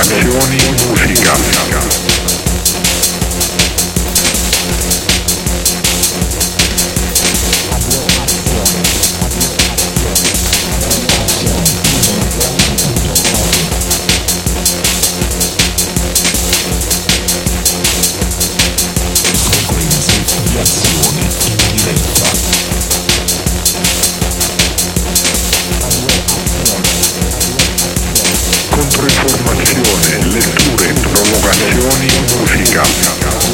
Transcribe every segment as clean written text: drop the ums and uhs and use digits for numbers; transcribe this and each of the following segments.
prolungazioni, musica. Controinformazione, letture, provocazioni, musica.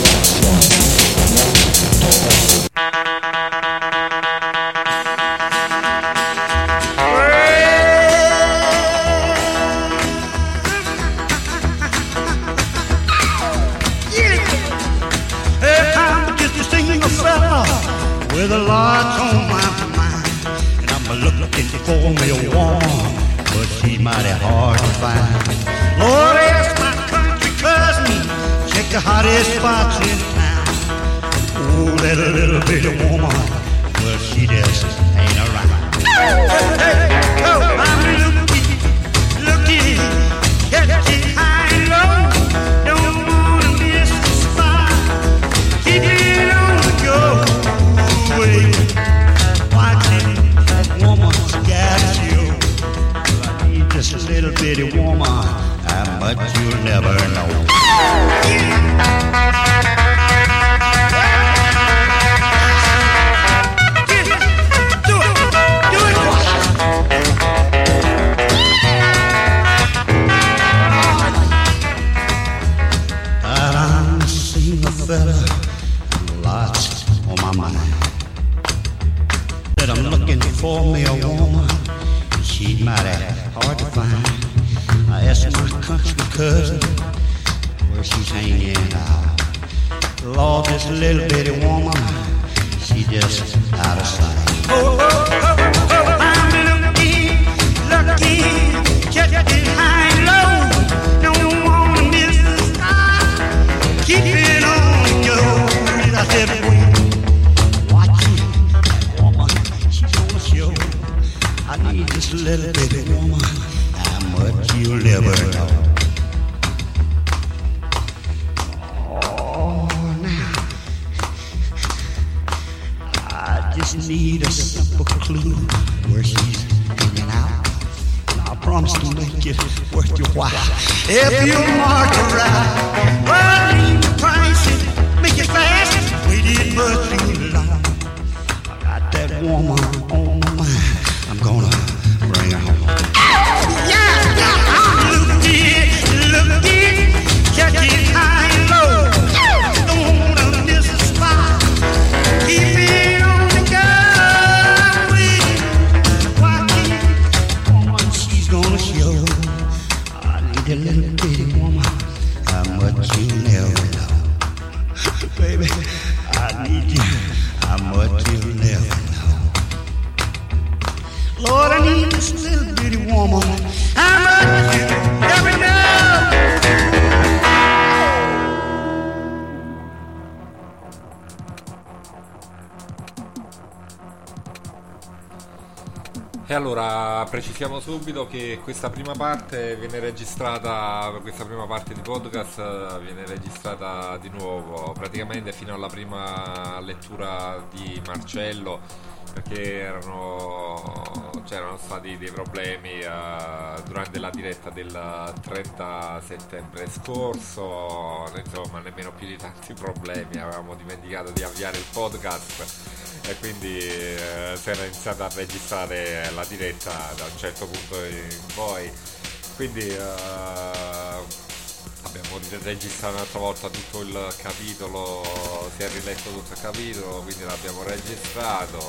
With a lot on my mind, and I'm looking for me a woman, but she's mighty hard to find. Lord, ask my country cousin, check the hottest spots in town. Oh, that little bitty woman, well, she just ain't around. Hey, oh, I'm looking, catching high and low. Don't wanna miss the spot. Keep it on the go. Watching that woman's got you. I need just a little bitty woman, how much you'll never know. I'm seeing a fella, lots on my mind. I'm looking for me a woman, she's mighty hard to find. I asked my country cousin where she's hanging out. Lord, this little bitty woman, she just out of sight. I'm looking, catching high and low. Don't wanna miss the sky. Keep it on the go. I said, I need this little bitty woman, how much you'll never know. Oh, now, I just need a simple clue where she's hanging out. And I promise to make it worth your while. If you mark her right, well, leave the price and make it fast. Waited much too long. I got that woman on my mind. I'm gonna bring her home. Yeah, I'm looking, catching high and low. Don't wanna miss a spot. Keep it on the go. Watching woman, she's gonna show. I need a little bitty woman, how much you never know. Baby, I need you, how much you never know. Lord, I need this little bitty woman. How much you ever know? E allora precisiamo subito che questa prima parte viene registrata, questa prima parte di podcast viene registrata di nuovo, praticamente fino alla prima lettura di Marcello, perché c'erano stati dei problemi durante la diretta del 30 settembre scorso, insomma nemmeno più di tanti problemi, avevamo dimenticato di avviare il podcast e quindi si era iniziata a registrare la diretta da un certo punto in poi, quindi abbiamo registrato un'altra volta tutto il capitolo, si è riletto tutto il capitolo, quindi l'abbiamo registrato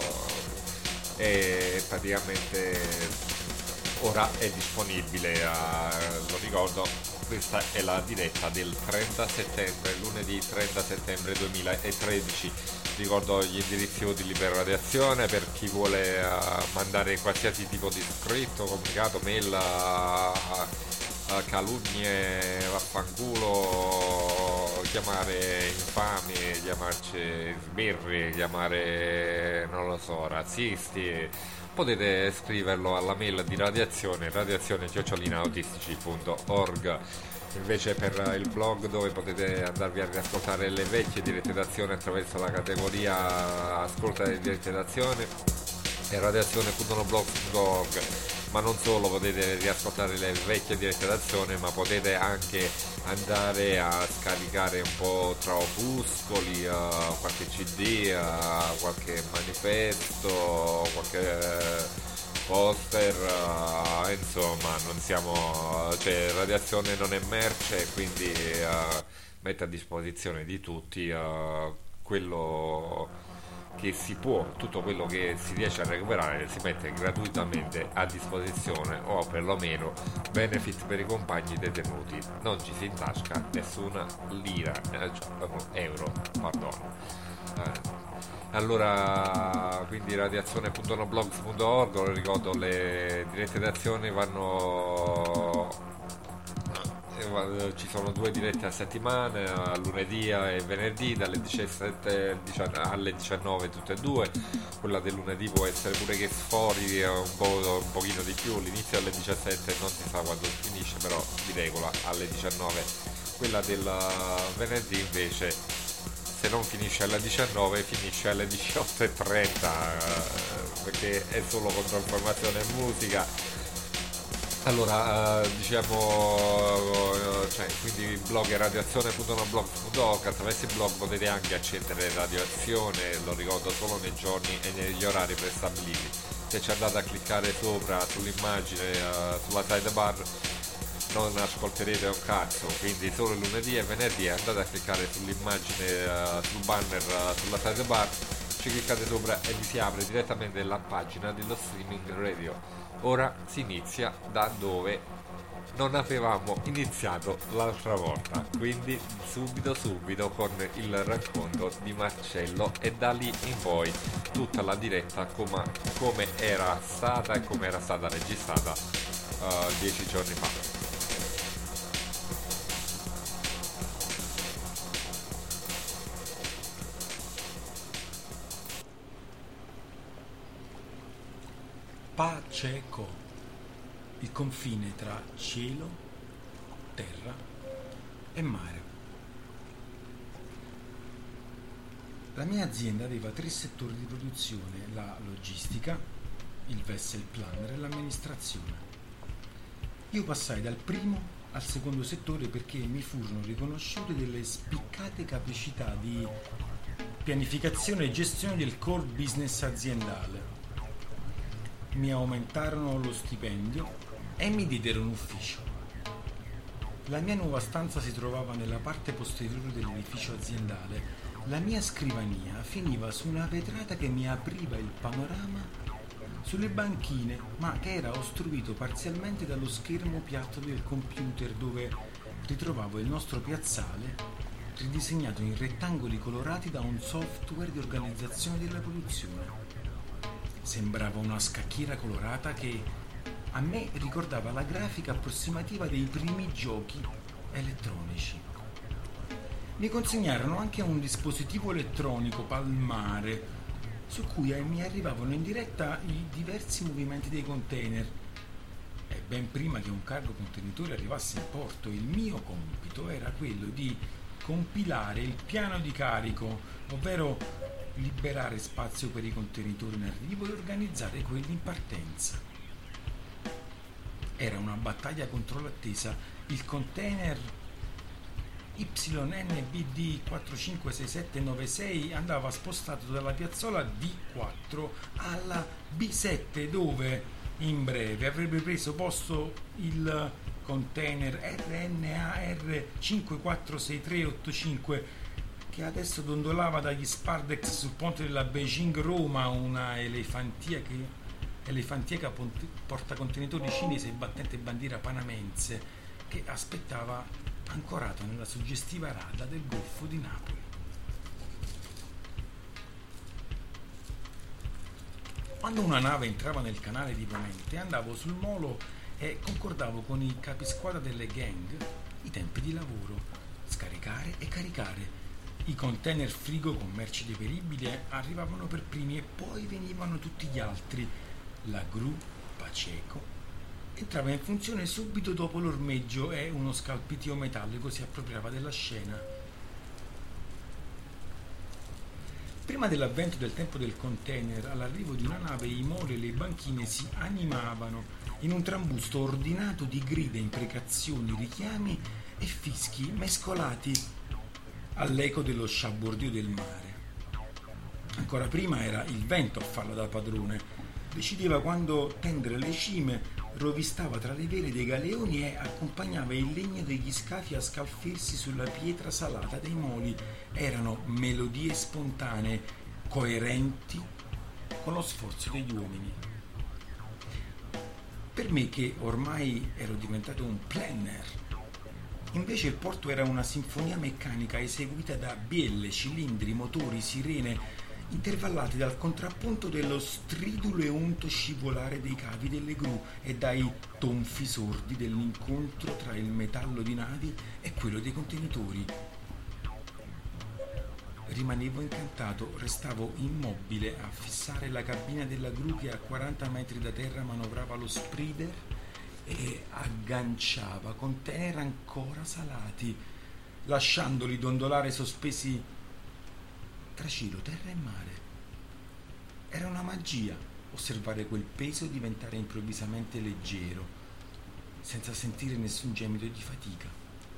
e praticamente ora è disponibile, lo ricordo, questa è la diretta del 30 settembre, lunedì 30 settembre 2013. Ricordo gli indirizzi utili per radiazione per chi vuole mandare qualsiasi tipo di scritto, comunicato, mail, calunnie, vaffanculo, chiamare infami, chiamarci sbirri, chiamare, non lo so, razzisti. Potete scriverlo alla mail di radiazione@autistici.org. invece per il blog, dove potete andarvi a riascoltare le vecchie dirette d'azione attraverso la categoria ascolta le dirette d'azione e radiazione.blog.org. Ma non solo, potete riascoltare le vecchie dirette d'azione, ma potete anche andare a scaricare un po' tra opuscoli, qualche CD, qualche manifesto, qualche poster, insomma, non siamo, cioè Radiazione non è merce, quindi mette a disposizione di tutti quello che si può, tutto quello che si riesce a recuperare si mette gratuitamente a disposizione, o perlomeno benefit per i compagni detenuti. Non ci si intasca nessuna lira, euro, perdono. Allora, quindi radiazione.noblogs.org, lo ricordo, le dirette d'azione vanno, ci sono 2 dirette a settimana, lunedì e venerdì dalle 17 alle 19 tutte e 2. Quella del lunedì può essere pure che sfori un pochino di più, l'inizio alle 17 non si sa quando finisce, però di regola alle 19. Quella del venerdì invece, se non finisce alle 19 finisce alle 18:30, perché è solo controinformazione e musica. Allora, quindi il blog è radiazione.noblogs.org. Attraverso il blog potete anche accendere Radioazione, lo ricordo, solo nei giorni e negli orari prestabiliti. Se ci andate a cliccare sopra sull'immagine, sulla sidebar, non ascolterete un cazzo, quindi solo lunedì e venerdì andate a cliccare sull'immagine, sul banner, sulla sidebar, ci cliccate sopra e vi si apre direttamente la pagina dello streaming radio. Ora si inizia da dove non avevamo iniziato l'altra volta, quindi subito con il racconto di Marcello, e da lì in poi tutta la diretta come era stata e come era stata registrata 10 giorni fa. Paceco, il confine tra cielo, terra e mare. La mia azienda aveva 3 settori di produzione: la logistica, il vessel planner e l'amministrazione. Io passai dal primo al secondo settore perché mi furono riconosciute delle spiccate capacità di pianificazione e gestione del core business aziendale. Mi aumentarono lo stipendio e mi diedero un ufficio. La mia nuova stanza si trovava nella parte posteriore dell'edificio aziendale. La mia scrivania finiva su una vetrata che mi apriva il panorama sulle banchine, ma che era ostruito parzialmente dallo schermo piatto del computer, dove ritrovavo il nostro piazzale ridisegnato in rettangoli colorati da un software di organizzazione della produzione. Sembrava una scacchiera colorata che a me ricordava la grafica approssimativa dei primi giochi elettronici. Mi consegnarono anche un dispositivo elettronico palmare su cui mi arrivavano in diretta i diversi movimenti dei container. E ben prima che un cargo contenitore arrivasse in porto, il mio compito era quello di compilare il piano di carico, ovvero liberare spazio per i contenitori in arrivo e organizzare quelli in partenza. Era una battaglia contro l'attesa. Il container YNBD 456796 andava spostato dalla piazzola D4 alla B7, dove in breve avrebbe preso posto il container RNAR 546385, che adesso dondolava dagli Spardex sul ponte della Beijing-Roma, una elefantiaca portacontenitori cinese e battente bandiera panamense che aspettava ancorato nella suggestiva rada del Golfo di Napoli. Quando una nave entrava nel canale di Ponente, andavo sul molo e concordavo con i capisquadra delle gang i tempi di lavoro, scaricare e caricare. I container frigo con merci deperibili arrivavano per primi e poi venivano tutti gli altri, la gru, Paceco entrava in funzione subito dopo l'ormeggio e uno scalpitio metallico si appropriava della scena. Prima dell'avvento del tempo del container, all'arrivo di una nave i moli e le banchine si animavano in un trambusto ordinato di grida, imprecazioni, richiami e fischi mescolati all'eco dello sciabordio del mare. Ancora prima era il vento a farla da padrone. Decideva quando tendere le cime, rovistava tra le vele dei galeoni e accompagnava il legno degli scafi a scalfirsi sulla pietra salata dei moli. Erano melodie spontanee, coerenti con lo sforzo degli uomini. Per me, che ormai ero diventato un planner, invece il porto era una sinfonia meccanica eseguita da bielle, cilindri, motori, sirene, intervallati dal contrappunto dello stridulo e unto scivolare dei cavi delle gru e dai tonfi sordi dell'incontro tra il metallo di navi e quello dei contenitori. Rimanevo incantato, restavo immobile a fissare la cabina della gru che a 40 metri da terra manovrava lo spreader e agganciava container ancora salati, lasciandoli dondolare sospesi tra cielo, terra e mare. Era una magia osservare quel peso diventare improvvisamente leggero, senza sentire nessun gemito di fatica.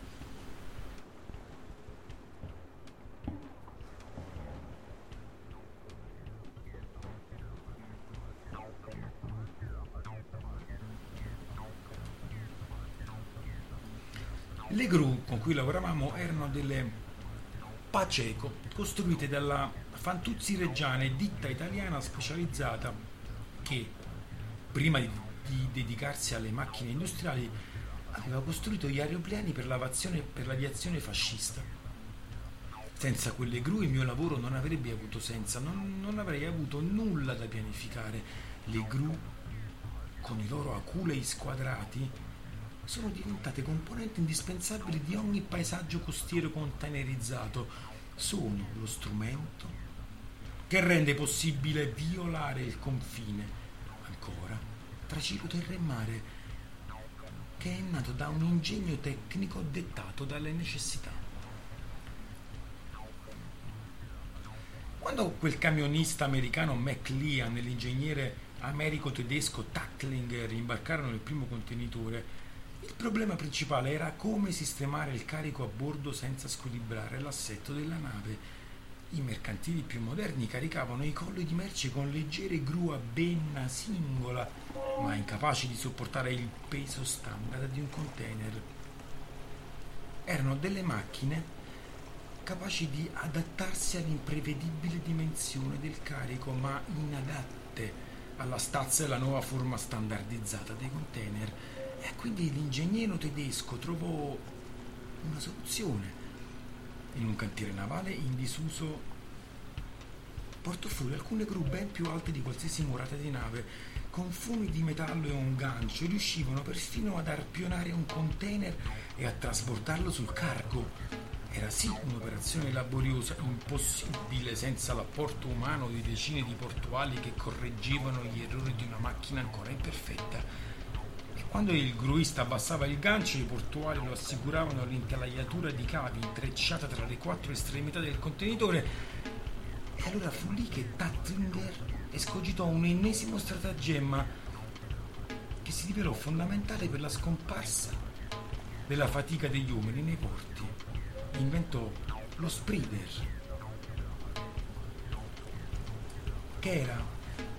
Le gru con cui lavoravamo erano delle Paceco, costruite dalla Fantuzzi Reggiane, ditta italiana specializzata che, prima di dedicarsi alle macchine industriali, aveva costruito gli aeroplani per l'aviazione fascista. Senza quelle gru il mio lavoro non avrebbe avuto senso, non avrei avuto nulla da pianificare. Le gru, con i loro aculei squadrati, sono diventate componenti indispensabili di ogni paesaggio costiero containerizzato. Sono lo strumento che rende possibile violare il confine, ancora, tra cielo, terra e mare, che è nato da un ingegno tecnico dettato dalle necessità. Quando quel camionista americano McLean e l'ingegnere americo-tedesco Tacklinger imbarcarono il primo contenitore, il problema principale era come sistemare il carico a bordo senza squilibrare l'assetto della nave. I mercantili più moderni caricavano i colli di merce con leggere gru a benna singola, ma incapaci di sopportare il peso standard di un container. Erano delle macchine capaci di adattarsi all'imprevedibile dimensione del carico, ma inadatte alla stazza e alla nuova forma standardizzata dei container. E quindi l'ingegnere tedesco trovò una soluzione. In un cantiere navale in disuso portò fuori alcune gru ben più alte di qualsiasi murata di nave. Con funi di metallo e un gancio riuscivano perfino ad arpionare un container e a trasportarlo sul cargo. Era sì un'operazione laboriosa, impossibile senza l'apporto umano di decine di portuali che correggevano gli errori di una macchina ancora imperfetta. Quando il gruista abbassava il gancio, i portuali lo assicuravano all'intelaiatura di cavi intrecciata tra le quattro estremità del contenitore. E allora fu lì che Tattlinger escogitò un ennesimo stratagemma che si rivelò fondamentale per la scomparsa della fatica degli uomini nei porti. Inventò lo spreader, che era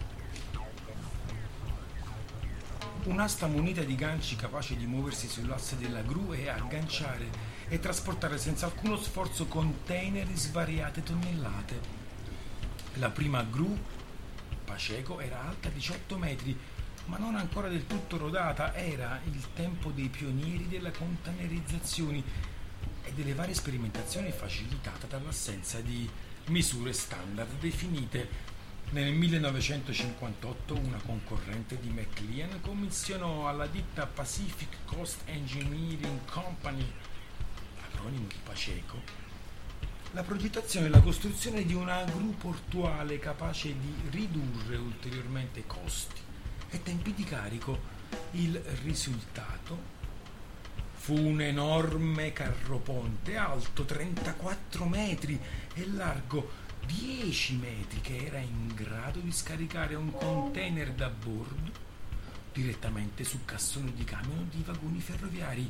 un'asta munita di ganci capace di muoversi sull'asse della gru e agganciare e trasportare senza alcuno sforzo container di svariate tonnellate. La prima gru, Paceco, era alta 18 metri, ma non ancora del tutto rodata. Era il tempo dei pionieri della containerizzazione e delle varie sperimentazioni, facilitata dall'assenza di misure standard definite. Nel 1958 una concorrente di McLean commissionò alla ditta Pacific Coast Engineering Company, acronimo di Paceco, la progettazione e la costruzione di una gru portuale capace di ridurre ulteriormente costi e tempi di carico Il risultato fu un enorme carroponte alto 34 metri e largo 10 metri che era in grado di scaricare un container da bordo direttamente su cassoni di camion di vagoni ferroviari.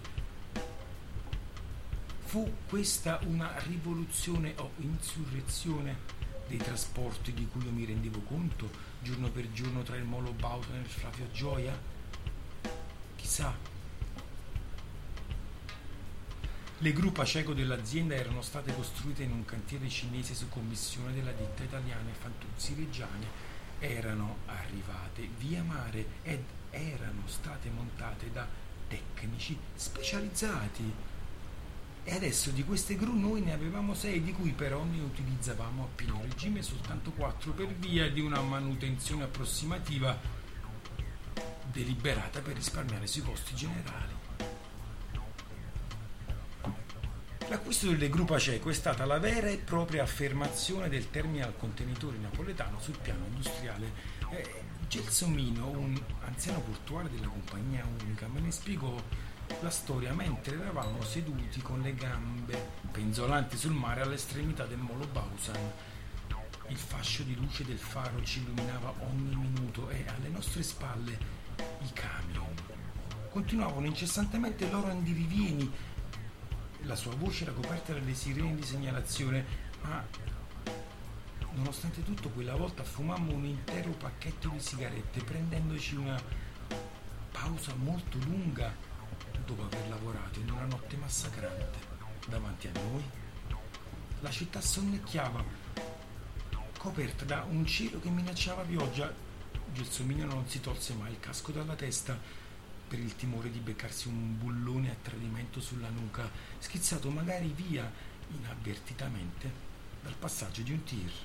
Fu questa una rivoluzione o insurrezione dei trasporti di cui io mi rendevo conto giorno per giorno tra il Molo Bauta e il Flavio Gioia? Chissà. Le gru Paceco dell'azienda erano state costruite in un cantiere cinese su commissione della ditta italiana Fantuzzi Reggiani. Erano arrivate via mare ed erano state montate da tecnici specializzati. E adesso di queste gru noi ne avevamo 6, di cui però ne utilizzavamo a pieno regime soltanto 4 per via di una manutenzione approssimativa deliberata per risparmiare sui costi generali. L'acquisto delle gru Paceco è stata la vera e propria affermazione del terminal contenitore napoletano sul piano industriale. Gelsomino, un anziano portuale della compagnia unica, me ne spiegò la storia mentre eravamo seduti con le gambe penzolanti sul mare all'estremità del Molo Bausan. Il fascio di luce del faro ci illuminava ogni minuto e alle nostre spalle i camion continuavano incessantemente i loro andirivieni. La sua voce era coperta dalle sirene di segnalazione, ma nonostante tutto quella volta fumammo un intero pacchetto di sigarette prendendoci una pausa molto lunga dopo aver lavorato in una notte massacrante. Davanti a noi la città sonnecchiava, coperta da un cielo che minacciava pioggia. Gelsomino non si tolse mai il casco dalla testa per il timore di beccarsi un bullone a tradimento sulla nuca, schizzato magari via inavvertitamente dal passaggio di un tir.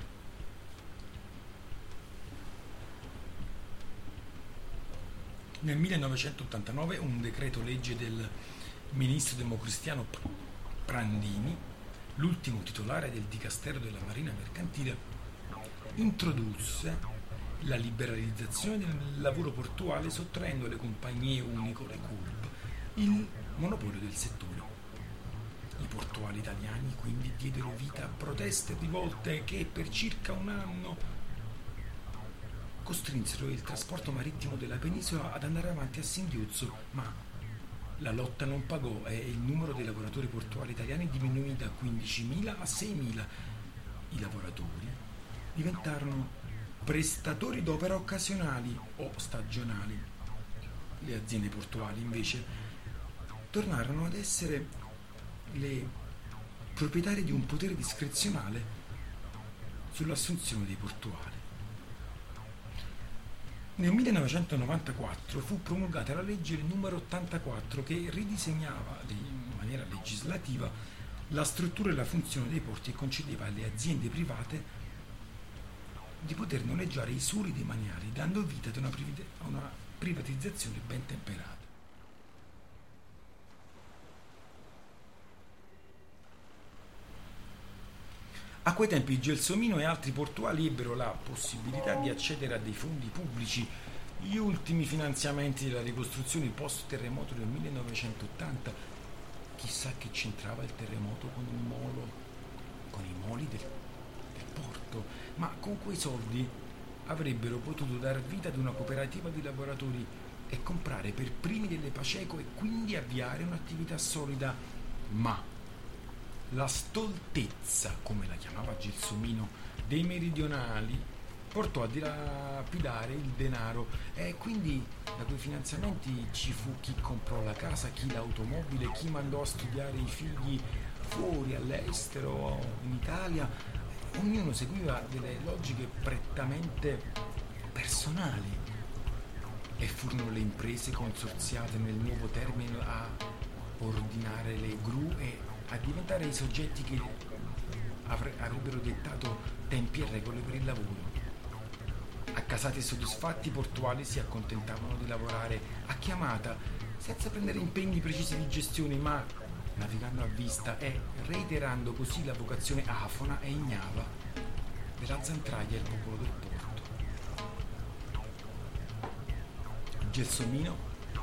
Nel 1989 un decreto legge del ministro democristiano Prandini, l'ultimo titolare del Dicastero della Marina Mercantile, introdusse la liberalizzazione del lavoro portuale sottraendo alle compagnie unicole CURP il monopolio del settore. I portuali italiani quindi diedero vita a proteste e rivolte che per circa un anno costrinsero il trasporto marittimo della penisola ad andare avanti a singhiozzo, ma la lotta non pagò e il numero dei lavoratori portuali italiani diminuì da 15.000 a 6.000. I lavoratori diventarono prestatori d'opera occasionali o stagionali. Le aziende portuali invece tornarono ad essere le proprietarie di un potere discrezionale sull'assunzione dei portuali. Nel 1994 fu promulgata la legge numero 84 che ridisegnava in maniera legislativa la struttura e la funzione dei porti e concedeva alle aziende private di poter noleggiare i soli demaniali, dando vita ad una privatizzazione ben temperata. A quei tempi Gelsomino e altri portuali ebbero la possibilità di accedere a dei fondi pubblici. Gli ultimi finanziamenti della ricostruzione post-terremoto del 1980, chissà che c'entrava il terremoto con i moli del porto, ma con quei soldi avrebbero potuto dar vita ad una cooperativa di lavoratori e comprare per primi delle Paceco e quindi avviare un'attività solida, ma la stoltezza, come la chiamava Gelsomino, dei meridionali portò a dilapidare il denaro e quindi da quei finanziamenti ci fu chi comprò la casa, chi l'automobile, chi mandò a studiare i figli fuori, all'estero, in Italia. Ognuno seguiva delle logiche prettamente personali e furono le imprese consorziate nel nuovo terminal a ordinare le gru e a diventare i soggetti che avrebbero dettato tempi e regole per il lavoro. Accasati e soddisfatti, i portuali si accontentavano di lavorare a chiamata senza prendere impegni precisi di gestione, ma navigando a vista e reiterando così la vocazione afona e ignava della Zantraglia e il popolo del porto. Gelsomino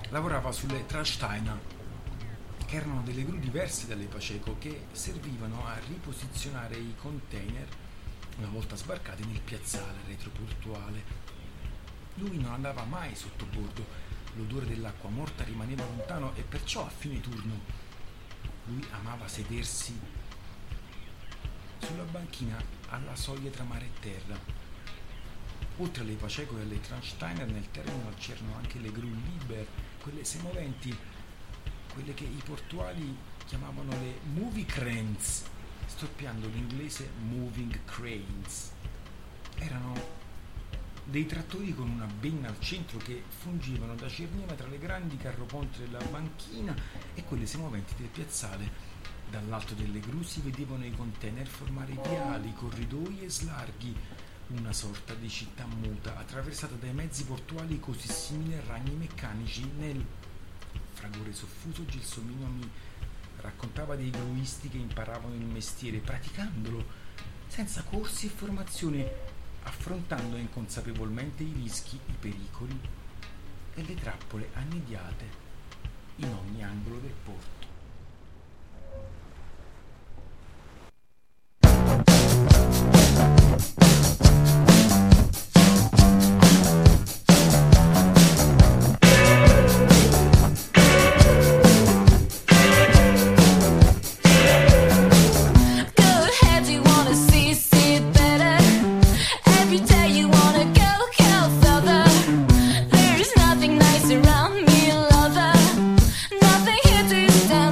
lavorava sulle Trashsteiner, che erano delle gru diverse dalle Paceco che servivano a riposizionare i container una volta sbarcati nel piazzale retroportuale. Lui non andava mai sotto bordo, l'odore dell'acqua morta rimaneva lontano e perciò a fine turno lui amava sedersi sulla banchina alla soglia tra mare e terra. Oltre alle Paceco e alle Trashsteiner nel terminal c'erano anche le gru Liber, quelle semoventi, quelle che i portuali chiamavano le movie cranes, storpiando l'inglese moving cranes. Erano dei trattori con una benna al centro che fungevano da cerniera tra le grandi carroponte della banchina e quelle semoventi del piazzale. Dall'alto delle gru si vedevano i container formare viali, corridoi e slarghi, una sorta di città muta attraversata dai mezzi portuali così simili a ragni meccanici. Nel fragore soffuso Gelsomino mi raccontava dei gruisti che imparavano il mestiere praticandolo senza corsi e formazioni, affrontando inconsapevolmente i rischi, i pericoli e le trappole annediate in ogni angolo del porto. Around me, lover, nothing here to stand.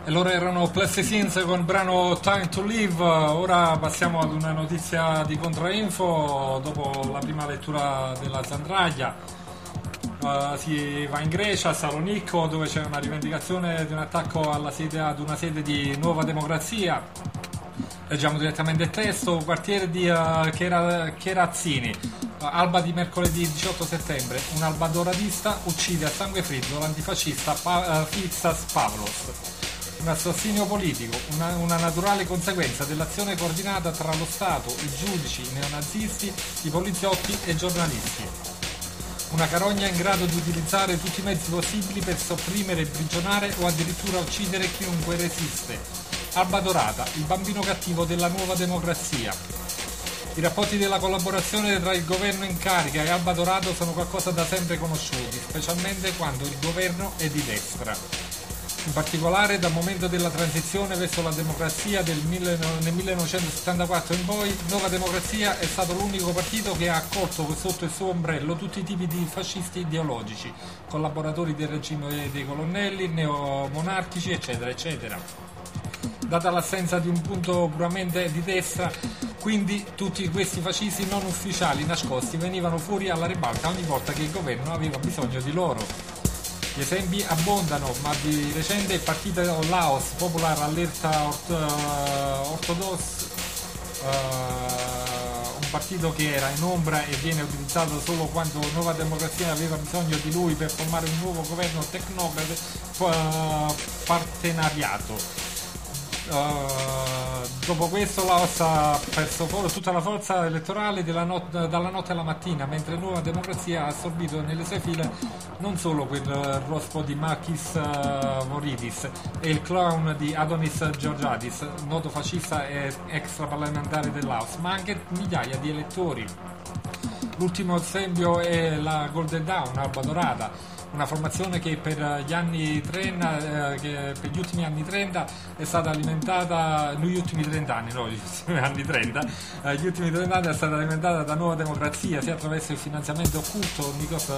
E loro erano Plasticians con il brano Time to Live. Ora passiamo ad una notizia di Contrainfo. Dopo la prima lettura della Zandraglia, si va in Grecia, a Salonicco, dove c'è una rivendicazione di un attacco ad una sede di Nuova Democrazia. Leggiamo direttamente il testo. Quartiere di Cherazzini, alba di mercoledì 18 settembre. Un albadoradista uccide a sangue freddo l'antifascista Fixas Pavlos. Un assassinio politico, una naturale conseguenza dell'azione coordinata tra lo Stato, i giudici, i neonazisti, i poliziotti e i giornalisti. Una carogna in grado di utilizzare tutti i mezzi possibili per sopprimere, imprigionare o addirittura uccidere chiunque resiste. Alba Dorata, il bambino cattivo della Nuova Democrazia. I rapporti della collaborazione tra il governo in carica e Alba Dorata sono qualcosa da sempre conosciuti, specialmente quando il governo è di destra. In particolare dal momento della transizione verso la democrazia nel 1974 in poi, Nuova Democrazia è stato l'unico partito che ha accolto sotto il suo ombrello tutti i tipi di fascisti ideologici, collaboratori del regime dei colonnelli, neomonarchici, eccetera, eccetera. Data l'assenza di un punto puramente di destra, quindi tutti questi fascisti non ufficiali nascosti venivano fuori alla ribalta ogni volta che il governo aveva bisogno di loro. Gli esempi abbondano, ma di recente il partito Laos Popular Alerta Orthodox, un partito che era in ombra e viene utilizzato solo quando Nuova Democrazia aveva bisogno di lui per formare un nuovo governo tecnocrate partenariato. Dopo questo Laos ha perso tutta la forza elettorale dalla notte alla mattina, mentre Nuova Democrazia ha assorbito nelle sue file non solo quel rospo di Makis Voridis e il clown di Adonis Georgiadis, noto fascista e extraparlamentare del Laos, ma anche migliaia di elettori. L'ultimo esempio è la Golden Dawn, Alba Dorata, una formazione che per gli ultimi anni 30 è stata alimentata, negli ultimi 30 anni, no, gli ultimi 30 anni è stata alimentata da Nuova Democrazia, sia attraverso il finanziamento occulto. Nikos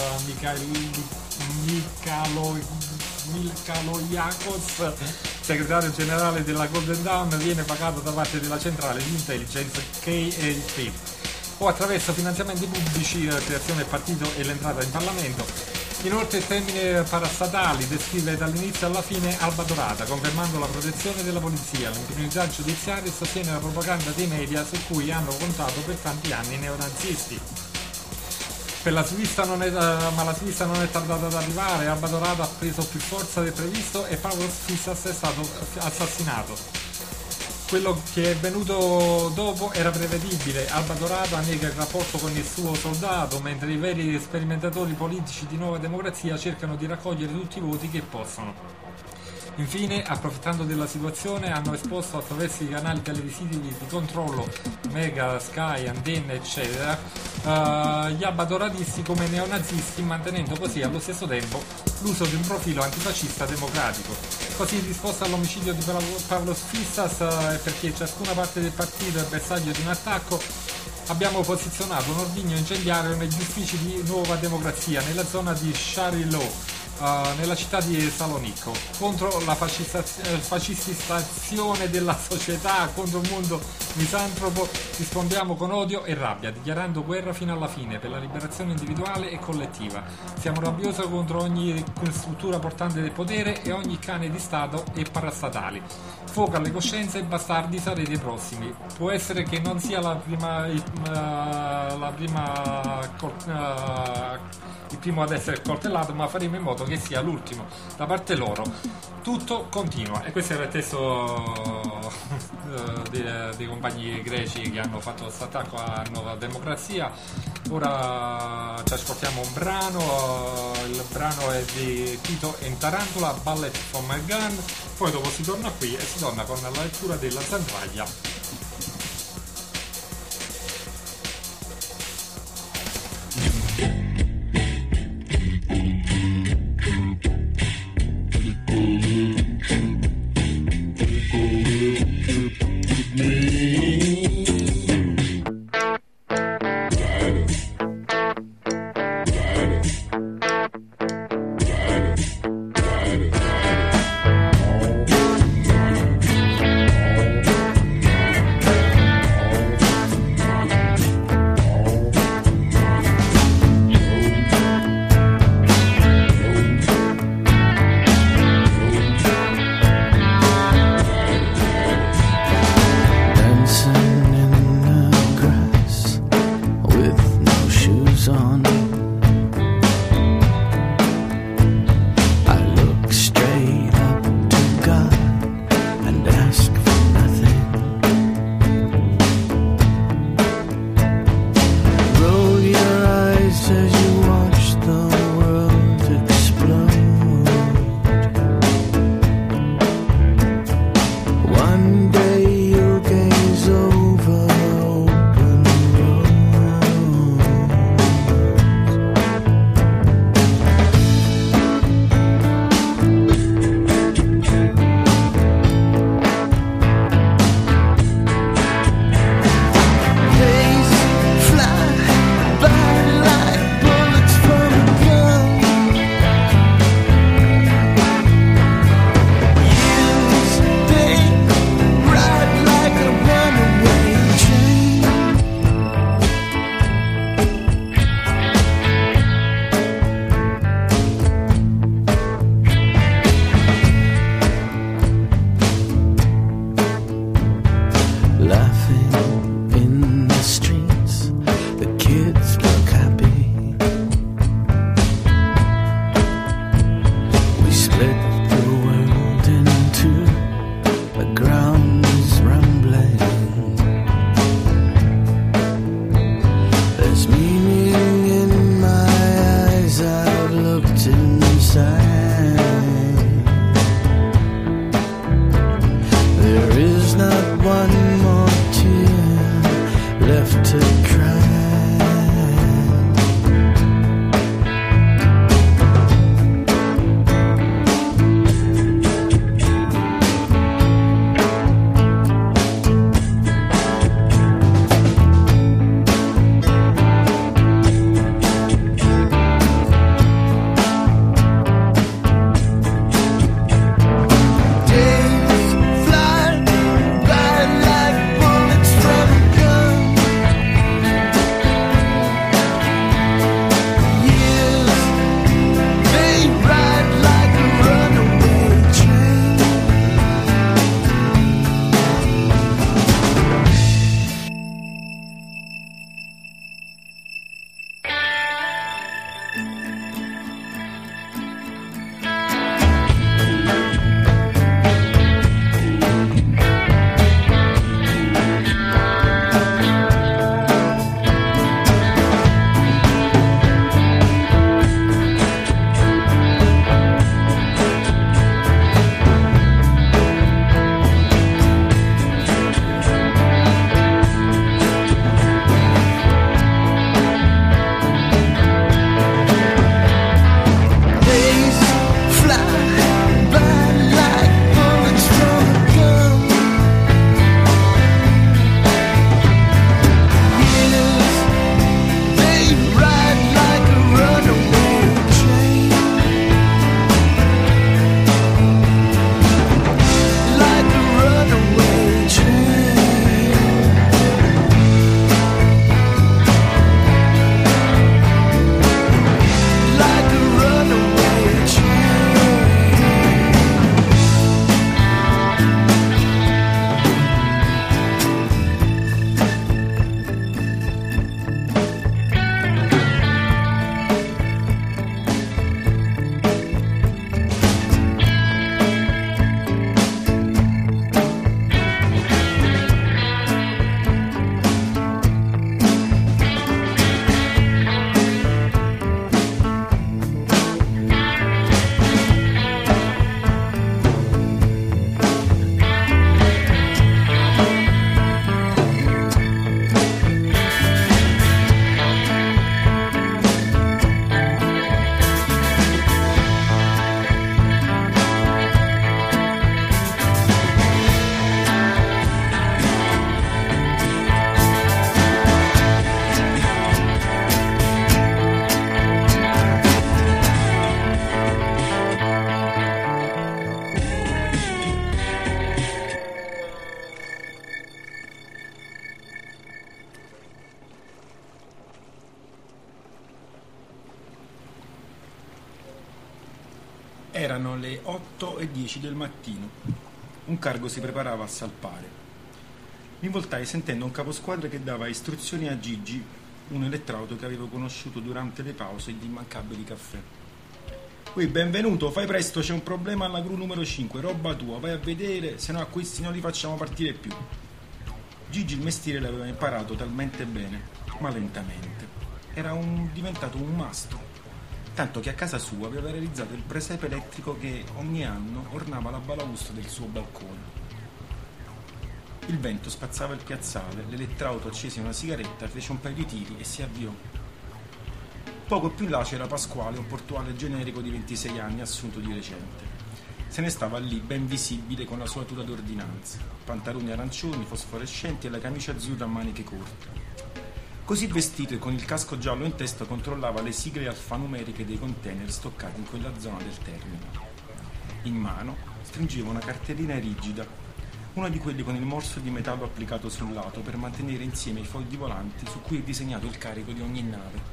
Michaloiakos, segretario generale della Golden Dawn, viene pagato da parte della centrale di intelligence KLP, o attraverso finanziamenti pubblici, la creazione del partito e l'entrata in Parlamento. Inoltre il termine parastatali descrive dall'inizio alla fine Alba Dorata, confermando la protezione della polizia, l'impunità giudiziaria e sostiene la propaganda dei media su cui hanno contato per tanti anni i neonazisti. Ma la svista non è tardata ad arrivare. Alba Dorata ha preso più forza del previsto e Pavlos Fissas è stato assassinato. Quello che è venuto dopo era prevedibile. Alba Dorata nega il rapporto con il suo soldato, mentre i veri sperimentatori politici di Nuova Democrazia cercano di raccogliere tutti i voti che possono. Infine, approfittando della situazione, hanno esposto attraverso i canali televisivi di controllo, Mega, Sky, Antenna, eccetera, gli albadoratisti come neonazisti, mantenendo così allo stesso tempo l'uso di un profilo antifascista democratico. Così, in risposta all'omicidio di Pavlos Fissas, perché ciascuna parte del partito è bersaglio di un attacco, abbiamo posizionato un ordigno incendiario negli uffici di Nuova Democrazia, nella zona di Shari-Lo, nella città di Salonicco, contro la fascistizzazione della società, contro un mondo misantropo. Rispondiamo con odio e rabbia, dichiarando guerra fino alla fine per la liberazione individuale e collettiva. Siamo rabbiosi contro ogni struttura portante del potere e ogni cane di Stato e parastatali. Fuoco alle coscienze, bastardi sarete i prossimi. Può essere che non sia il primo ad essere coltellato, ma faremo in modo che sia l'ultimo da parte loro. Tutto continua. E questo era il testo dei compagni greci che hanno fatto questo attacco a Nuova Democrazia. Ora ci ascoltiamo un brano, il brano è di Tito e Tarantula, Ballet from My Gun. Poi dopo si torna qui e si torna con la lettura della Zandraglia. split the world in two. The ground is rumbling. There's meaning in my eyes. I've looked inside. There is not one more tear left to cry. Erano le 8:10 del mattino. Un cargo si preparava a salpare. Mi voltai sentendo un caposquadra che dava istruzioni a Gigi, un elettrauto che avevo conosciuto durante le pause e gli immancabili caffè. Ui, benvenuto, fai presto, c'è un problema alla gru numero 5, roba tua, vai a vedere, se no a questi non li facciamo partire più. Gigi il mestiere l'aveva imparato talmente bene, ma lentamente. Era diventato un mastro, tanto che a casa sua aveva realizzato il presepe elettrico che ogni anno ornava la balaustra del suo balcone. Il vento spazzava il piazzale, l'elettrauto accese una sigaretta, fece un paio di tiri e si avviò. Poco più là c'era Pasquale, un portuale generico di 26 anni assunto di recente. Se ne stava lì, ben visibile, con la sua tuta d'ordinanza, pantaloni arancioni, fosforescenti e la camicia azzurra a maniche corte. Così vestito e con il casco giallo in testa controllava le sigle alfanumeriche dei container stoccati in quella zona del termine. In mano stringeva una cartellina rigida, una di quelli con il morso di metallo applicato sul lato per mantenere insieme i fogli volanti su cui è disegnato il carico di ogni nave.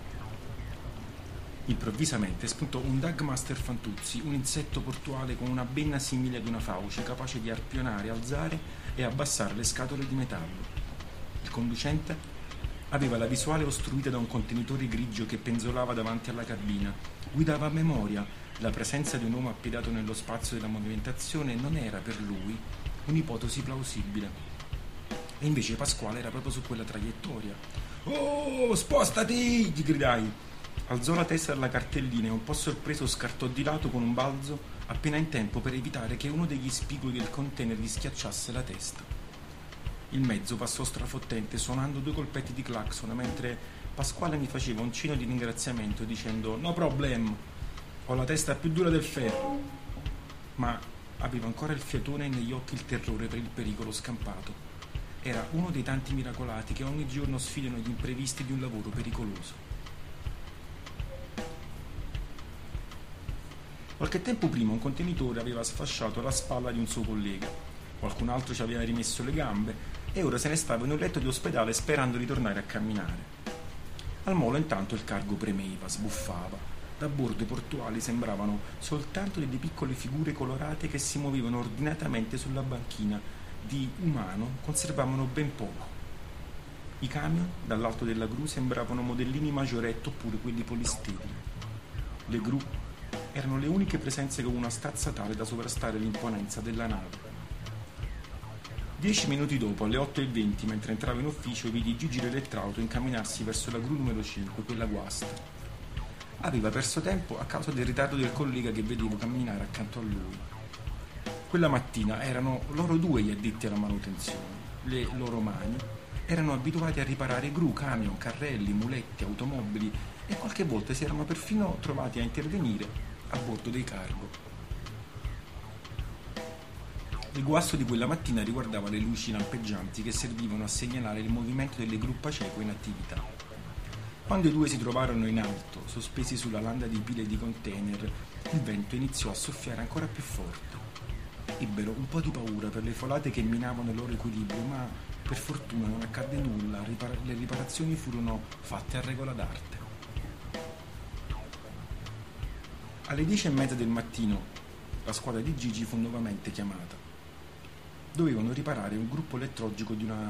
Improvvisamente spuntò un Dagmaster Fantuzzi, un insetto portuale con una benna simile ad una fauce, capace di arpionare, alzare e abbassare le scatole di metallo. Il conducente aveva la visuale ostruita da un contenitore grigio che penzolava davanti alla cabina. Guidava a memoria, La presenza di un uomo appiedato nello spazio della movimentazione non era per lui un'ipotesi plausibile. E invece Pasquale era proprio su quella traiettoria. «Oh, spostati!» gli gridai. Alzò la testa dalla cartellina e un po' sorpreso scartò di lato con un balzo appena in tempo per evitare che uno degli spigoli del container gli schiacciasse la testa. Il mezzo passò strafottente suonando 2 colpetti di clacson mentre Pasquale mi faceva un cenno di ringraziamento dicendo «No problem, ho la testa più dura del ferro». Ma aveva ancora il fiatone e negli occhi il terrore per il pericolo scampato. Era uno dei tanti miracolati che ogni giorno sfidano gli imprevisti di un lavoro pericoloso. Qualche tempo prima un contenitore aveva sfasciato la spalla di un suo collega, qualcun altro ci aveva rimesso le gambe e ora se ne stava in un letto di ospedale sperando di tornare a camminare. Al molo intanto il cargo premeva, sbuffava. Da bordo i portuali sembravano soltanto delle piccole figure colorate che si muovevano ordinatamente sulla banchina. Di umano conservavano ben poco. I camion dall'alto della gru sembravano modellini Majoretto oppure quelli Polisteli. Le gru erano le uniche presenze con una stazza tale da sovrastare l'imponenza della nave. 10 minuti dopo, alle 8:20, mentre entravo in ufficio, vidi Gigi l'elettrauto incamminarsi verso la gru numero 5, quella guasta. Aveva perso tempo a causa del ritardo del collega che vedevo camminare accanto a lui. Quella mattina erano loro 2 gli addetti alla manutenzione. Le loro mani erano abituati a riparare gru, camion, carrelli, muletti, automobili e qualche volta si erano perfino trovati a intervenire a bordo dei cargo. Il guasto di quella mattina riguardava le luci lampeggianti che servivano a segnalare il movimento delle gru Paceco in attività. Quando i 2 si trovarono in alto, sospesi sulla landa di pile di container, il vento iniziò a soffiare ancora più forte. Ebbero un po' di paura per le folate che minavano il loro equilibrio, ma per fortuna non accadde nulla, le riparazioni furono fatte a regola d'arte. Alle 10:30 del mattino la squadra di Gigi fu nuovamente chiamata. Dovevano riparare un gruppo elettrogeno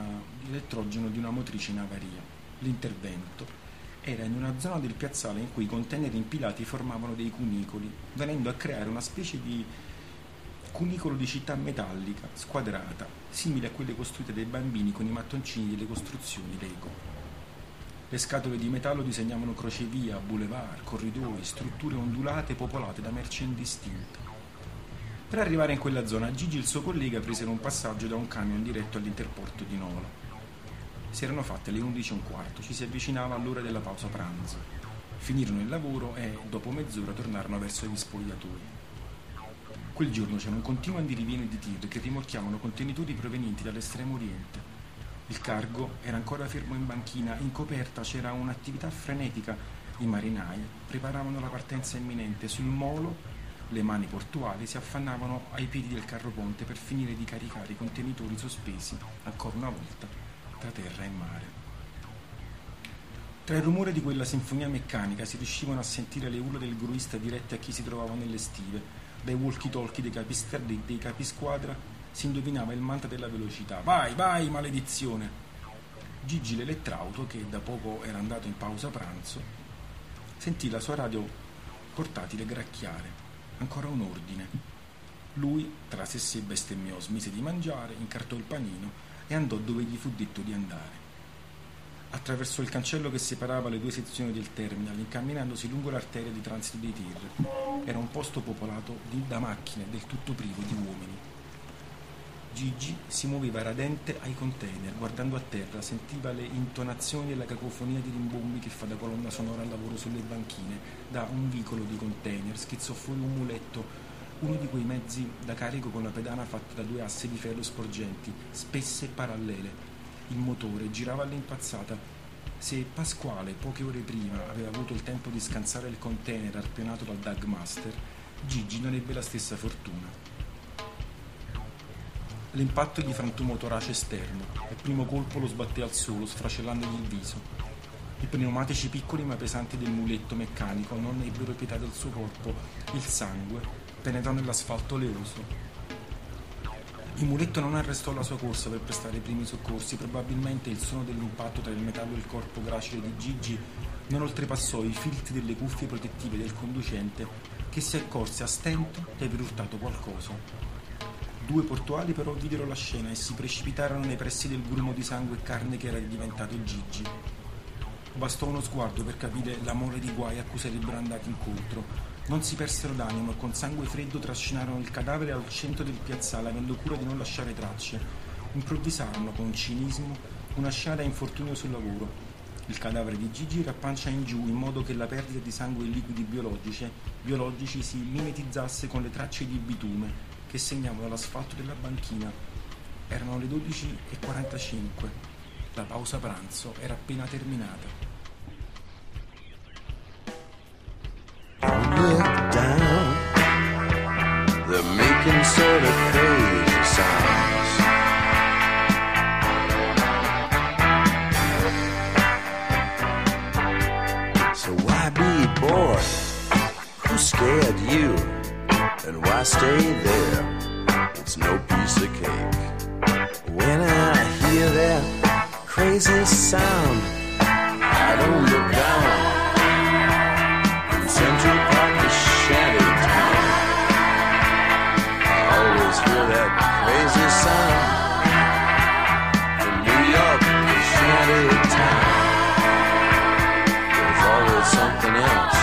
di una motrice in avaria. L'intervento era in una zona del piazzale in cui i container impilati formavano dei cunicoli, venendo a creare una specie di cunicolo di città metallica, squadrata, simile a quelle costruite dai bambini con i mattoncini delle costruzioni Lego. Le scatole di metallo disegnavano crocevia, boulevard, corridoi, strutture ondulate popolate da merci indistinte. Per arrivare in quella zona, Gigi e il suo collega presero un passaggio da un camion diretto all'interporto di Nola. Si erano fatte le 11:15, ci si avvicinava all'ora della pausa pranzo. Finirono il lavoro e, dopo mezz'ora, tornarono verso gli spogliatoi. Quel giorno c'era un continuo andirivieni di tir che rimorchiavano contenitori provenienti dall'estremo oriente. Il cargo era ancora fermo in banchina, in coperta c'era un'attività frenetica. I marinai preparavano la partenza imminente. Sul molo le mani portuali si affannavano ai piedi del carro ponte per finire di caricare i contenitori sospesi, ancora una volta, tra terra e mare. Tra il rumore di quella sinfonia meccanica si riuscivano a sentire le urla del gruista dirette a chi si trovava nelle stive. Dai walkie-talkie dei capisquadra si indovinava il mantra della velocità. Vai, vai, maledizione! Gigi l'elettrauto, che da poco era andato in pausa pranzo, sentì la sua radio portatile gracchiare. Ancora un ordine. Lui trasesse e bestemmiò, smise di mangiare, incartò il panino e andò dove gli fu detto di andare. Attraversò il cancello che separava le 2 sezioni del terminal, incamminandosi lungo l'arteria di transito dei tir. Era un posto popolato da macchine, del tutto privo di uomini. Gigi si muoveva radente ai container, guardando a terra, sentiva le intonazioni e la cacofonia di rimbombi che fa da colonna sonora al lavoro sulle banchine. Da un vicolo di container schizzò fuori un muletto, uno di quei mezzi da carico con la pedana fatta da 2 asse di ferro sporgenti, spesse e parallele. Il motore girava all'impazzata. Se Pasquale, poche ore prima, aveva avuto il tempo di scansare il container arpionato dal Dagmaster, Gigi non ebbe la stessa fortuna. L'impatto gli frantumò torace esterno. Il primo colpo lo sbatté al suolo, sfracellandogli il viso. I pneumatici piccoli ma pesanti del muletto meccanico non ebbero pietà del suo corpo. Il sangue penetrò nell'asfalto oleoso. Il muletto non arrestò la sua corsa per prestare i primi soccorsi. Probabilmente il suono dell'impatto tra il metallo e il corpo gracile di Gigi non oltrepassò i filtri delle cuffie protettive del conducente, che si accorse a stento di aver urtato qualcosa. 2 portuali però videro la scena e si precipitarono nei pressi del grumo di sangue e carne che era diventato Gigi. Bastò uno sguardo per capire la mole di guai a cui sarebbero andati incontro. Non si persero d'animo e con sangue freddo trascinarono il cadavere al centro del piazzale, avendo cura di non lasciare tracce. Improvvisarono con cinismo una scena da infortunio sul lavoro. Il cadavere di Gigi era a pancia in giù, in modo che la perdita di sangue e liquidi biologici si mimetizzasse con le tracce di bitume che segnavano l'asfalto della banchina. Erano le 12:45. La pausa pranzo era appena terminata. Look down, they're making sort of crazy sounds. So why be bored? Who scared you? And why stay there? It's no piece of cake. When I hear that crazy sound, I don't look down. Central Park is shanty town. I always hear that crazy sound. From New York to shanty town, there's always something else.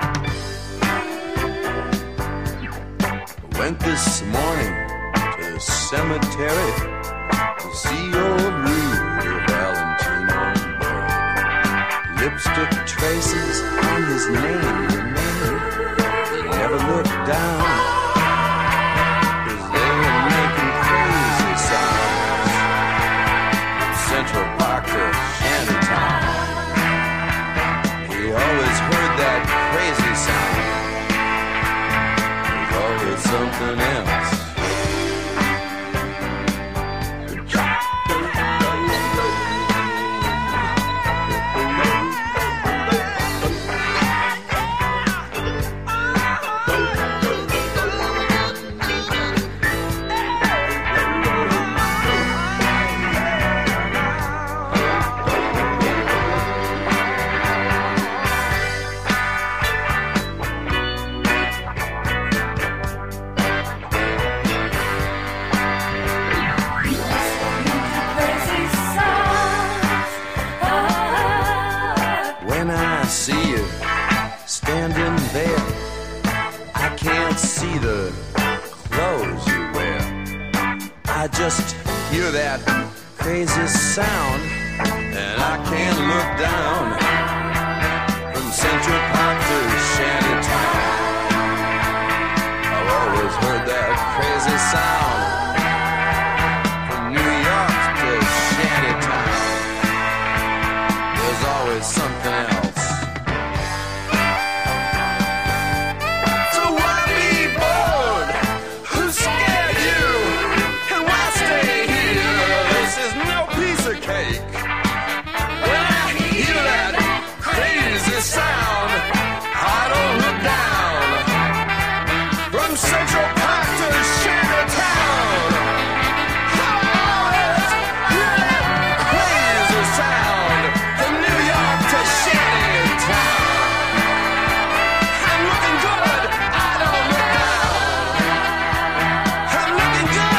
I went this morning to the cemetery to see old Rudy Valentino buried. Lipstick traces on his name. Never look down, 'cause they were making crazy sounds. Central Park to Shantytown, he always heard that crazy sound. There's always something else. Just hear that crazy sound, and I can't look down. From Central Park to Shantytown, I've always heard that crazy sound. From New York to Shantytown, there's always something else. Sound, I don't look down. From Central Park to Shantytown, I always hear that crazy sound. From New York to Shantytown, I'm looking good, I don't look down. I'm looking good.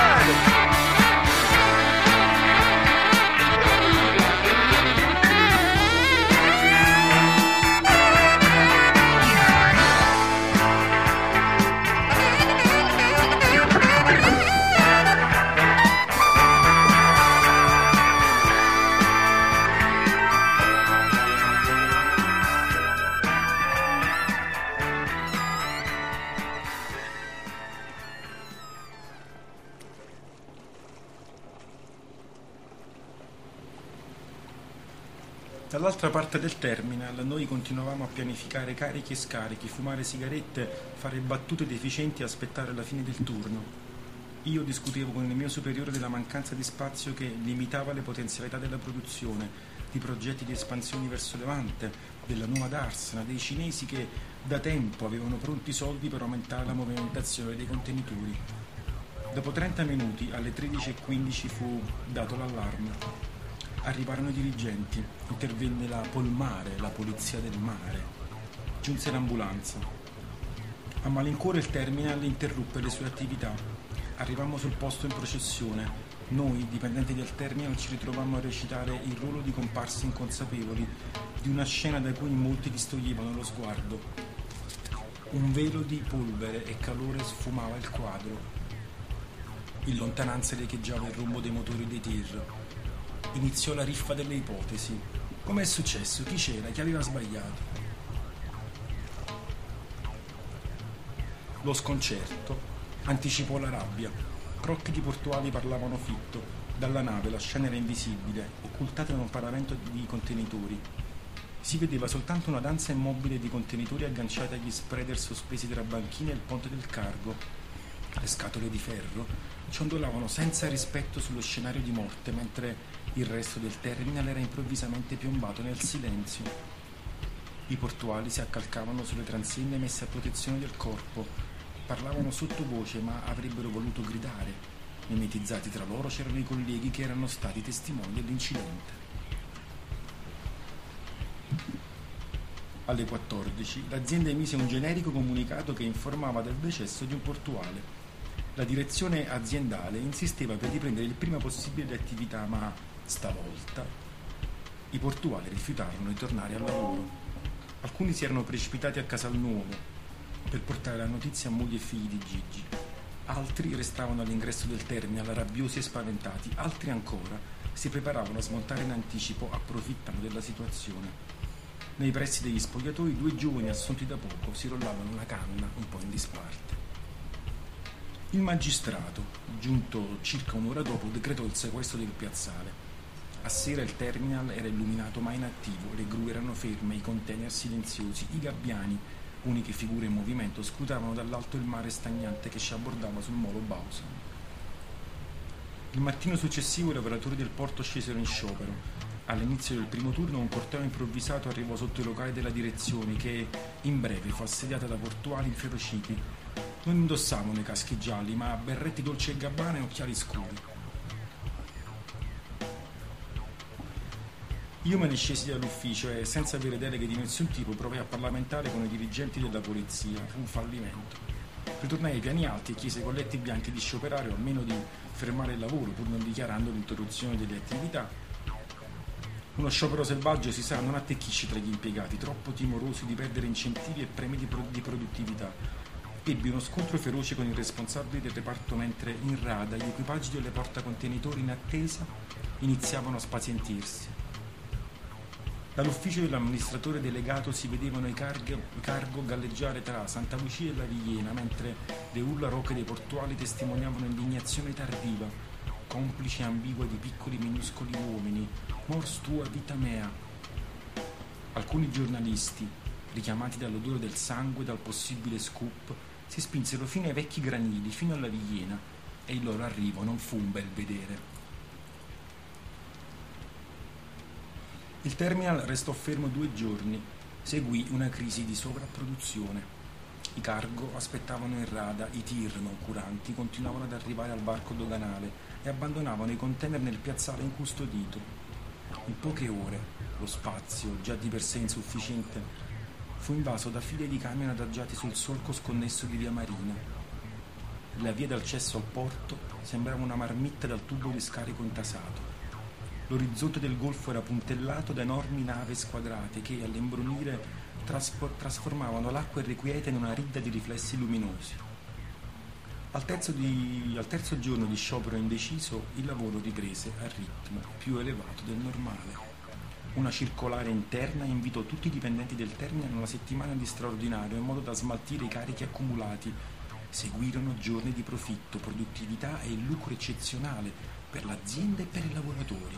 Dall'altra parte del terminal noi continuavamo a pianificare carichi e scarichi, fumare sigarette, fare battute deficienti e aspettare la fine del turno. Io discutevo con il mio superiore della mancanza di spazio che limitava le potenzialità della produzione, di progetti di espansione verso Levante, della nuova Darsena, dei cinesi che da tempo avevano pronti soldi per aumentare la movimentazione dei contenitori. Dopo 30 minuti, alle 13:15, fu dato l'allarme. Arrivarono i dirigenti, intervenne la Polmare, la polizia del mare. Giunse l'ambulanza. A malincuore il terminal interruppe le sue attività. Arrivammo sul posto in processione. Noi, dipendenti del terminal, ci ritrovammo a recitare il ruolo di comparsi inconsapevoli di una scena da cui molti distoglievano lo sguardo. Un velo di polvere e calore sfumava il quadro. In lontananza riecheggiava il rombo dei motori dei tir. Iniziò la riffa delle ipotesi. Com'è successo? Chi c'era? Chi aveva sbagliato? Lo sconcerto anticipò la rabbia. Crocchi di portuali parlavano fitto. Dalla nave la scena era invisibile, occultata da un paravento di contenitori. Si vedeva soltanto una danza immobile di contenitori agganciati agli spreader sospesi tra banchine e il ponte del cargo. Le scatole di ferro ciondolavano senza rispetto sullo scenario di morte, mentre il resto del terminal era improvvisamente piombato nel silenzio. I portuali si accalcavano sulle transenne messe a protezione del corpo, parlavano sottovoce ma avrebbero voluto gridare. Mimetizzati tra loro c'erano i colleghi che erano stati testimoni dell'incidente. Alle 14 l'azienda emise un generico comunicato che informava del decesso di un portuale. La direzione aziendale insisteva per riprendere il prima possibile le attività, ma stavolta i portuali rifiutarono di tornare al lavoro. Alcuni si erano precipitati a Casalnuovo per portare la notizia a moglie e figli di Gigi. Altri restavano all'ingresso del terminal rabbiosi e spaventati. Altri ancora si preparavano a smontare in anticipo, approfittando della situazione. Nei pressi degli spogliatoi 2 giovani assunti da poco si rollavano una canna un po' in disparte. Il magistrato, giunto circa un'ora dopo, decretò il sequestro del piazzale. A sera il terminal era illuminato ma inattivo, le gru erano ferme, i container silenziosi, i gabbiani, uniche figure in movimento, scrutavano dall'alto il mare stagnante che ci abbordava sul molo Bausan. Il mattino successivo i lavoratori del porto scesero in sciopero. All'inizio del primo turno un corteo improvvisato arrivò sotto i locali della direzione che in breve fu assediata da portuali inferociti. Non indossavano i caschi gialli, ma berretti Dolce & Gabbana e occhiali scuri. Io me ne scesi dall'ufficio e, senza avere deleghe di nessun tipo, provai a parlamentare con i dirigenti della polizia. Fu un fallimento. Ritornai ai piani alti e chiesi ai colletti bianchi di scioperare o almeno di fermare il lavoro, pur non dichiarando l'interruzione delle attività. Uno sciopero selvaggio, si sa, non attecchisce tra gli impiegati, troppo timorosi di perdere incentivi e premi di produttività. Ebbi uno scontro feroce con i responsabili del reparto mentre in rada gli equipaggi delle portacontenitori in attesa iniziavano a spazientirsi. Dall'ufficio dell'amministratore delegato si vedevano i cargo galleggiare tra Santa Lucia e la Vigliena, mentre le urla rauche dei portuali testimoniavano indignazione tardiva, complice e ambigua di piccoli minuscoli uomini. Mors tua vita mea. Alcuni giornalisti, richiamati dall'odore del sangue e dal possibile scoop, si spinsero fino ai vecchi granili, fino alla Vigliena, e il loro arrivo non fu un bel vedere. Il terminal restò fermo 2 giorni, seguì una crisi di sovrapproduzione. I cargo aspettavano in rada, i tir non curanti continuavano ad arrivare al varco doganale e abbandonavano i container nel piazzale incustodito. In poche ore lo spazio, già di per sé insufficiente, fu invaso da file di camion adagiati sul solco sconnesso di via Marina. La via d'accesso al porto sembrava una marmitta dal tubo di scarico intasato. L'orizzonte del golfo era puntellato da enormi navi squadrate che, all'imbrunire, trasformavano l'acqua irrequieta in una ridda di riflessi luminosi. Al terzo giorno di sciopero indeciso, il lavoro riprese a ritmo più elevato del normale. Una circolare interna invitò tutti i dipendenti del terminal a una settimana di straordinario in modo da smaltire i carichi accumulati. Seguirono giorni di profitto, produttività e lucro eccezionale per l'azienda e per i lavoratori.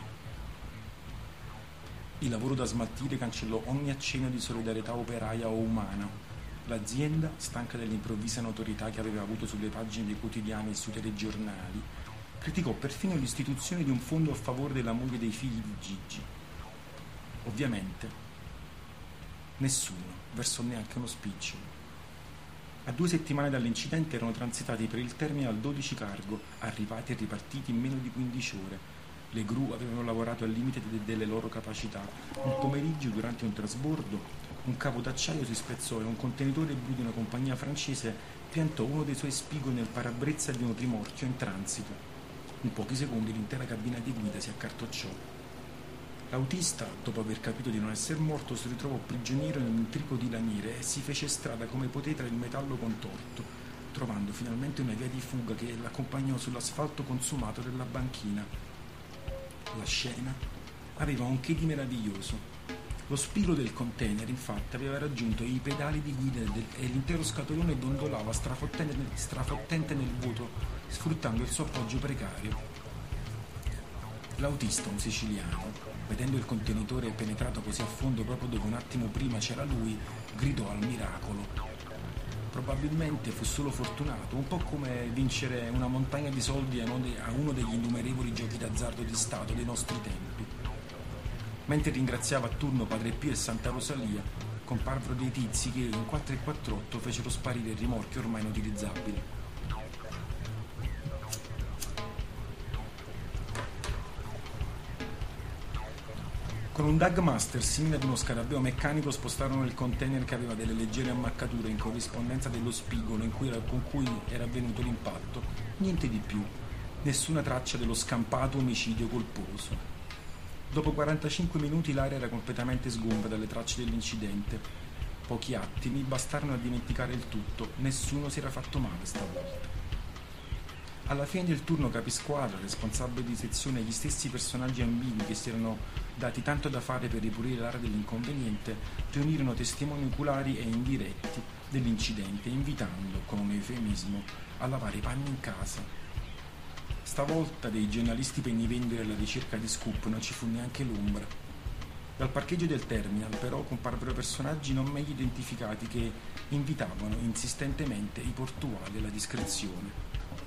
Il lavoro da smaltire cancellò ogni accenno di solidarietà operaia o umana. L'azienda, stanca dell'improvvisa notorietà che aveva avuto sulle pagine dei quotidiani e sui telegiornali, criticò perfino l'istituzione di un fondo a favore della moglie e dei figli di Gigi. Ovviamente nessuno versò neanche uno spicciolo. A 2 settimane dall'incidente erano transitati per il terminal 12 cargo, arrivati e ripartiti in meno di 15 ore. Le gru avevano lavorato al limite delle loro capacità. Un pomeriggio, durante un trasbordo, un cavo d'acciaio si spezzò e un contenitore blu di una compagnia francese piantò uno dei suoi spigoli nel parabrezza di un rimorchio in transito. In pochi secondi l'intera cabina di guida si accartocciò. L'autista, dopo aver capito di non essere morto, si ritrovò prigioniero in un intrico di lamiere e si fece strada come poté tra il metallo contorto, trovando finalmente una via di fuga che l'accompagnò sull'asfalto consumato della banchina. La scena aveva un che di meraviglioso. Lo spiro del container, infatti, aveva raggiunto i pedali di guida e l'intero scatolone dondolava strafottente nel vuoto, sfruttando il suo appoggio precario. L'autista, un siciliano, vedendo il contenitore penetrato così a fondo proprio dove un attimo prima c'era lui, gridò al miracolo. Probabilmente fu solo fortunato, un po' come vincere una montagna di soldi a uno degli innumerevoli giochi d'azzardo di Stato dei nostri tempi. Mentre ringraziava a turno Padre Pio e Santa Rosalia, comparvero dei tizi che in 448 fecero sparire il rimorchio ormai inutilizzabile. Con un Dagmaster simile ad uno scarabeo meccanico spostarono il container che aveva delle leggere ammaccature in corrispondenza dello spigolo con cui era avvenuto l'impatto. Niente di più, nessuna traccia dello scampato omicidio colposo. Dopo 45 minuti l'aria era completamente sgombra dalle tracce dell'incidente. Pochi attimi bastarono a dimenticare il tutto, nessuno si era fatto male stavolta. Alla fine del turno capisquadra, responsabile di sezione e gli stessi personaggi ambigui che si erano dati tanto da fare per ripulire l'area dell'inconveniente, riunirono testimoni oculari e indiretti dell'incidente, invitando, con un eufemismo, a lavare i panni in casa. Stavolta dei giornalisti pennivendoli alla ricerca di scoop non ci fu neanche l'ombra. Dal parcheggio del terminal però comparvero personaggi non meglio identificati che invitavano insistentemente i portuali alla discrezione.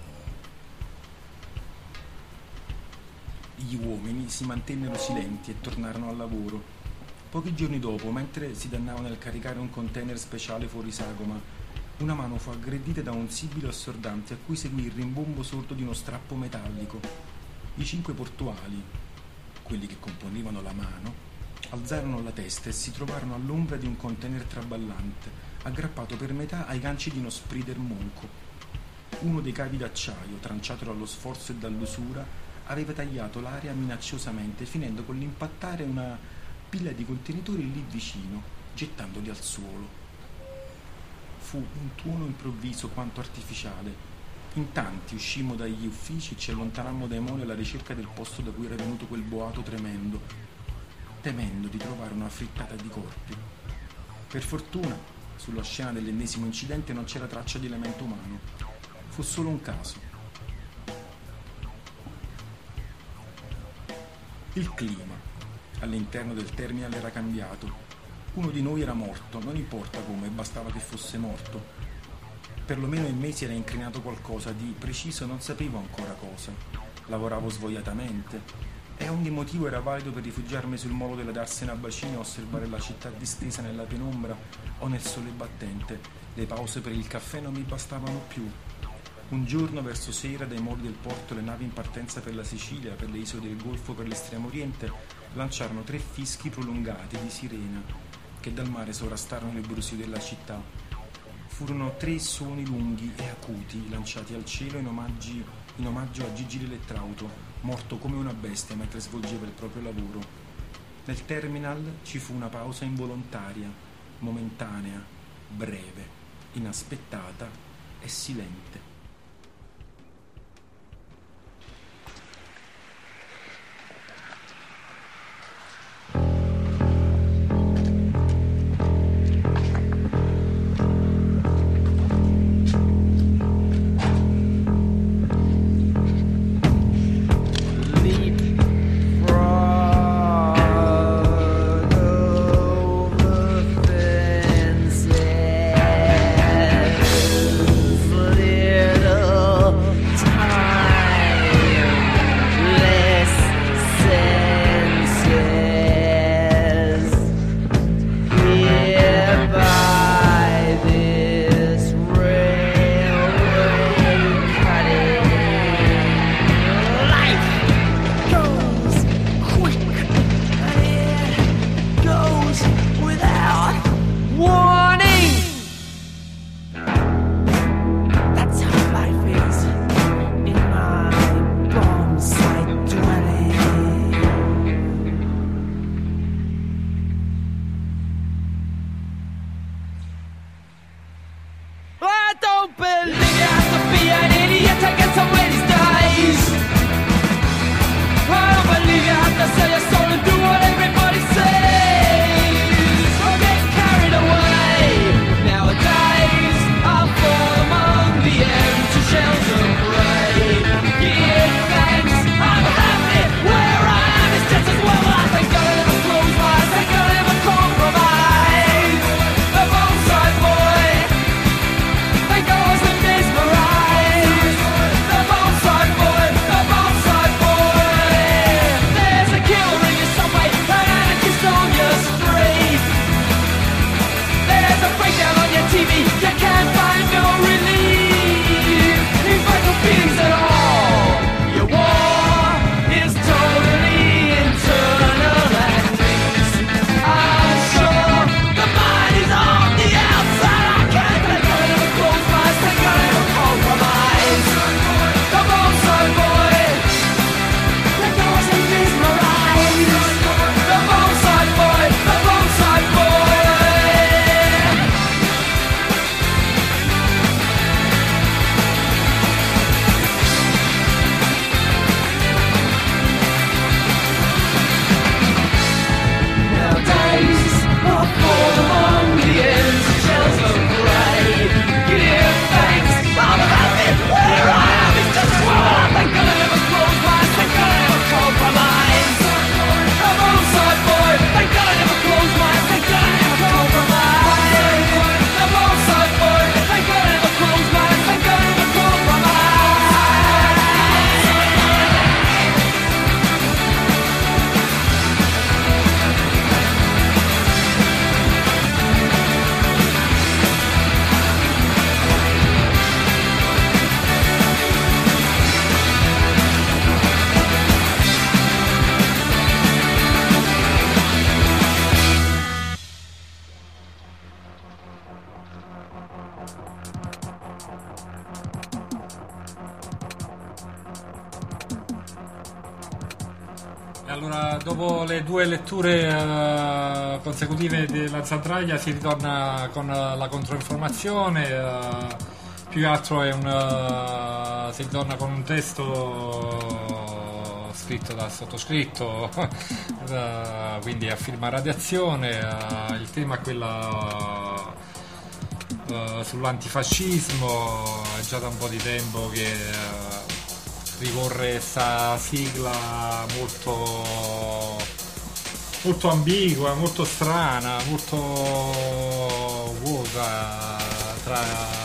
Gli uomini si mantennero silenti e tornarono al lavoro. Pochi giorni dopo, mentre si dannavano nel caricare un container speciale fuori sagoma, una mano fu aggredita da un sibilo assordante a cui seguì il rimbombo sordo di uno strappo metallico. I 5 portuali, quelli che componevano la mano, alzarono la testa e si trovarono all'ombra di un container traballante, aggrappato per metà ai ganci di uno sprider monco. Uno dei cavi d'acciaio, tranciato dallo sforzo e dall'usura, aveva tagliato l'aria minacciosamente, finendo con l'impattare una pila di contenitori lì vicino, gettandoli al suolo. Fu un tuono improvviso quanto artificiale. In tanti uscimmo dagli uffici e ci allontanammo dai moli alla ricerca del posto da cui era venuto quel boato tremendo, temendo di trovare una frittata di corpi. Per fortuna, sulla scena dell'ennesimo incidente non c'era traccia di elemento umano. Fu solo un caso. Il clima all'interno del terminal era cambiato. Uno di noi era morto, non importa come, bastava che fosse morto. Perlomeno in me si era incrinato qualcosa di preciso, non sapevo ancora cosa. Lavoravo svogliatamente e ogni motivo era valido per rifugiarmi sul molo della Darsena Bacino e osservare la città distesa nella penombra o nel sole battente. Le pause per il caffè non mi bastavano più. Un giorno verso sera dai moli del porto le navi in partenza per la Sicilia, per le isole del Golfo, per l'estremo oriente lanciarono 3 fischi prolungati di sirena che dal mare sovrastarono il brusio della città. Furono 3 suoni lunghi e acuti lanciati al cielo in omaggio a Gigi l'Elettrauto, morto come una bestia mentre svolgeva il proprio lavoro. Nel terminal ci fu una pausa involontaria, momentanea, breve, inaspettata e silente. Yeah. Allora, dopo le due letture consecutive della Zantraglia si ritorna con la controinformazione, più che altro si ritorna con un testo scritto dal sottoscritto, quindi a firma Radiazione. Il tema è quello sull'antifascismo. È già da un po' di tempo che ricorre questa sigla molto ambigua, molto strana, molto vuota tra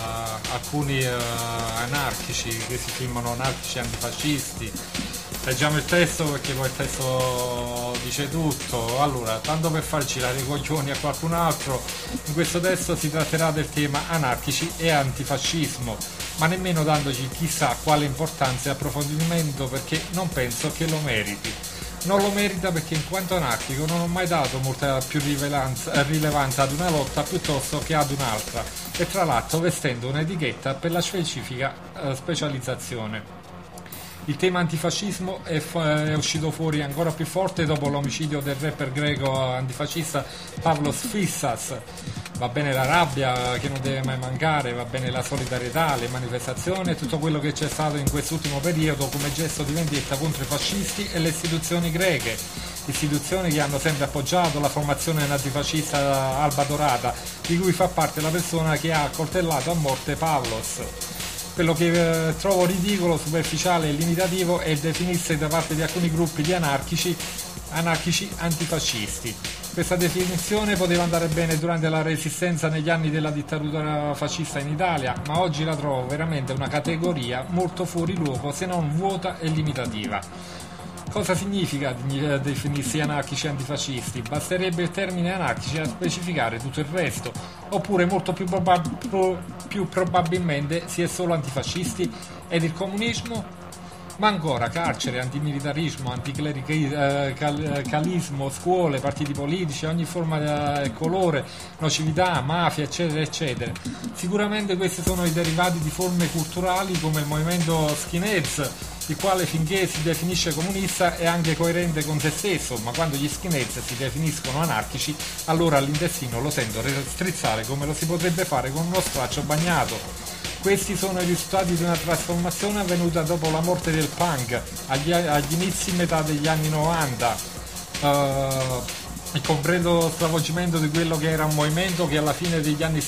alcuni anarchici che si filmano anarchici antifascisti. Leggiamo il testo perché poi il testo dice tutto. Allora, tanto per far girare i coglioni a qualcun altro, in questo testo si tratterà del tema anarchici e antifascismo, ma nemmeno dandoci chissà quale importanza e approfondimento, perché non penso che lo meriti. Non lo merita perché in quanto anarchico non ho mai dato molta più rilevanza ad una lotta piuttosto che ad un'altra, e tra l'altro vestendo un'etichetta per la specifica specializzazione. Il tema antifascismo è uscito fuori ancora più forte dopo l'omicidio del rapper greco antifascista Pavlos Fissas. Va bene la rabbia che non deve mai mancare, va bene la solidarietà, le manifestazioni e tutto quello che c'è stato in quest'ultimo periodo come gesto di vendetta contro i fascisti e le istituzioni greche, istituzioni che hanno sempre appoggiato la formazione nazifascista Alba Dorata, di cui fa parte la persona che ha accoltellato a morte Pavlos. Quello che trovo ridicolo, superficiale e limitativo è definirsi da parte di alcuni gruppi di anarchici antifascisti. Questa definizione poteva andare bene durante la resistenza negli anni della dittatura fascista in Italia, ma oggi la trovo veramente una categoria molto fuori luogo, se non vuota e limitativa. Cosa significa definirsi anarchici antifascisti? Basterebbe il termine anarchici a specificare tutto il resto, oppure molto più probabilmente si è solo antifascisti ed il comunismo? Ma ancora carcere, antimilitarismo, anticlericalismo, scuole, partiti politici, ogni forma e colore, nocività, mafia, eccetera, eccetera. Sicuramente questi sono i derivati di forme culturali come il movimento skinheads, il quale finché si definisce comunista è anche coerente con se stesso, ma quando gli skinheads si definiscono anarchici, allora l'intestino lo sento strizzare come lo si potrebbe fare con uno straccio bagnato. Questi sono i risultati di una trasformazione avvenuta dopo la morte del punk, agli inizi metà degli anni 90, il completo stravolgimento di quello che era un movimento che dalla fine degli anni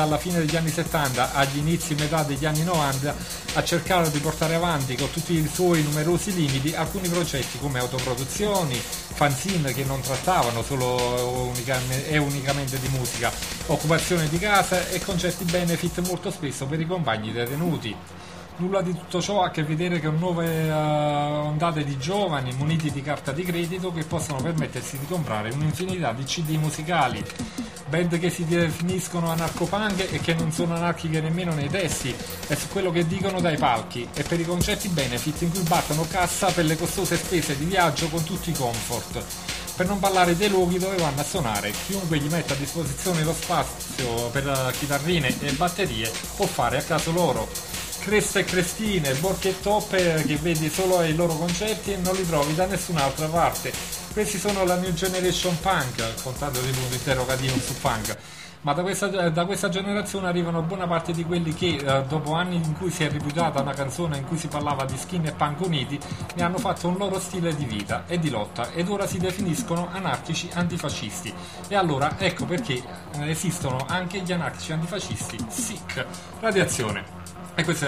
70 agli inizi metà degli anni 90 ha cercato di portare avanti con tutti i suoi numerosi limiti alcuni progetti come autoproduzioni, fanzine che non trattavano solo unicamente di musica, occupazione di casa e concerti benefit molto spesso per i compagni detenuti. Nulla di tutto ciò ha a che vedere con nuove ondate di giovani muniti di carta di credito che possono permettersi di comprare un'infinità di CD musicali, band che si definiscono anarcopunk e che non sono anarchiche nemmeno nei testi e su quello che dicono dai palchi, e per i concerti benefit in cui battono cassa per le costose spese di viaggio con tutti i comfort. Per non parlare dei luoghi dove vanno a suonare, chiunque gli metta a disposizione lo spazio per chitarrine e batterie può fare a caso loro. Creste e crestine, borchi e toppe che vedi solo ai loro concerti e non li trovi da nessun'altra parte. Questi sono la New Generation Punk, contato di punto interrogativo su punk. Ma da questa generazione arrivano buona parte di quelli che, dopo anni in cui si è ripudiata una canzone in cui si parlava di skin e punk uniti, ne hanno fatto un loro stile di vita e di lotta, ed ora si definiscono anarchici antifascisti. E allora ecco perché esistono anche gli anarchici antifascisti SIC. Radiazione. E questa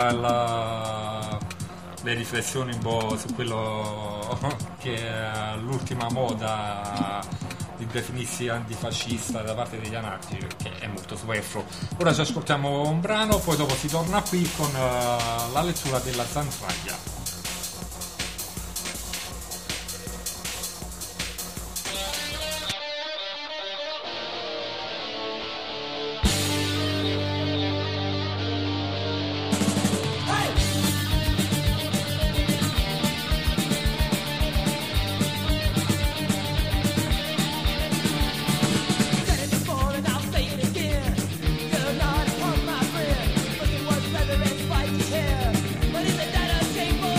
era le riflessioni un po' su quello che è l'ultima moda di definirsi antifascista da parte degli anarchici, che è molto superfluo. Ora ci ascoltiamo un brano, poi dopo si torna qui con la lettura della Zantraglia. Table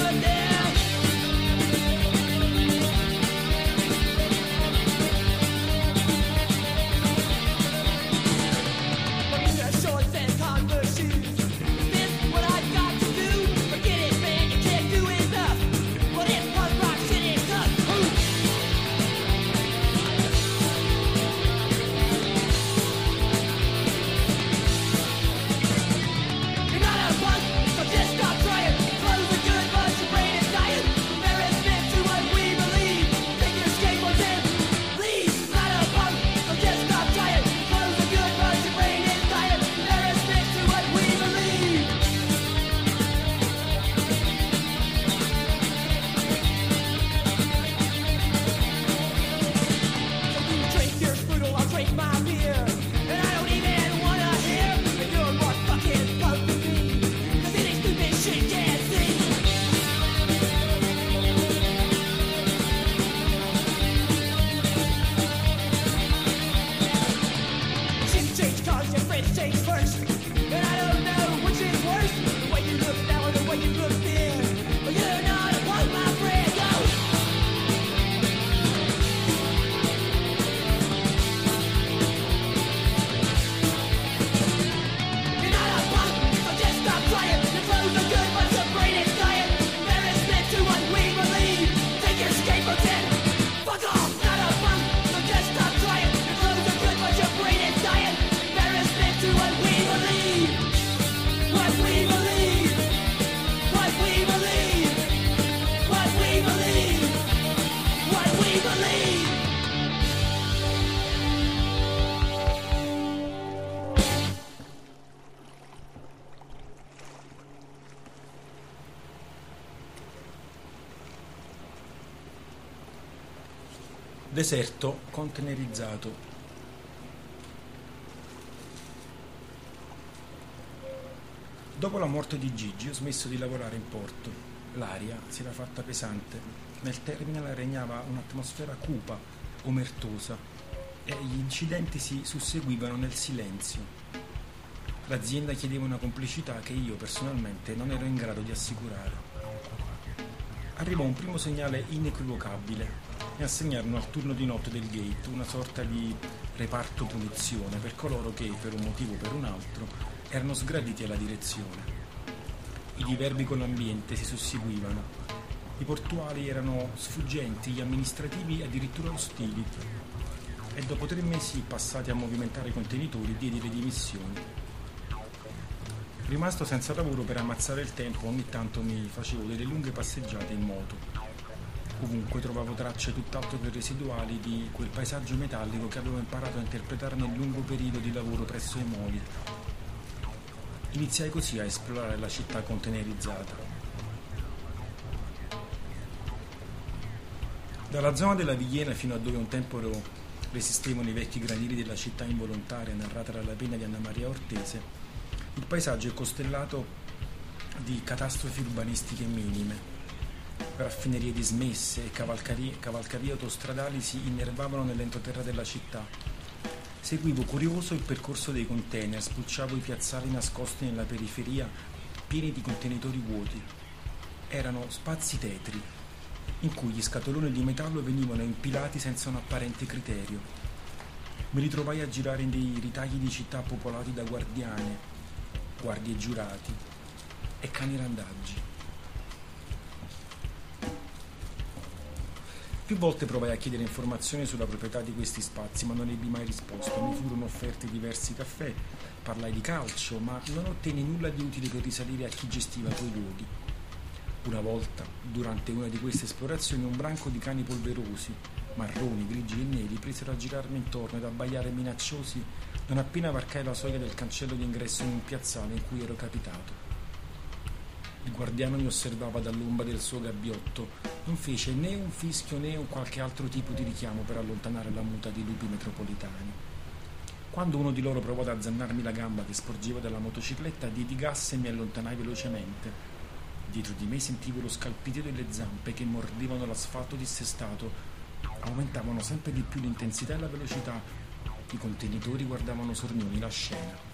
Deserto containerizzato. Dopo la morte di Gigi ho smesso di lavorare in porto. L'aria si era fatta pesante. Nel terminal regnava un'atmosfera cupa, omertosa, e gli incidenti si susseguivano nel silenzio. L'azienda chiedeva una complicità che io personalmente non ero in grado di assicurare. Arrivò un primo segnale inequivocabile. Mi assegnarono al turno di notte del gate, una sorta di reparto punizione per coloro che, per un motivo o per un altro, erano sgraditi alla direzione. I diverbi con l'ambiente si susseguivano. I portuali erano sfuggenti, gli amministrativi addirittura ostili. E dopo 3 mesi passati a movimentare i contenitori diedi le dimissioni. Rimasto senza lavoro per ammazzare il tempo, ogni tanto mi facevo delle lunghe passeggiate in moto. Ovunque trovavo tracce tutt'altro che residuali di quel paesaggio metallico che avevo imparato a interpretare nel lungo periodo di lavoro presso i moli. Iniziai così a esplorare la città containerizzata. Dalla zona della Vigliena fino a dove un tempo resistevano i vecchi granili della città involontaria narrata dalla penna di Anna Maria Ortese, il paesaggio è costellato di catastrofi urbanistiche minime. Raffinerie dismesse e cavalcavie autostradali si innervavano nell'entroterra della città. Seguivo curioso il percorso dei container, spulciavo i piazzali nascosti nella periferia pieni di contenitori vuoti. Erano spazi tetri, in cui gli scatoloni di metallo venivano impilati senza un apparente criterio. Mi ritrovai a girare in dei ritagli di città popolati da guardiane, guardie giurati e cani randaggi. Più volte provai a chiedere informazioni sulla proprietà di questi spazi, ma non ebbi mai risposta. Mi furono offerti diversi caffè, parlai di calcio, ma non ottenni nulla di utile per risalire a chi gestiva quei luoghi. Una volta, durante una di queste esplorazioni, un branco di cani polverosi, marroni, grigi e neri, presero a girarmi intorno ed a abbaiare minacciosi non appena varcai la soglia del cancello d'ingresso in un piazzale in cui ero capitato. Il guardiano mi osservava dall'ombra del suo gabbiotto. Non fece né un fischio né un qualche altro tipo di richiamo per allontanare la muta di lupi metropolitani. Quando uno di loro provò ad azzannarmi la gamba che sporgeva dalla motocicletta, diedi gas e mi allontanai velocemente. Dietro di me sentivo lo scalpitio delle zampe che mordevano l'asfalto dissestato. Aumentavano sempre di più l'intensità e la velocità. I contenitori guardavano sornioni la scena.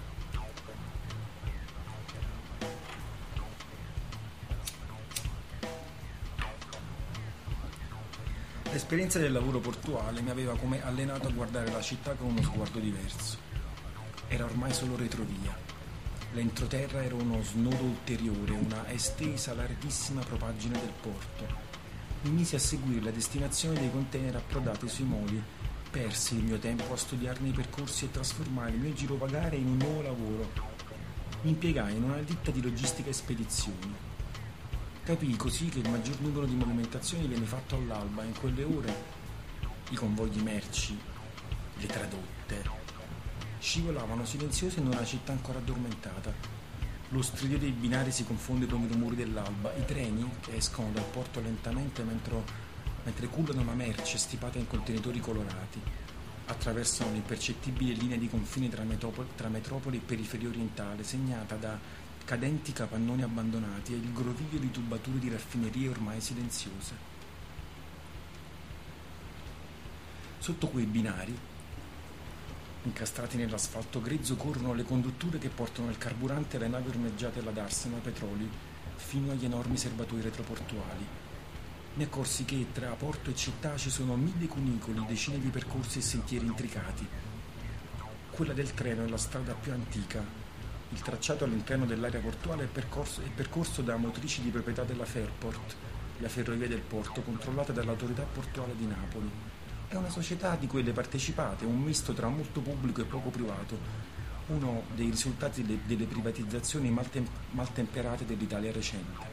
L'esperienza del lavoro portuale mi aveva come allenato a guardare la città con uno sguardo diverso. Era ormai solo retrovia. L'entroterra era uno snodo ulteriore, una estesa larghissima propagine del porto. Mi misi a seguire la destinazione dei container approdati sui moli, persi il mio tempo a studiarne i percorsi e trasformare il mio girovagare in un nuovo lavoro. Mi impiegai in una ditta di logistica e spedizioni. Capii così che il maggior numero di movimentazioni viene fatto all'alba. In quelle ore i convogli di merci, le tradotte, scivolavano silenziosi in una città ancora addormentata. Lo stridio dei binari si confonde con i rumori dell'alba. I treni che escono dal porto lentamente mentre cullano la merce stipata in contenitori colorati. Attraversano l'impercettibile linea di confine tra metropoli e periferia orientale, segnata da cadenti capannoni abbandonati e il groviglio di tubature di raffinerie ormai silenziose. Sotto quei binari, incastrati nell'asfalto grezzo, corrono le condutture che portano il carburante alle navi ormeggiate alla Darsena Petroli fino agli enormi serbatoi retroportuali. Mi accorsi che tra porto e città ci sono 1000 cunicoli, decine di percorsi e sentieri intricati. Quella del treno è la strada più antica. Il tracciato all'interno dell'area portuale è percorso da motrici di proprietà della Fairport, la ferrovia del porto, controllata dall'autorità portuale di Napoli. È una società di quelle partecipate, un misto tra molto pubblico e poco privato, uno dei risultati delle privatizzazioni mal temperate dell'Italia recente.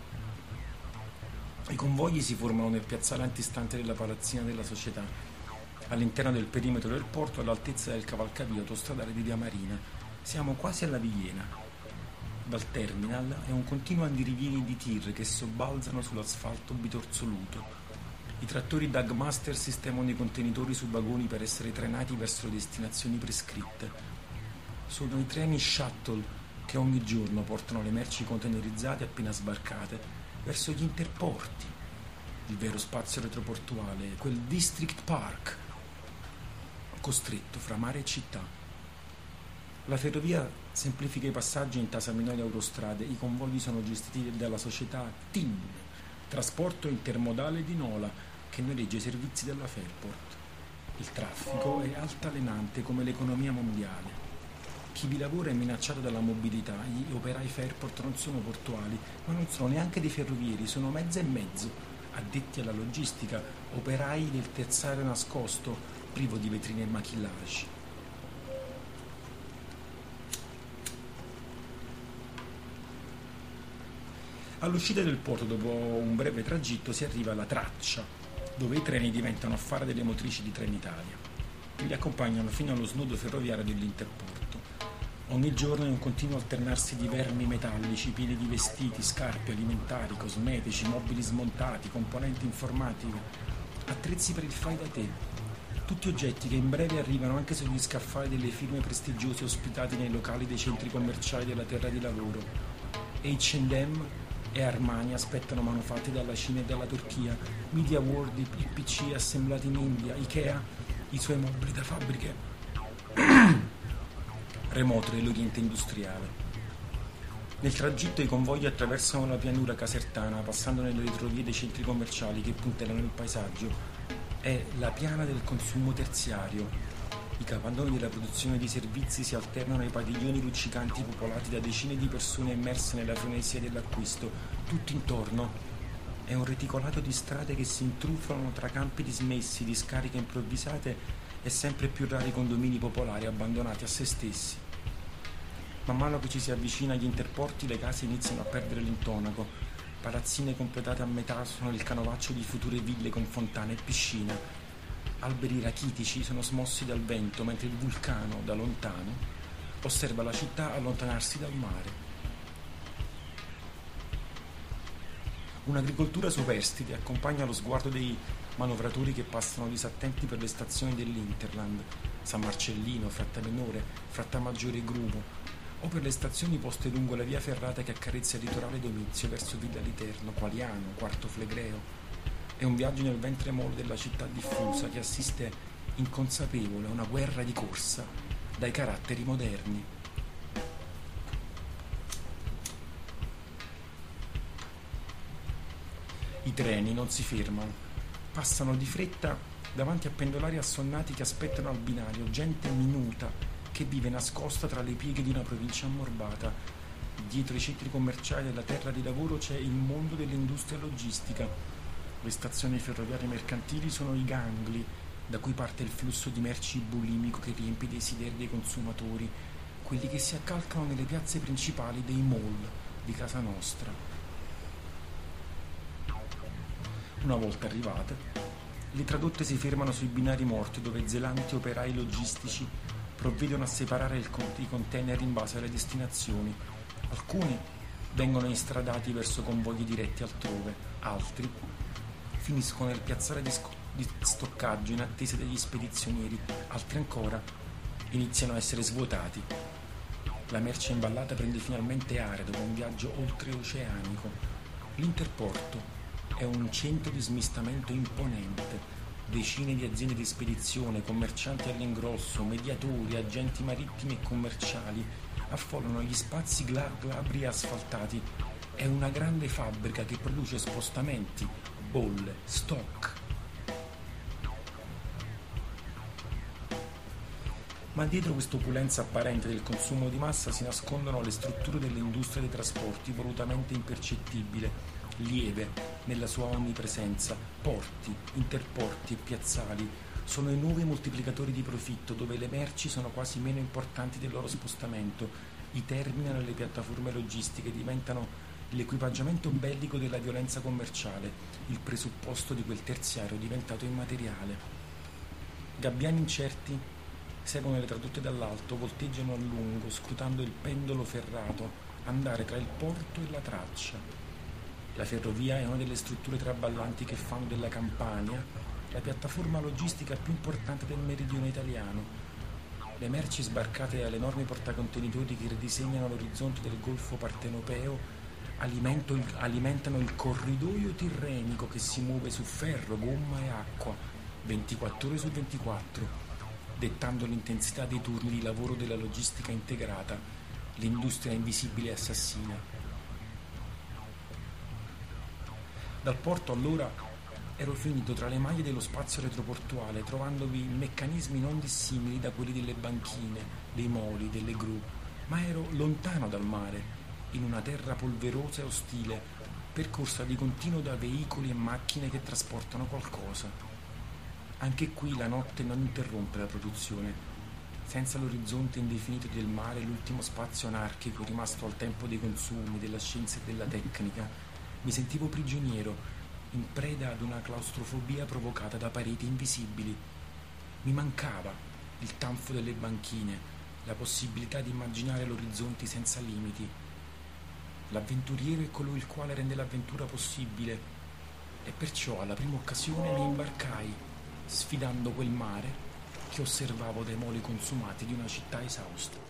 I convogli si formano nel piazzale antistante della palazzina della società, all'interno del perimetro del porto, all'altezza del cavalcavia autostradale di Via Marina. Siamo quasi alla Vigliena. Dal terminal è un continuo andirivieni di tir che sobbalzano sull'asfalto bitorzoluto. I trattori Dagmaster sistemano i contenitori su vagoni per essere trainati verso le destinazioni prescritte. Sono i treni shuttle che ogni giorno portano le merci containerizzate appena sbarcate verso gli interporti, il vero spazio retroportuale, quel District Park, costretto fra mare e città. La ferrovia semplifica i passaggi e intasa minori autostrade, i convogli sono gestiti dalla società TIN, Trasporto Intermodale di Nola, che noleggia i servizi della Fairport. Il traffico è altalenante come l'economia mondiale. Chi vi lavora è minacciato dalla mobilità, gli operai Fairport non sono portuali, ma non sono neanche dei ferrovieri, sono mezzo e mezzo, addetti alla logistica, operai del terziario nascosto, privo di vetrine e maquillage. All'uscita del porto, dopo un breve tragitto, si arriva alla traccia, dove i treni diventano affare delle motrici di Trenitalia, che li accompagnano fino allo snodo ferroviario dell'interporto. Ogni giorno è un continuo alternarsi di vermi metallici pieni di vestiti, scarpe, alimentari, cosmetici, mobili smontati, componenti informatiche, attrezzi per il fai da te. Tutti oggetti che in breve arrivano anche sugli scaffali delle firme prestigiose ospitate nei locali dei centri commerciali della terra di lavoro. H&M e Armani aspettano manufatti dalla Cina e dalla Turchia, Media World, i PC assemblati in India, Ikea, i suoi mobili da fabbriche remote dell'Oriente industriale. Nel tragitto i convogli attraversano la pianura casertana, passando nelle retrovie dei centri commerciali che puntellano il paesaggio. È la piana del consumo terziario. I capannoni della produzione di servizi si alternano ai padiglioni luccicanti popolati da decine di persone immerse nella frenesia dell'acquisto. Tutto intorno è un reticolato di strade che si intrufolano tra campi dismessi, discariche improvvisate e sempre più rari condomini popolari abbandonati a se stessi. Man mano che ci si avvicina agli interporti, le case iniziano a perdere l'intonaco. Palazzine completate a metà sono il canovaccio di future ville con fontane e piscina. Alberi rachitici sono smossi dal vento, mentre il vulcano, da lontano, osserva la città allontanarsi dal mare. Un'agricoltura superstite accompagna lo sguardo dei manovratori che passano disattenti per le stazioni dell'Interland, San Marcellino, Frattaminore, Frattamaggiore e Grumo, o per le stazioni poste lungo la via ferrata che accarezza il litorale Domizio verso Villa Literno, Qualiano, Quarto Flegreo. È un viaggio nel ventre mollo della città diffusa che assiste inconsapevole a una guerra di corsa dai caratteri moderni. I treni non si fermano, passano di fretta davanti a pendolari assonnati che aspettano al binario, gente minuta che vive nascosta tra le pieghe di una provincia ammorbata. Dietro i centri commerciali della terra di lavoro c'è il mondo dell'industria logistica. Le stazioni ferroviarie mercantili sono i gangli da cui parte il flusso di merci bulimico che riempie i desideri dei consumatori, quelli che si accalcano nelle piazze principali dei mall di casa nostra. Una volta arrivate, le tradotte si fermano sui binari morti dove zelanti operai logistici provvedono a separare i container in base alle destinazioni. Alcuni vengono instradati verso convogli diretti altrove, altri finiscono nel piazzale di stoccaggio in attesa degli spedizionieri, altri ancora iniziano a essere svuotati. La merce imballata prende finalmente area dopo un viaggio oltreoceanico. L'interporto è un centro di smistamento imponente. Decine di aziende di spedizione, commercianti all'ingrosso, mediatori, agenti marittimi e commerciali affollano gli spazi glabri e asfaltati. È una grande fabbrica che produce spostamenti, bolle, stock. Ma dietro questa opulenza apparente del consumo di massa si nascondono le strutture dell'industria dei trasporti volutamente impercettibile, lieve nella sua onnipresenza. Porti, interporti e piazzali sono i nuovi moltiplicatori di profitto, dove le merci sono quasi meno importanti del loro spostamento. I terminal e le piattaforme logistiche diventano l'equipaggiamento bellico della violenza commerciale, il presupposto di quel terziario diventato immateriale. Gabbiani incerti seguono le tradotte dall'alto, volteggiano a lungo, scrutando il pendolo ferrato, andare tra il porto e la traccia. La ferrovia è una delle strutture traballanti che fanno della Campania la piattaforma logistica più importante del meridione italiano. Le merci sbarcate all'enormi portacontenitori che ridisegnano l'orizzonte del Golfo Partenopeo alimentano il corridoio tirrenico che si muove su ferro, gomma e acqua 24 ore su 24, dettando l'intensità dei turni di lavoro della logistica integrata, l'industria invisibile e assassina. Dal porto allora ero finito tra le maglie dello spazio retroportuale, trovandovi meccanismi non dissimili da quelli delle banchine, dei moli, delle gru, ma ero lontano dal mare, in una terra polverosa e ostile, percorsa di continuo da veicoli e macchine che trasportano qualcosa. Anche qui la notte non interrompe la produzione. Senza l'orizzonte indefinito del mare, l'ultimo spazio anarchico rimasto al tempo dei consumi, della scienza e della tecnica, mi sentivo prigioniero, in preda ad una claustrofobia provocata da pareti invisibili. Mi mancava il tanfo delle banchine, la possibilità di immaginare l'orizzonte senza limiti. L'avventuriero è colui il quale rende l'avventura possibile, e perciò alla prima occasione mi imbarcai, sfidando quel mare che osservavo dai moli consumati di una città esausta.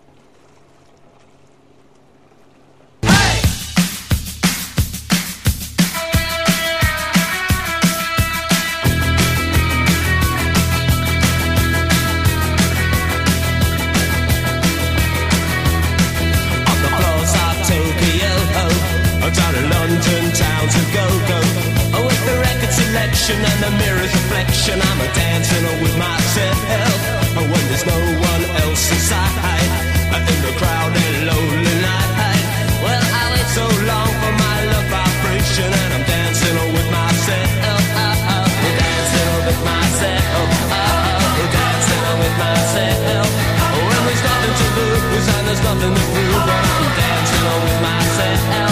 Down in London town to go with the record selection and the mirror's reflection. I'm a dancing with myself when there's no one else inside, in the crowded lonely night. Well, I wait so long for my love vibration, and I'm dancing with myself. Dancing with myself. Dancing with myself. When there's nothing to lose and there's nothing to prove, but I'm dancing with myself.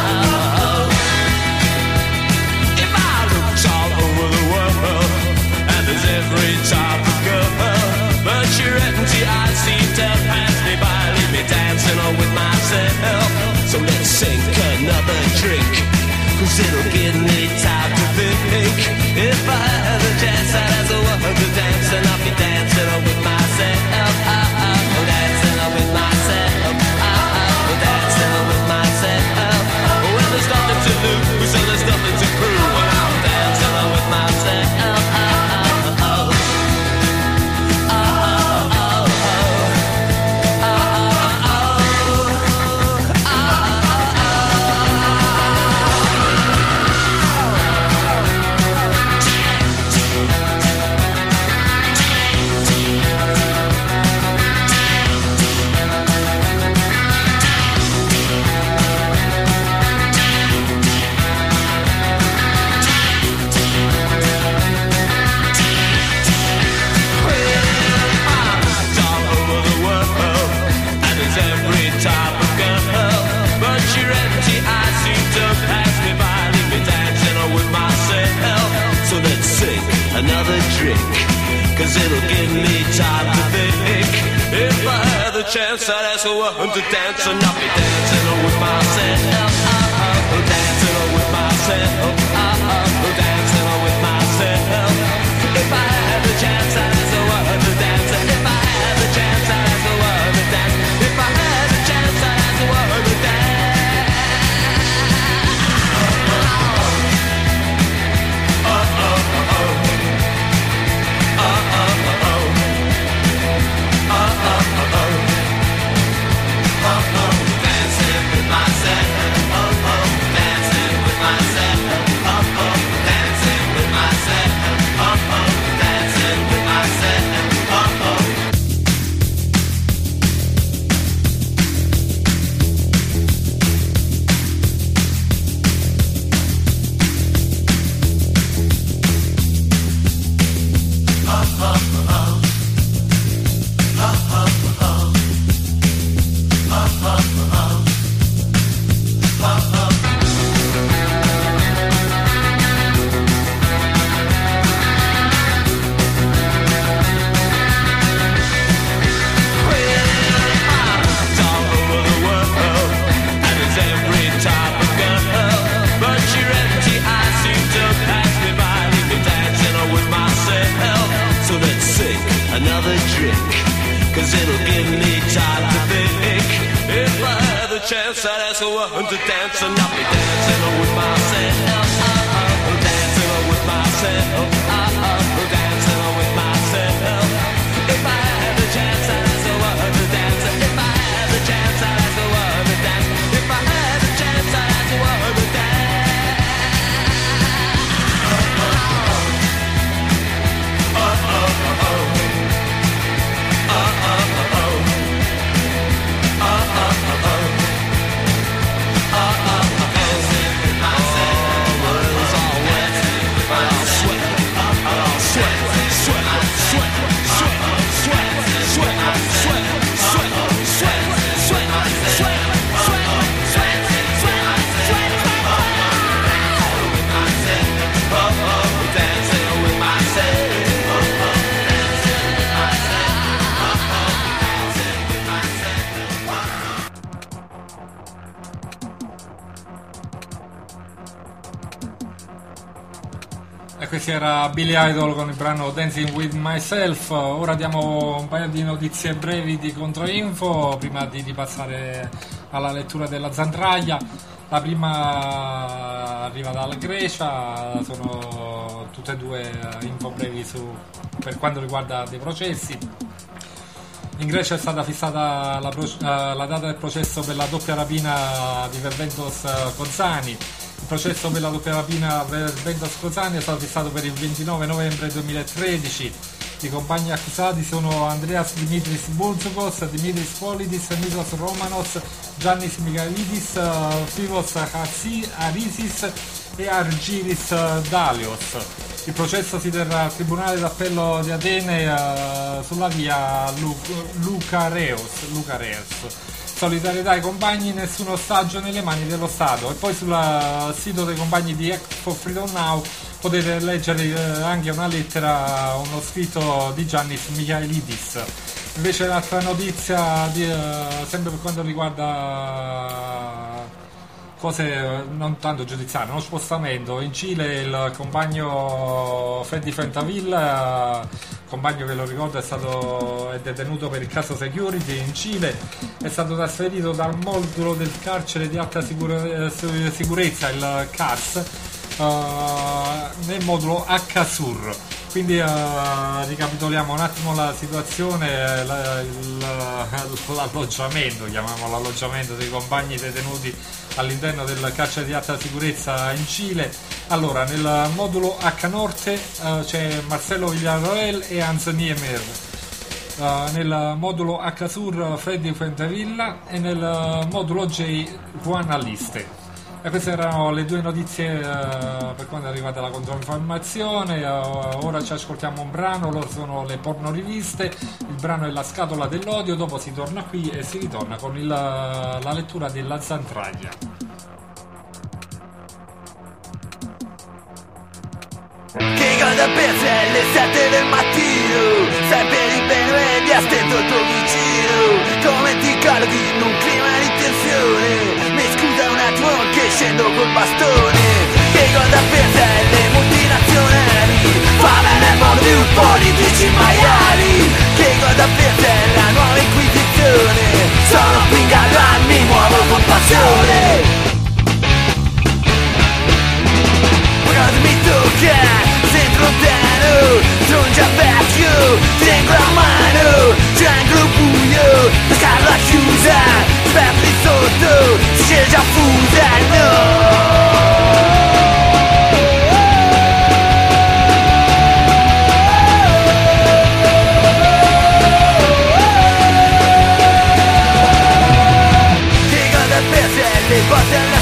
Every type of girl, but you're empty, I seem to pass me by, leave me dancing on with myself. So let's sink another drink, cause it'll give me time to think. If I had a chance, I'd ask a woman to dance, and I'll be dancing on with myself. Dancing on with myself. Dancing on with myself. Well, there's nothing to lose, and there's nothing to prove, but I'm dancing on with myself. Another drink, cause it'll give me time to think. If I had the chance, I'd ask a woman to dance, and I'll be dancing with myself. Dancing with myself. Dancing with myself. If I had the chance, I'd ask a woman to dance. If I had the chance, I'd ask a woman to dance. If I had the chance, I'd ask a woman to dance. Dancing with myself. dance, that's the word to dance, and I'll be dancing with myself, dancing with myself, dancing with myself. If I had the chance, I'd ask the word to dance. If I had the chance, I'd ask the word to dance. If I had the chance, I'd ask the word to dance. E questi era Billy Idol con il brano Dancing With Myself. Ora diamo un paio di notizie brevi di controinfo prima di passare alla lettura della Zantraglia. La prima arriva dalla Grecia, sono tutte e due info brevi per quanto riguarda dei processi. In Grecia è stata fissata la data del processo per la doppia rapina di Verbentos Kozani. Il processo per la doppia rapina Verbentos Kozani è stato fissato per il 29 novembre 2013. I compagni accusati sono Andreas Dimitris Bouzoukas, Dimitris Polidis, Nikos Romanos, Giannis Michailidis, Fivos Harisis e Argyris Dalios. Il processo si terrà al Tribunale d'Appello di Atene sulla via Lucareos. Solidarietà ai compagni, nessun ostaggio nelle mani dello Stato. E poi sul sito dei compagni di Act for Freedom Now potete leggere anche una lettera, uno scritto di Giannis Michailidis. Invece l'altra notizia, sempre per quanto riguarda cose non tanto giudiziarie, uno spostamento in Cile. Il compagno Freddy Fentavilla, compagno che lo ricordo è detenuto per il caso Security in Cile, è stato trasferito dal modulo del carcere di alta sicurezza, il CARS, nel modulo H-Sur. Quindi ricapitoliamo un attimo la situazione, l'alloggiamento, chiamiamolo alloggiamento dei compagni detenuti all'interno del carcere di alta sicurezza in Cile. Allora, nel modulo H-Norte c'è Marcelo Villarroel e Hans Niemeyer, nel modulo H-Sur Freddy Fuentevilla e nel modulo J Juan Aliste. E queste erano le due notizie per quanto riguarda la controinformazione. Ora ci ascoltiamo un brano, loro sono le pornoriviste, il brano è La scatola dell'odio, dopo si torna qui e si ritorna con la lettura della Zantraglia. Che cosa pensi alle 7 del mattino? Sai per il bene di astento il tuo vicino. Come ti collochi in un clima di tensione? Mi scusa un attimo che scendo col bastone. Che cosa pensi alle multinazionali? Famene mordi un politici maiali. Che cosa pensi alla nuova inquisizione? Sono qui in gallo, mi muovo con passione. Cosa mi tocca, sento lontano, sono già vecchio, tengo la mano, triangolo buio, la scala chiusa, spero lì sotto, si c'è già fusa, no! Che cosa pensi alle porte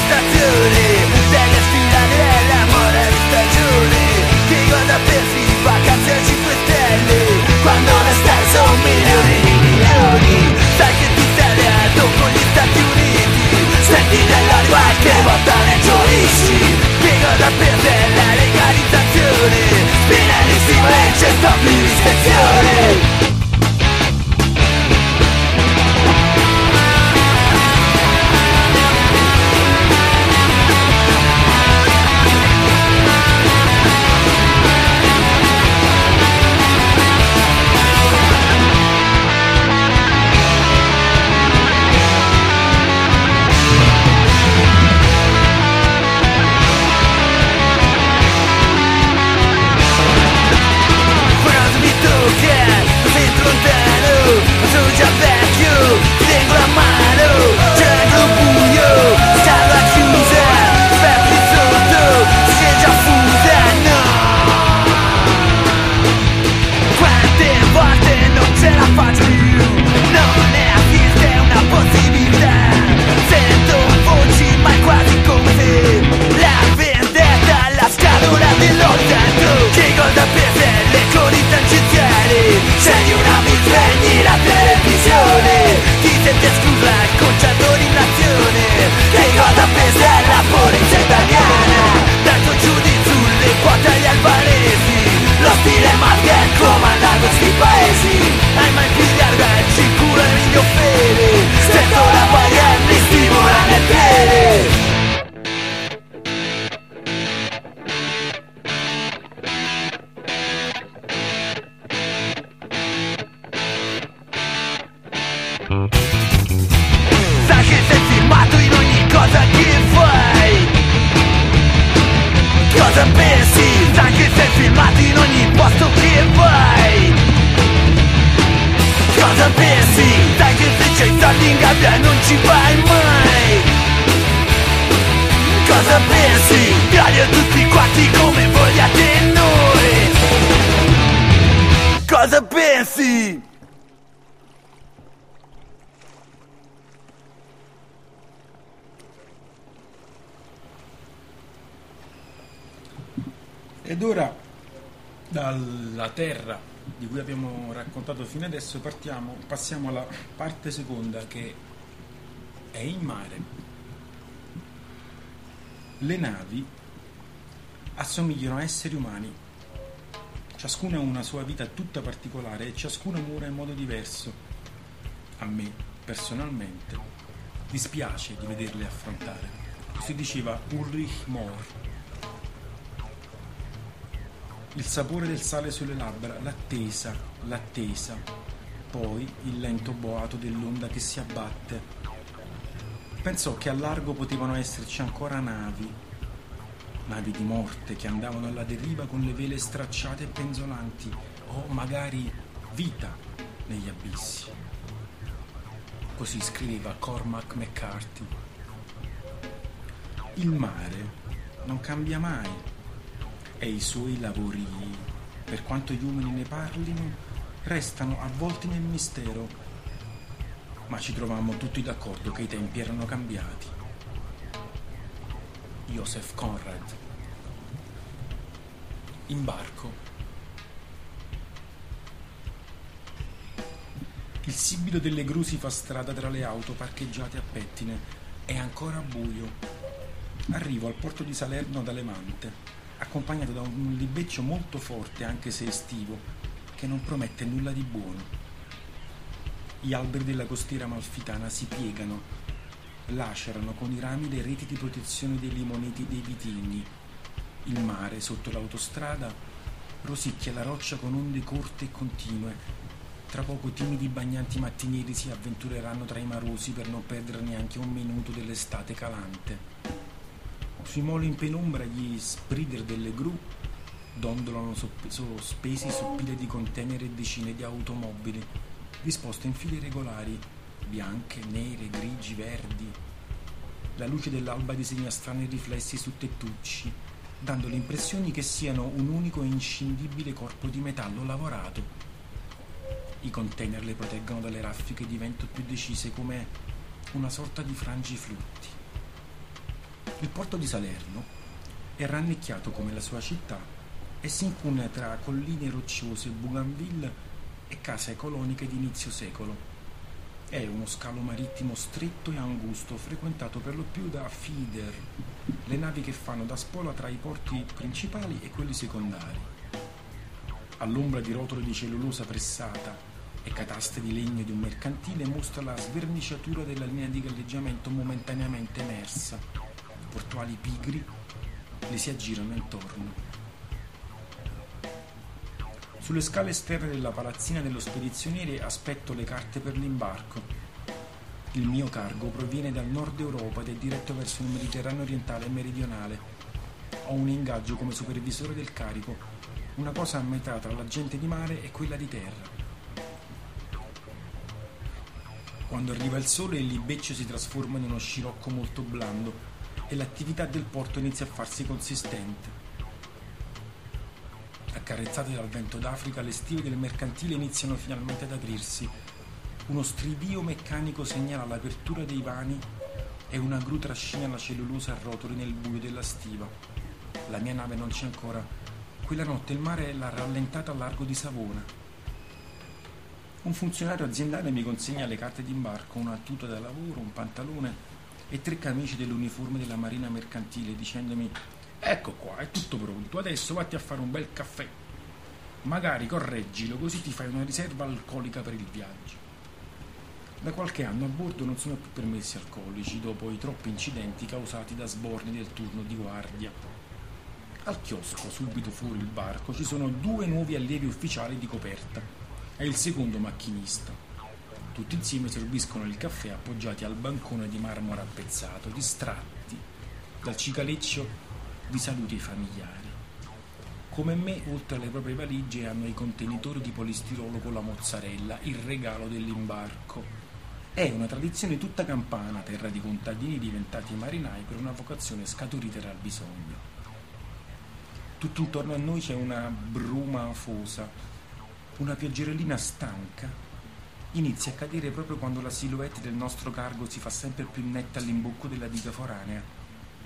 filmati in ogni posto che vai. Cosa pensi? Dai che se c'hai soldi in gabbia non ci vai mai. Cosa pensi? Taglio tutti quanti come vogliate noi. Cosa pensi? Ed ora, dalla terra di cui abbiamo raccontato fino adesso, passiamo alla parte seconda, che è il mare. Le navi assomigliano a esseri umani, ciascuna ha una sua vita tutta particolare e ciascuna muore in modo diverso. A me, personalmente, dispiace di vederle affrontare. Così diceva Ulrich Mohr. Il sapore del sale sulle labbra, l'attesa, poi il lento boato dell'onda che si abbatte. Pensò che a largo potevano esserci ancora navi di morte che andavano alla deriva con le vele stracciate e penzolanti, o magari vita negli abissi. Così scriveva Cormac McCarthy. Il mare non cambia mai. E i suoi lavori, per quanto gli uomini ne parlino, restano avvolti nel mistero. Ma ci trovammo tutti d'accordo che i tempi erano cambiati. Joseph Conrad. In barco. Il sibilo delle gru si fa strada tra le auto parcheggiate a pettine. È ancora buio. Arrivo al porto di Salerno da Levante, accompagnato da un libeccio molto forte, anche se estivo, che non promette nulla di buono. Gli alberi della costiera amalfitana si piegano, lacerano con i rami le reti di protezione dei limoneti e dei vitigni. Il mare, sotto l'autostrada, rosicchia la roccia con onde corte e continue. Tra poco timidi bagnanti mattinieri si avventureranno tra i marosi per non perdere neanche un minuto dell'estate calante. Sui moli in penombra gli sprider delle gru dondolano sospesi su pile di container e decine di automobili, disposte in file regolari, bianche, nere, grigi, verdi. La luce dell'alba disegna strani riflessi su tettucci, dando l'impressione che siano un unico e inscindibile corpo di metallo lavorato. I container le proteggono dalle raffiche di vento più decise, come una sorta di frangiflutti. Il porto di Salerno è rannicchiato come la sua città e si incunea tra colline rocciose, bougainville e case coloniche di inizio secolo. È uno scalo marittimo stretto e angusto, frequentato per lo più da feeder, le navi che fanno da spola tra i porti principali e quelli secondari. All'ombra di rotoli di cellulosa pressata e cataste di legno di un mercantile mostra la sverniciatura della linea di galleggiamento momentaneamente emersa. Portuali pigri le si aggirano intorno. Sulle scale esterne della palazzina dello spedizioniere aspetto le carte per l'imbarco. Il mio cargo proviene dal nord Europa ed è diretto verso il Mediterraneo orientale e meridionale. Ho un ingaggio come supervisore del carico, una cosa a metà tra la gente di mare e quella di terra. Quando arriva il sole il libeccio si trasforma in uno scirocco molto blando e l'attività del porto inizia a farsi consistente. Accarezzate dal vento d'Africa, le stive del mercantile iniziano finalmente ad aprirsi. Uno stridìo meccanico segnala l'apertura dei vani e una gru trascina la cellulosa a rotoli nel buio della stiva. La mia nave non c'è ancora. Quella notte il mare l'ha rallentata a largo di Savona. Un funzionario aziendale mi consegna le carte d'imbarco, una tuta da lavoro, un pantalone e 3 camicie dell'uniforme della marina mercantile, dicendomi: ecco qua, è tutto pronto, adesso vatti a fare un bel caffè, magari correggilo, così ti fai una riserva alcolica per il viaggio. Da qualche anno a bordo non sono più permessi alcolici dopo i troppi incidenti causati da sborni del turno di guardia. Al chiosco, subito fuori il barco, ci sono 2 nuovi allievi ufficiali di coperta e il secondo macchinista. Tutti insieme serviscono il caffè appoggiati al bancone di marmo rappezzato, distratti dal cicaleccio di saluti familiari. Come me, oltre alle proprie valigie, hanno i contenitori di polistirolo con la mozzarella, il regalo dell'imbarco. È una tradizione tutta campana, terra di contadini diventati marinai per una vocazione scaturita dal bisogno. Tutto intorno a noi c'è una bruma afosa, una pioggerellina stanca. Inizia a cadere proprio quando la silhouette del nostro cargo si fa sempre più netta all'imbocco della diga foranea.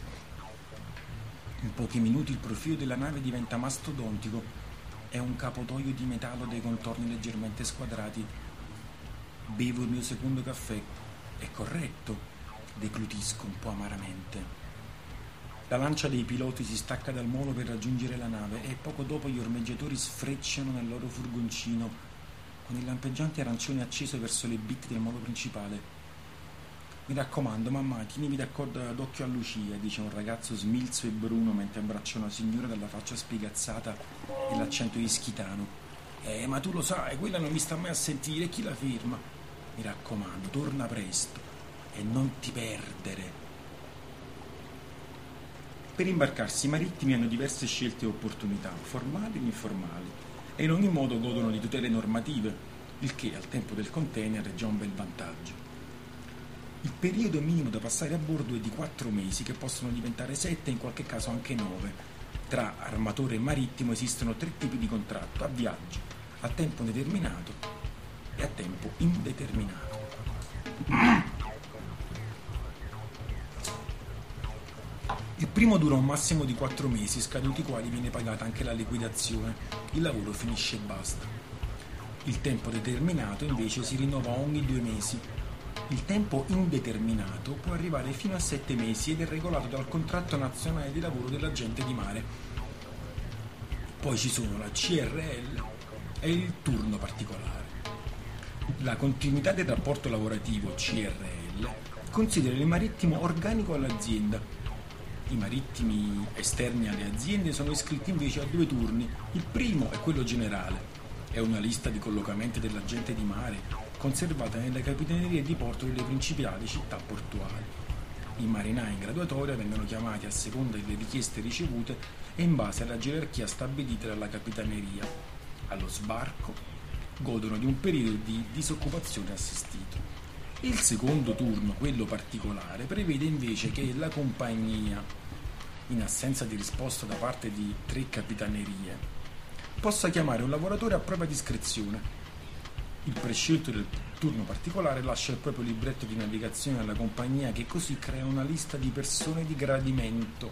In pochi minuti il profilo della nave diventa mastodontico. È un capotoio di metallo dai contorni leggermente squadrati. Bevo il mio secondo caffè. È corretto, deglutisco un po' amaramente. La lancia dei piloti si stacca dal molo per raggiungere la nave e poco dopo gli ormeggiatori sfrecciano nel loro furgoncino con il lampeggiante arancione acceso verso le bit del molo principale. Mi raccomando, mamma, tienimi d'occhio a Lucia, dice un ragazzo smilzo e bruno mentre abbraccia una signora dalla faccia spigazzata e l'accento ischitano. Ma tu lo sai, quella non mi sta mai a sentire, chi la firma? Mi raccomando, torna presto e non ti perdere. Per imbarcarsi i marittimi hanno diverse scelte e opportunità, formali e informali, e in ogni modo godono di tutele normative, il che al tempo del container è già un bel vantaggio. Il periodo minimo da passare a bordo è di 4 mesi, che possono diventare 7 e in qualche caso anche 9. Tra armatore e marittimo esistono 3 tipi di contratto: a viaggio, a tempo determinato e a tempo indeterminato. Il primo dura un massimo di 4 mesi, scaduti i quali viene pagata anche la liquidazione. Il lavoro finisce e basta. Il tempo determinato invece si rinnova ogni 2 mesi. Il tempo indeterminato può arrivare fino a 7 mesi ed è regolato dal contratto nazionale di lavoro dell'agente di mare. Poi ci sono la CRL e il turno particolare. La continuità del rapporto lavorativo CRL considera il marittimo organico all'azienda. I marittimi esterni alle aziende sono iscritti invece a 2 turni. Il primo è quello generale. È una lista di collocamenti dell'agente di mare conservata nelle capitanerie di porto delle principali città portuali. I marinai in graduatoria vengono chiamati a seconda delle richieste ricevute e in base alla gerarchia stabilita dalla capitaneria. Allo sbarco godono di un periodo di disoccupazione assistito. Il secondo turno, quello particolare, prevede invece che la compagnia, in assenza di risposta da parte di 3 capitanerie, possa chiamare un lavoratore a propria discrezione. Il prescelto del turno particolare lascia il proprio libretto di navigazione alla compagnia, che così crea una lista di persone di gradimento.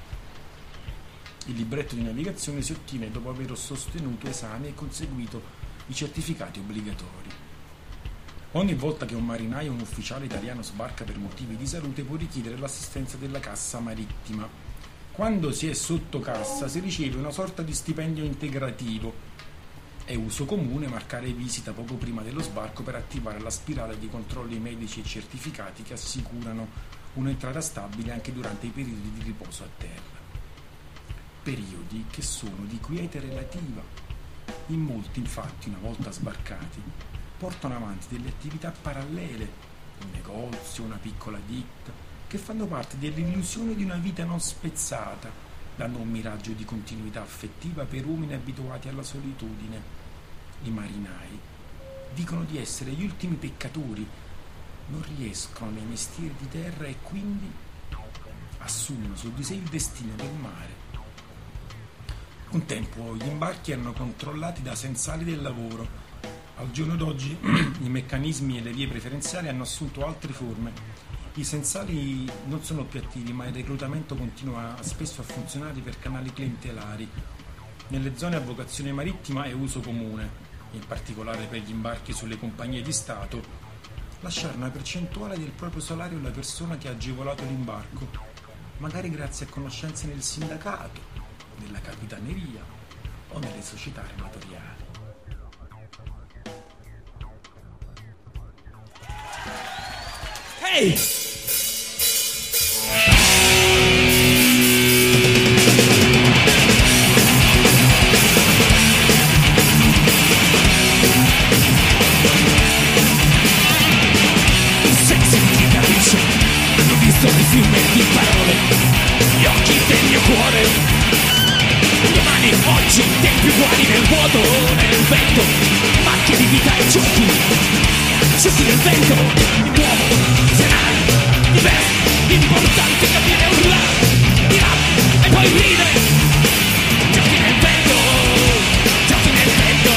Il libretto di navigazione si ottiene dopo aver sostenuto esami e conseguito i certificati obbligatori. Ogni volta che un marinaio o un ufficiale italiano sbarca per motivi di salute può richiedere l'assistenza della cassa marittima. Quando si è sotto cassa si riceve una sorta di stipendio integrativo. È uso comune marcare visita poco prima dello sbarco per attivare la spirale di controlli medici e certificati che assicurano un'entrata stabile anche durante i periodi di riposo a terra. Periodi che sono di quiete relativa. In molti, infatti, una volta sbarcati, portano avanti delle attività parallele, un negozio, una piccola ditta, che fanno parte dell'illusione di una vita non spezzata, danno un miraggio di continuità affettiva per uomini abituati alla solitudine. I marinai dicono di essere gli ultimi peccatori, non riescono nei mestieri di terra e quindi assumono su di sé il destino del mare. Un tempo gli imbarchi erano controllati da sensali del lavoro. Al giorno d'oggi i meccanismi e le vie preferenziali hanno assunto altre forme. I sensali non sono più attivi, ma il reclutamento continua spesso a funzionare per canali clientelari. Nelle zone a vocazione marittima è uso comune, in particolare per gli imbarchi sulle compagnie di Stato, lasciare una percentuale del proprio salario alla persona che ha agevolato l'imbarco, magari grazie a conoscenze nel sindacato, nella capitaneria o nelle società armatoriali. Hey! Sono fiume di parole, gli occhi del mio cuore, le mani oggi tempi uguali nel vuoto, nel vento, macchie di vita e giochi nel vento, mi muovo, scenari diversi, importante capire urlare, di rap e poi ridere, giochi nel vento, giochi nel vento,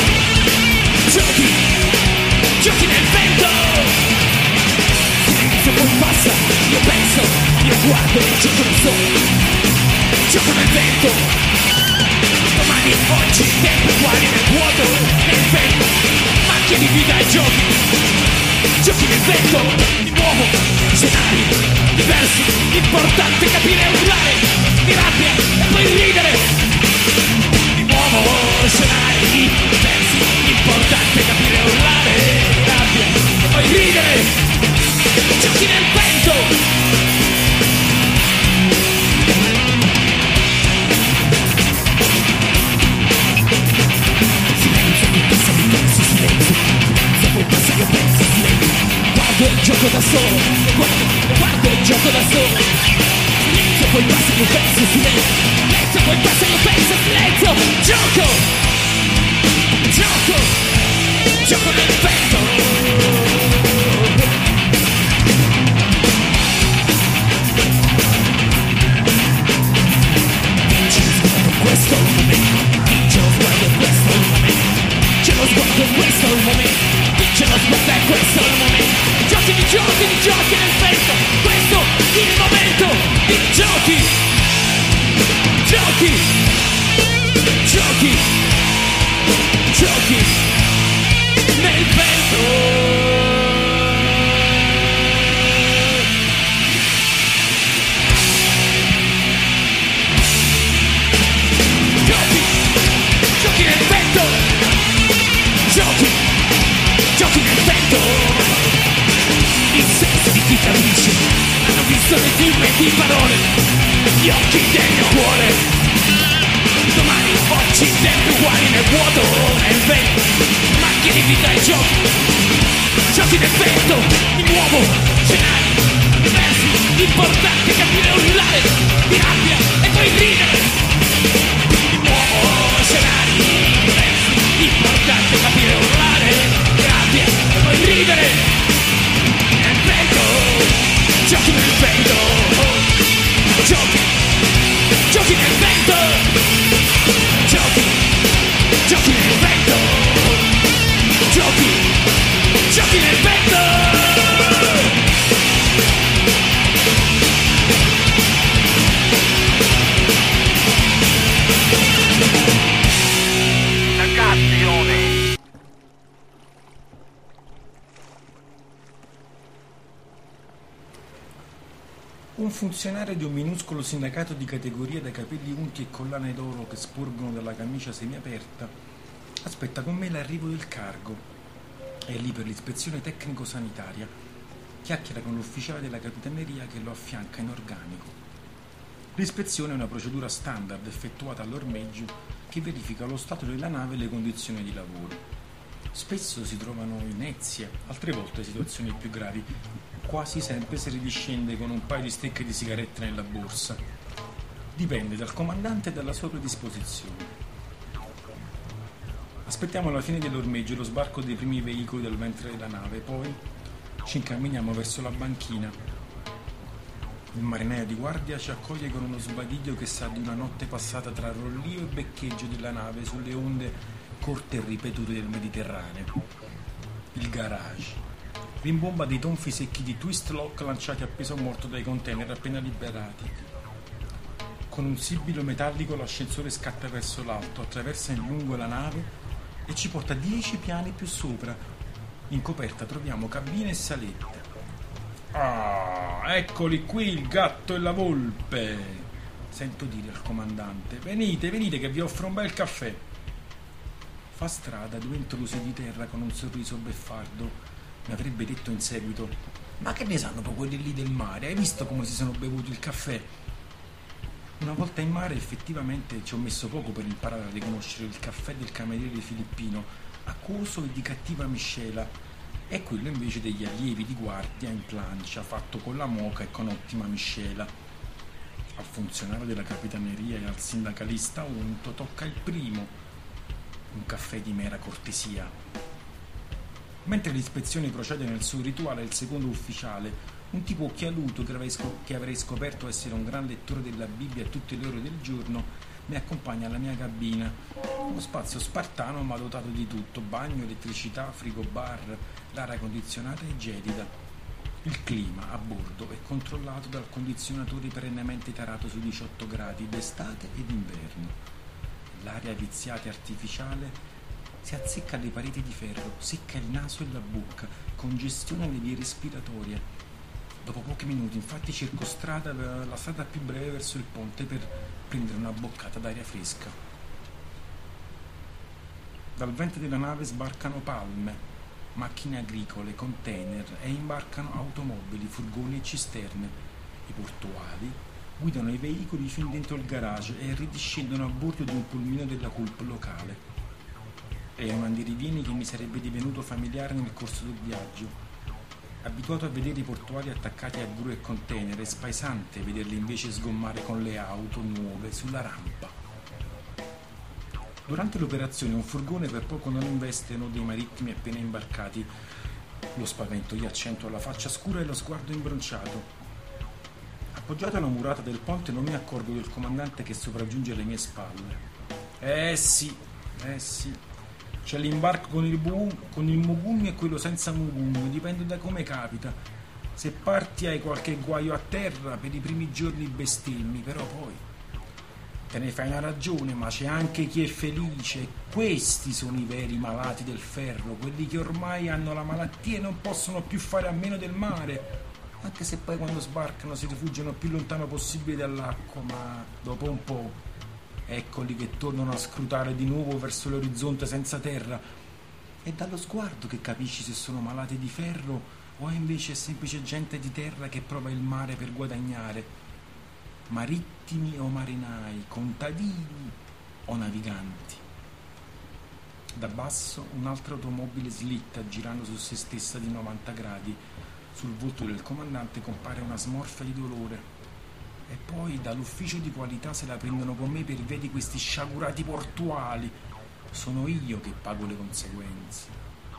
giochi nel vento, silenzio poi passa, io penso, io guardo, gioco nel sole, gioco nel vento, domani e oggi tempi uguali nel vuoto, nel vento, macchie di vita e giochi nel vento, mi muovo, scenari diversi, importante capire e urlare, di rabbia e poi ridere, mi muovo, scenari diversi, importante capire e urlare, di rabbia e poi ridere, giochi nel vento. Guardo il gioco da solo, guardo il gioco da solo, silenzio poi passa io penso silenzio poi passa io penso silenzio, gioco nel vento. Questo è il momento, vince lo sguardo, questo è il momento, c'è lo sguardo, questo è il momento, vince lo sguardo e questo è il momento, giochi nel vento, questo è il momento, di giochi nel vento. Giochi nel vento, giochi nel vento, il senso di chi capisce, hanno visto le firme di parole, gli occhi del mio cuore, domani, oggi, tempi uguali nel vuoto, nel vento, macchie di vita e giochi nel vento, mi muovo, scenari diversi, importante capire e urlare, di rabbia e poi ridere, mi muovo, scenari diversi, importante capire e urlare, di rabbia e poi ridere, nel vento, giochi nel vento, giochi nel vento, giochi nel vento, giochi nel vento. Un funzionario di un minuscolo sindacato di categoria dai capelli unti e collane d'oro che sporgono dalla camicia semiaperta aspetta con me l'arrivo del cargo. È lì per l'ispezione tecnico-sanitaria. Chiacchiera con l'ufficiale della capitaneria che lo affianca in organico. L'ispezione è una procedura standard effettuata all'ormeggio che verifica lo stato della nave e le condizioni di lavoro. Spesso si trovano inezie, altre volte situazioni più gravi. Quasi sempre si ridiscende con un paio di stecche di sigarette nella borsa. Dipende dal comandante e dalla sua predisposizione. Aspettiamo alla fine dell'ormeggio lo sbarco dei primi veicoli dal ventre della nave, poi ci incamminiamo verso la banchina. Il marinaio di guardia ci accoglie con uno sbadiglio che sa di una notte passata tra rollio e beccheggio della nave sulle onde corte e ripetute del Mediterraneo. Il garage rimbomba dei tonfi secchi di twist lock lanciati a peso morto dai container appena liberati. Con un sibilo metallico l'ascensore scatta verso l'alto, attraversa in lungo la nave e ci porta 10 piani più sopra. In coperta troviamo cabine e salette. Ah, eccoli qui il gatto e la volpe! Sento dire al comandante: venite che vi offro un bel caffè. Fa strada 2 intrusi di terra con un sorriso beffardo. Mi avrebbe detto in seguito: ma che ne sanno poi quelli lì del mare? Hai visto come si sono bevuti il caffè? Una volta in mare effettivamente ci ho messo poco per imparare a riconoscere il caffè del cameriere filippino, acquoso e di cattiva miscela, e quello invece degli allievi di guardia in plancia, fatto con la moka e con ottima miscela. Al funzionario della capitaneria e al sindacalista unto tocca il primo, un caffè di mera cortesia. Mentre l'ispezione procede nel suo rituale, il secondo ufficiale, un tipo occhialuto che avrei scoperto essere un gran lettore della Bibbia a tutte le ore del giorno, mi accompagna alla mia cabina, uno spazio spartano ma dotato di tutto: bagno, elettricità, frigobar, l'aria condizionata e gelida. Il clima a bordo è controllato dal condizionatore perennemente tarato sui 18 gradi d'estate ed inverno. L'aria viziata e artificiale si azzecca alle pareti di ferro, secca il naso e la bocca, congestiona le vie respiratorie. Dopo pochi minuti, infatti, cerco la strada più breve verso il ponte per prendere una boccata d'aria fresca. Dal ventre della nave sbarcano palme, macchine agricole, container e imbarcano automobili, furgoni e cisterne. I portuali guidano i veicoli fin dentro il garage e ridiscendono a bordo di un pulmino della Culp locale. È un andirivieni che mi sarebbe divenuto familiare nel corso del viaggio. Abituato a vedere i portuali attaccati a gru e container, è spaesante vederli invece sgommare con le auto nuove sulla rampa. Durante l'operazione un furgone per poco non investe uno dei marittimi appena imbarcati. Lo spavento gli accento alla faccia scura e lo sguardo imbronciato. Appoggiato alla murata del ponte non mi accorgo del comandante che sopraggiunge alle mie spalle. Sì, c'è l'imbarco con il mugugno e quello senza mugugno, dipende da come capita. Se parti hai qualche guaio a terra, per i primi giorni bestemmi, però poi te ne fai una ragione, ma c'è anche chi è felice. Questi sono i veri malati del ferro, quelli che ormai hanno la malattia e non possono più fare a meno del mare, anche se poi quando sbarcano si rifugiano il più lontano possibile dall'acqua, ma dopo un po' eccoli che tornano a scrutare di nuovo verso l'orizzonte senza terra. È dallo sguardo che capisci se sono malati di ferro o è invece semplice gente di terra che prova il mare per guadagnare. Marittimi o marinai, contadini o naviganti. Da basso un'altra automobile slitta girando su se stessa di 90 gradi. Sul volto del comandante compare una smorfia di dolore. E poi dall'ufficio di qualità se la prendono con me per via di questi sciagurati portuali. Sono io che pago le conseguenze.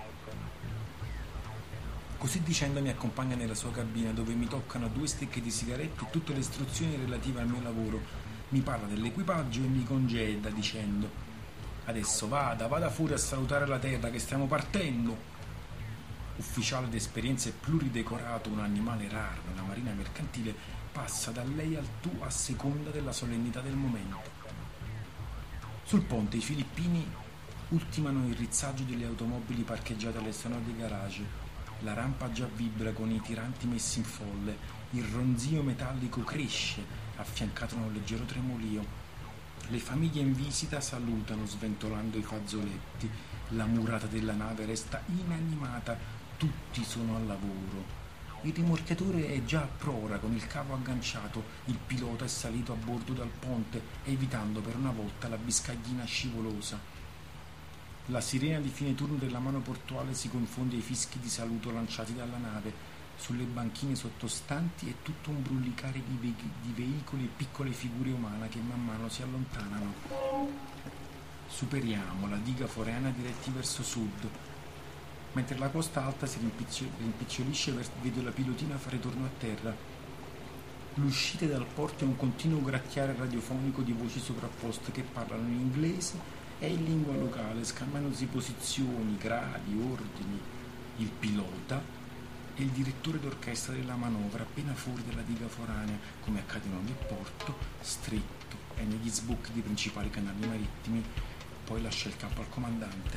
Così dicendo mi accompagna nella sua cabina, dove mi toccano 2 stecche di sigarette e tutte le istruzioni relative al mio lavoro. Mi parla dell'equipaggio e mi congeda dicendo: adesso vada fuori a salutare la terra che stiamo partendo. Ufficiale d'esperienza e pluridecorato, un animale raro nella marina mercantile, passa da lei al tu a seconda della solennità del momento. Sul ponte i filippini ultimano il rizzaggio delle automobili parcheggiate all'esterno dei garage. La rampa già vibra con i tiranti messi in folle, il ronzio metallico cresce, affiancato da un leggero tremolio. Le famiglie in visita salutano sventolando i fazzoletti, la murata della nave resta inanimata, tutti sono al lavoro. Il rimorchiatore è già a prora con il cavo agganciato, il pilota è salito a bordo dal ponte, evitando per una volta la biscaglina scivolosa. La sirena di fine turno della mano portuale si confonde ai fischi di saluto lanciati dalla nave. Sulle banchine sottostanti è tutto un brullicare di veicoli e piccole figure umane che man mano si allontanano. Superiamo la diga foreana diretti verso sud. Mentre la costa alta si rimpicciolisce, vedo la pilotina fare torno a terra. L'uscita dal porto è un continuo gracchiare radiofonico di voci sovrapposte che parlano in inglese e in lingua locale, scambiandosi posizioni, gradi, ordini. Il pilota è il direttore d'orchestra della manovra, appena fuori dalla diga foranea, come accade in ogni porto, stretto e negli sbocchi dei principali canali marittimi, poi lascia il campo al comandante.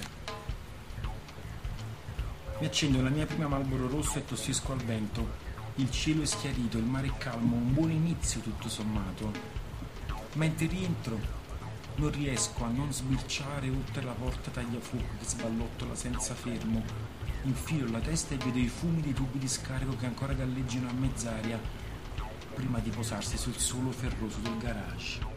Mi accendo la mia prima Marlboro rosso e tossisco al vento. Il cielo è schiarito, il mare è calmo, un buon inizio tutto sommato. Mentre rientro non riesco a non sbirciare oltre la porta tagliafuoco che sballottola senza fermo. Infilo la testa e vedo i fumi dei tubi di scarico che ancora galleggiano a mezz'aria prima di posarsi sul suolo ferroso del garage.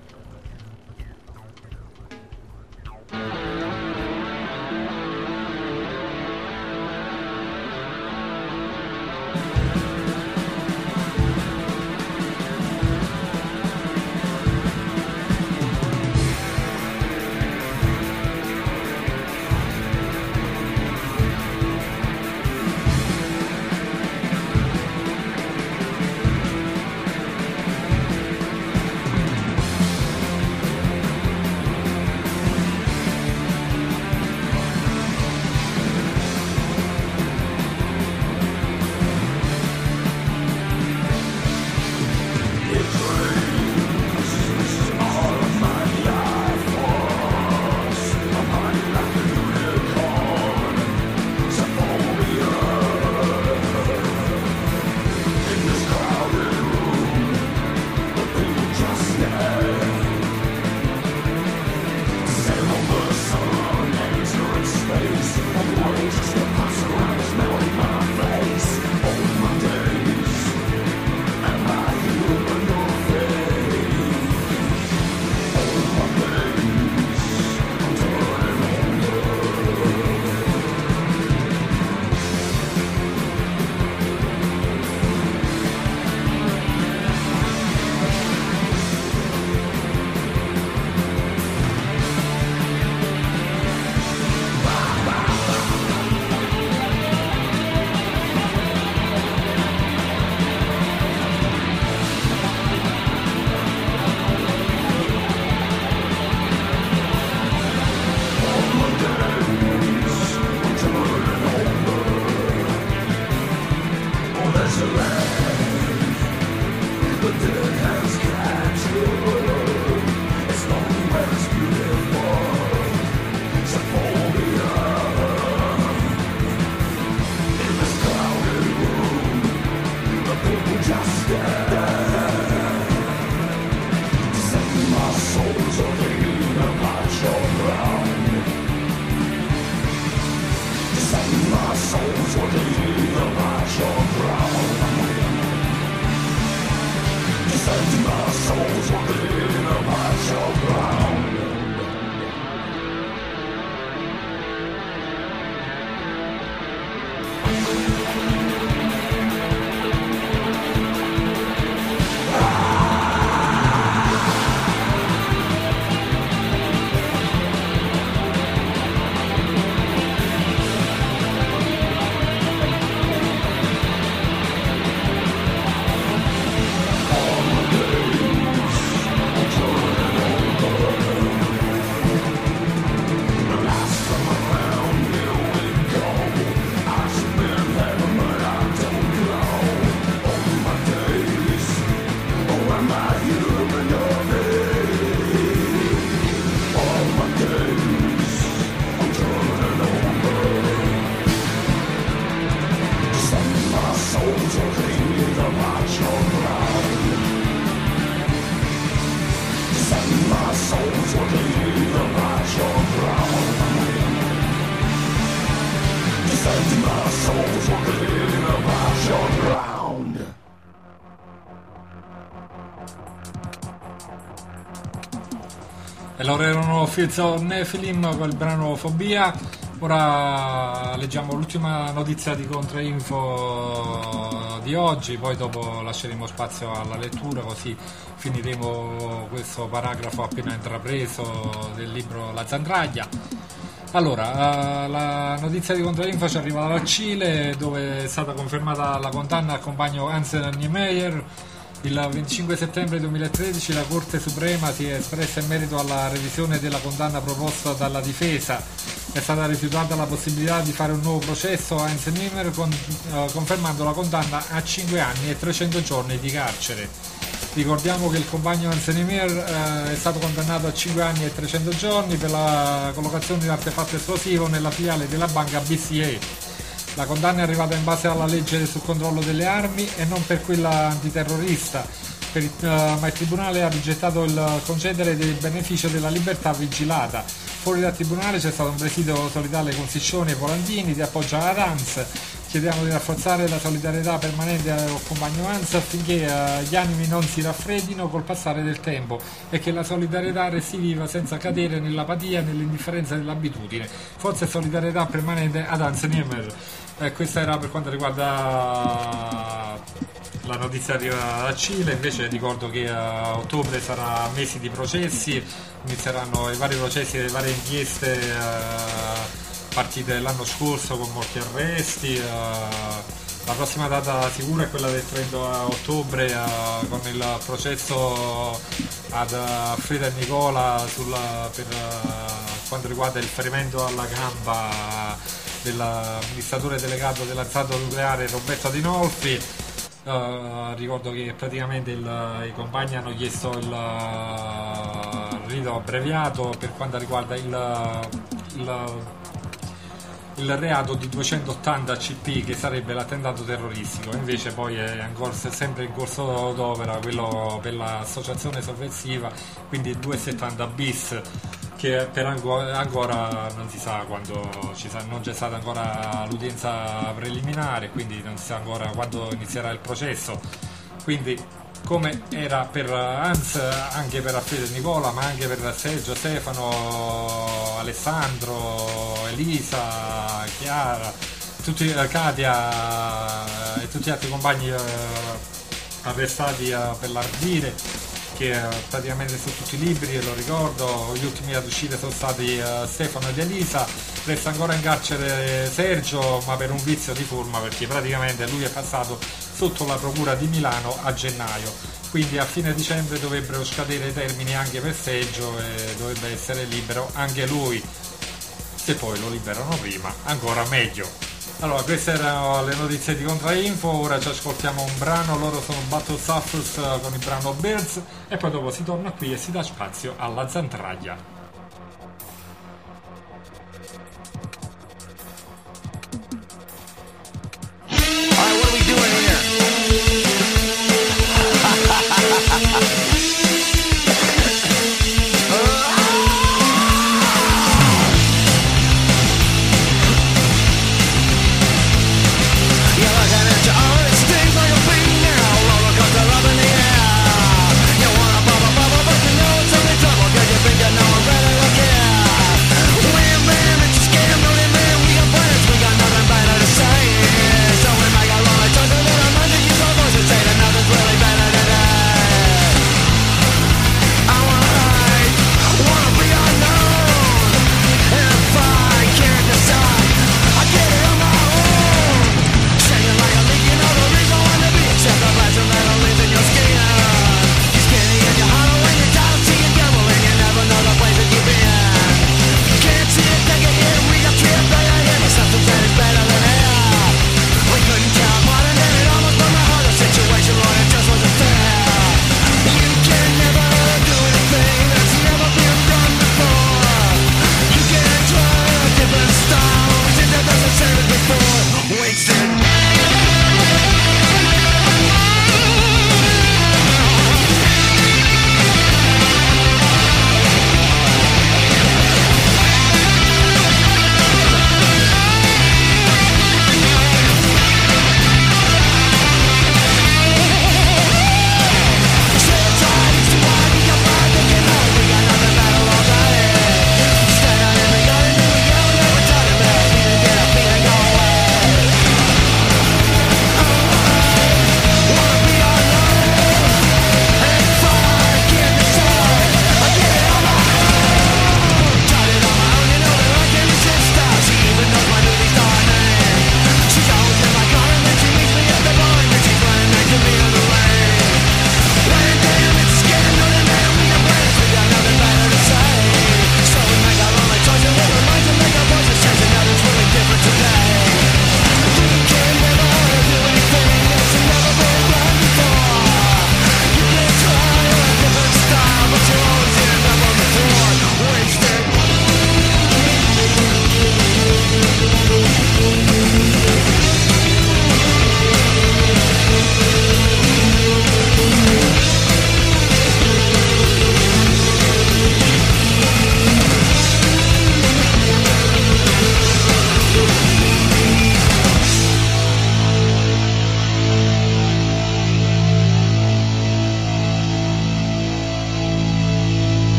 E loro erano Fields of Nephilim con il brano Fobia. Ora leggiamo l'ultima notizia di Contrainfo di oggi, poi dopo lasceremo spazio alla lettura, così finiremo questo paragrafo appena intrapreso del libro La Zandraglia. Allora, la notizia di Contrainfo ci arriva dal Cile, dove è stata confermata la condanna al compagno Hans Niemeyer. Il 25 settembre 2013 la Corte Suprema si è espressa in merito alla revisione della condanna proposta dalla difesa. È stata rifiutata la possibilità di fare un nuovo processo a Hans Niemeyer, confermando la condanna a 5 anni e 300 giorni di carcere. Ricordiamo che il compagno Hans Niemeyer è stato condannato a 5 anni e 300 giorni per la collocazione di un artefatto esplosivo nella filiale della banca BCA. La condanna è arrivata in base alla legge sul controllo delle armi e non per quella antiterrorista, ma il Tribunale ha rigettato il concedere del beneficio della libertà vigilata. Fuori dal Tribunale c'è stato un presidio solidale con Siccioni e Volantini di appoggio ad Hans. Chiediamo di rafforzare la solidarietà permanente al compagno Hans affinché gli animi non si raffreddino col passare del tempo e che la solidarietà resti viva senza cadere nell'apatia e nell'indifferenza dell'abitudine. Forza e solidarietà permanente ad Hans Niemeyer. Questa era per quanto riguarda la notizia da Cile. Invece ricordo che a ottobre sarà mesi di processi, inizieranno i vari processi e le varie inchieste partite l'anno scorso con molti arresti. La prossima data sicura è quella del 30 ottobre con il processo ad Alfredo e Nicola per quanto riguarda il ferimento alla gamba dell'amministratore delegato dell'azienda nucleare Roberto Adinolfi. Ricordo che praticamente i compagni hanno chiesto il rito abbreviato per quanto riguarda il reato di 280 CP, che sarebbe l'attentato terroristico. Invece poi è sempre in corso d'opera quello per l'associazione sovversiva, quindi 270 bis, che per ancora non si sa quando non c'è stata ancora l'udienza preliminare, quindi non si sa ancora quando inizierà il processo. Quindi, come era per Hans, anche per Alfredo e Nicola, ma anche per Sergio, Stefano, Alessandro, Elisa, Chiara, Katia e tutti gli altri compagni arrestati per l'ardire, che praticamente su tutti i libri, lo ricordo. Gli ultimi ad uscire sono stati Stefano ed Elisa. Resta ancora in carcere Sergio, ma per un vizio di forma, perché praticamente lui è passato sotto la procura di Milano a gennaio, quindi a fine dicembre dovrebbero scadere i termini anche per Sergio e dovrebbe essere libero anche lui. Se poi lo liberano prima, ancora meglio. Allora, queste erano le notizie di Contrainfo. Ora ci ascoltiamo un brano, loro sono Battle Suffers con il brano Birds, e poi dopo si torna qui e si dà spazio alla Zandraglia. Think I know I'm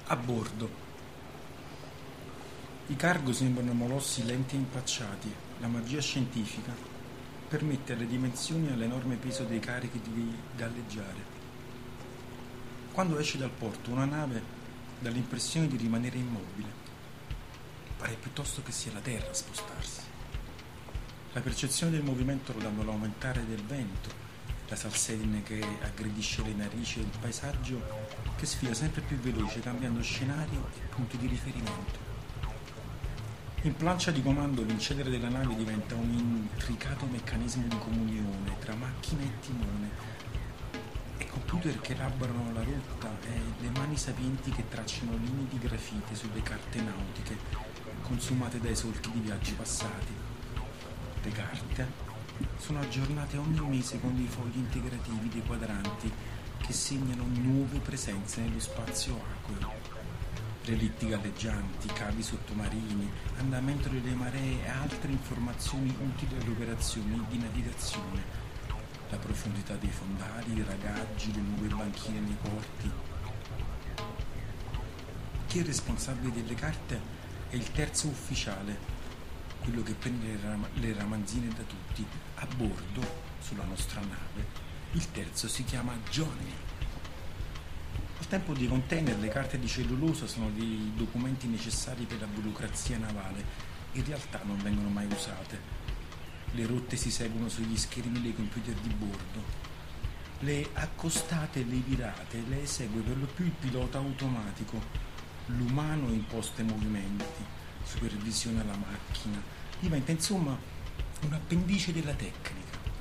A bordo. I cargo sembrano molossi lenti e impacciati. La magia scientifica permette alle dimensioni e all'enorme peso dei carichi di galleggiare. Quando esce dal porto una nave dà l'impressione di rimanere immobile. Pare piuttosto che sia la terra a spostarsi. La percezione del movimento lo danno l'aumentare del vento, la salsedine che aggredisce le narici e il paesaggio che sfila sempre più veloce, cambiando scenario e punti di riferimento. In plancia di comando l'incedere della nave diventa un intricato meccanismo di comunione tra macchina e timone, e computer che elaborano la rotta e le mani sapienti che tracciano linee di grafite sulle carte nautiche consumate dai solchi di viaggi passati. Le carte sono aggiornate ogni mese con dei fogli integrativi dei quadranti che segnano nuove presenze nello spazio acqueo. Relitti galleggianti, cavi sottomarini, andamento delle maree e altre informazioni utili alle operazioni di navigazione. La profondità dei fondali, i dragaggi, le nuove banchine nei porti. Chi è responsabile delle carte è il terzo ufficiale, quello che prende le ramanzine da tutti. A bordo, sulla nostra nave, il terzo si chiama Johnny. Al tempo dei container le carte di cellulosa sono dei documenti necessari per la burocrazia navale. In realtà non vengono mai usate. Le rotte si seguono sugli schermi dei computer di bordo. Le accostate e le virate le esegue per lo più il pilota automatico. L'umano imposta i movimenti, supervisiona la macchina, diventa insomma un appendice della tecnica.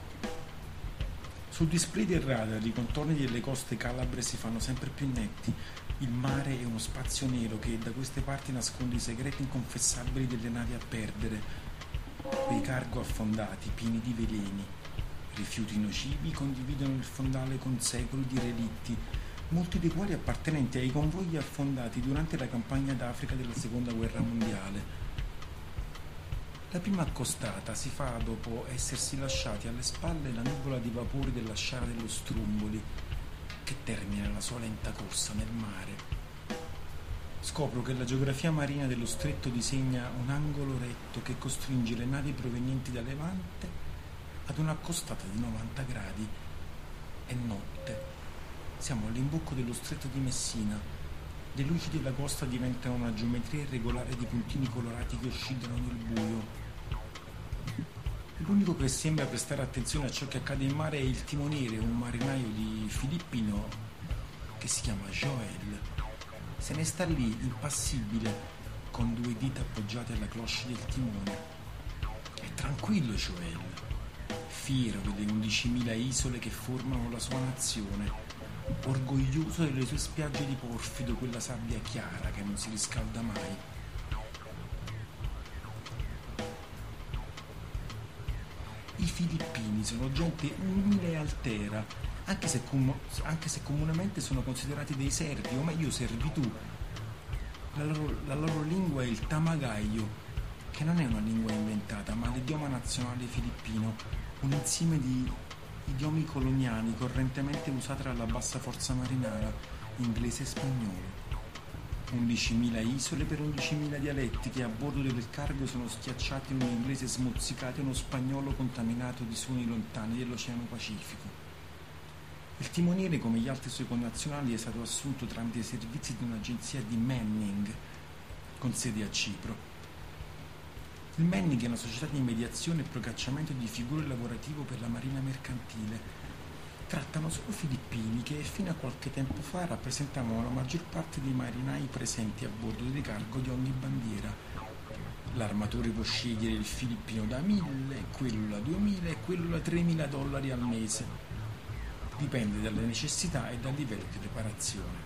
Sul display del radar i contorni delle coste calabre si fanno sempre più netti. Il mare è uno spazio nero che da queste parti nasconde i segreti inconfessabili delle navi a perdere. Quei cargo affondati, pieni di veleni, rifiuti nocivi, condividono il fondale con secoli di relitti, molti dei quali appartenenti ai convogli affondati durante la campagna d'Africa della Seconda Guerra Mondiale. La prima accostata si fa dopo essersi lasciati alle spalle la nuvola di vapori della sciara dello Stromboli, che termina la sua lenta corsa nel mare. Scopro che la geografia marina dello stretto disegna un angolo retto che costringe le navi provenienti da Levante ad un'accostata di 90 gradi. È notte. Siamo all'imbocco dello stretto di Messina. Le luci della costa diventano una geometria irregolare di puntini colorati che oscillano nel buio. L'unico che sembra prestare attenzione a ciò che accade in mare è il timoniere, un marinaio di Filippino che si chiama Joel. Se ne sta lì, impassibile, con due dita appoggiate alla cloche del timone. È tranquillo Joel, fiero delle 11.000 isole che formano la sua nazione, orgoglioso delle sue spiagge di porfido, quella sabbia chiara che non si riscalda mai. I filippini sono gente umile e altera, anche se comunemente sono considerati dei servi, o meglio servitù. La loro lingua è il tamagayo, che non è una lingua inventata, ma l'idioma nazionale filippino, un insieme di idiomi coloniali correntemente usati dalla bassa forza marinara, inglese e spagnolo. 11.000 isole per 11.000 dialetti che a bordo del cargo sono schiacciati in un inglese smozzicato e uno spagnolo contaminato di suoni lontani dell'Oceano Pacifico. Il timoniere, come gli altri suoi connazionali, è stato assunto tramite i servizi di un'agenzia di Manning, con sede a Cipro. Il Manning è una società di mediazione e procacciamento di figure lavorativo per la marina mercantile. Trattano solo filippini che fino a qualche tempo fa rappresentavano la maggior parte dei marinai presenti a bordo dei cargo di ogni bandiera. L'armatore può scegliere il filippino da 1.000, quello da 2.000 e quello da $3.000 al mese. Dipende dalle necessità e dal livello di preparazione.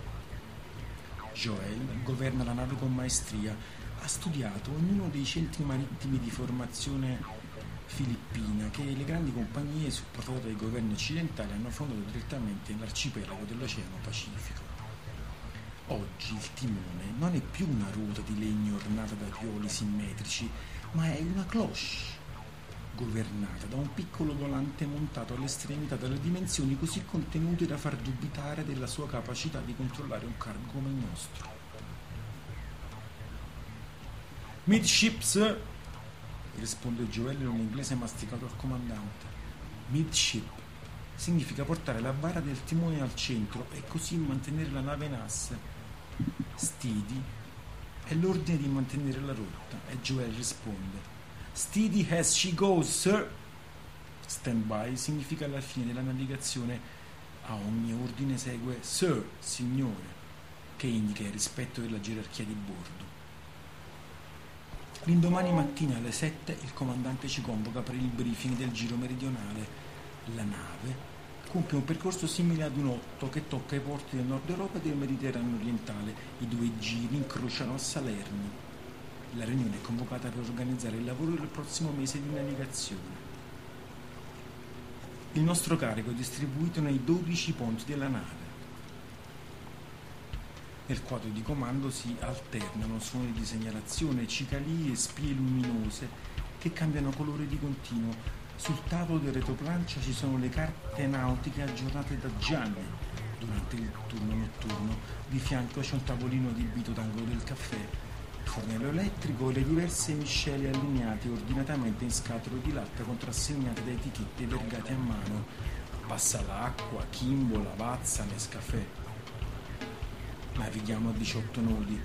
Joel governa la nave con maestria, ha studiato ognuno dei centri marittimi di formazione filippina che le grandi compagnie supportate dai governi occidentali hanno fondato direttamente nell'arcipelago dell'Oceano Pacifico. Oggi il timone non è più una ruota di legno ornata da pioli simmetrici, ma è una cloche governata da un piccolo volante montato all'estremità dalle dimensioni così contenute da far dubitare della sua capacità di controllare un cargo come il nostro. Midships, risponde Joel in un inglese masticato al comandante. Midship significa portare la barra del timone al centro e così mantenere la nave in asse. Steady è l'ordine di mantenere la rotta e Joel risponde: Steady as she goes, sir. Stand by significa la fine della navigazione. A ogni ordine segue sir, signore, che indica il rispetto della gerarchia di bordo. L'indomani mattina alle 7 il comandante ci convoca per il briefing del giro meridionale. La nave compie un percorso simile ad un 8 che tocca i porti del Nord Europa e del Mediterraneo orientale. I 2 giri incrociano a Salerno. La riunione è convocata per organizzare il lavoro del prossimo mese di navigazione. Il nostro carico è distribuito nei 12 ponti della nave. Nel quadro di comando si alternano suoni di segnalazione, cicalie e spie luminose che cambiano colore di continuo. Sul tavolo del retroplancia ci sono le carte nautiche aggiornate da Gianni durante il turno notturno. Di fianco c'è un tavolino adibito d'angolo del caffè, il fornello elettrico e le diverse miscele allineate ordinatamente in scatole di latta contrassegnate da etichette vergate a mano. Passa l'acqua, Kimbo, Lavazza, Nescafè. Navighiamo a 18 nodi.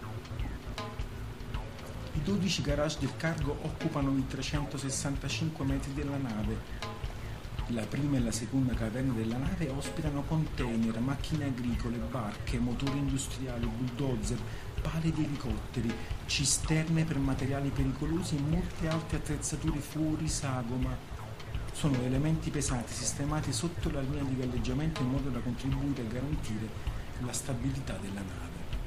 I 12 garage del cargo occupano i 365 metri della nave. La prima e la seconda caverna della nave ospitano container, macchine agricole, barche, motori industriali, bulldozer, pale di elicotteri, cisterne per materiali pericolosi e molte altre attrezzature fuori sagoma. Sono elementi pesanti sistemati sotto la linea di galleggiamento in modo da contribuire a garantire la stabilità della nave.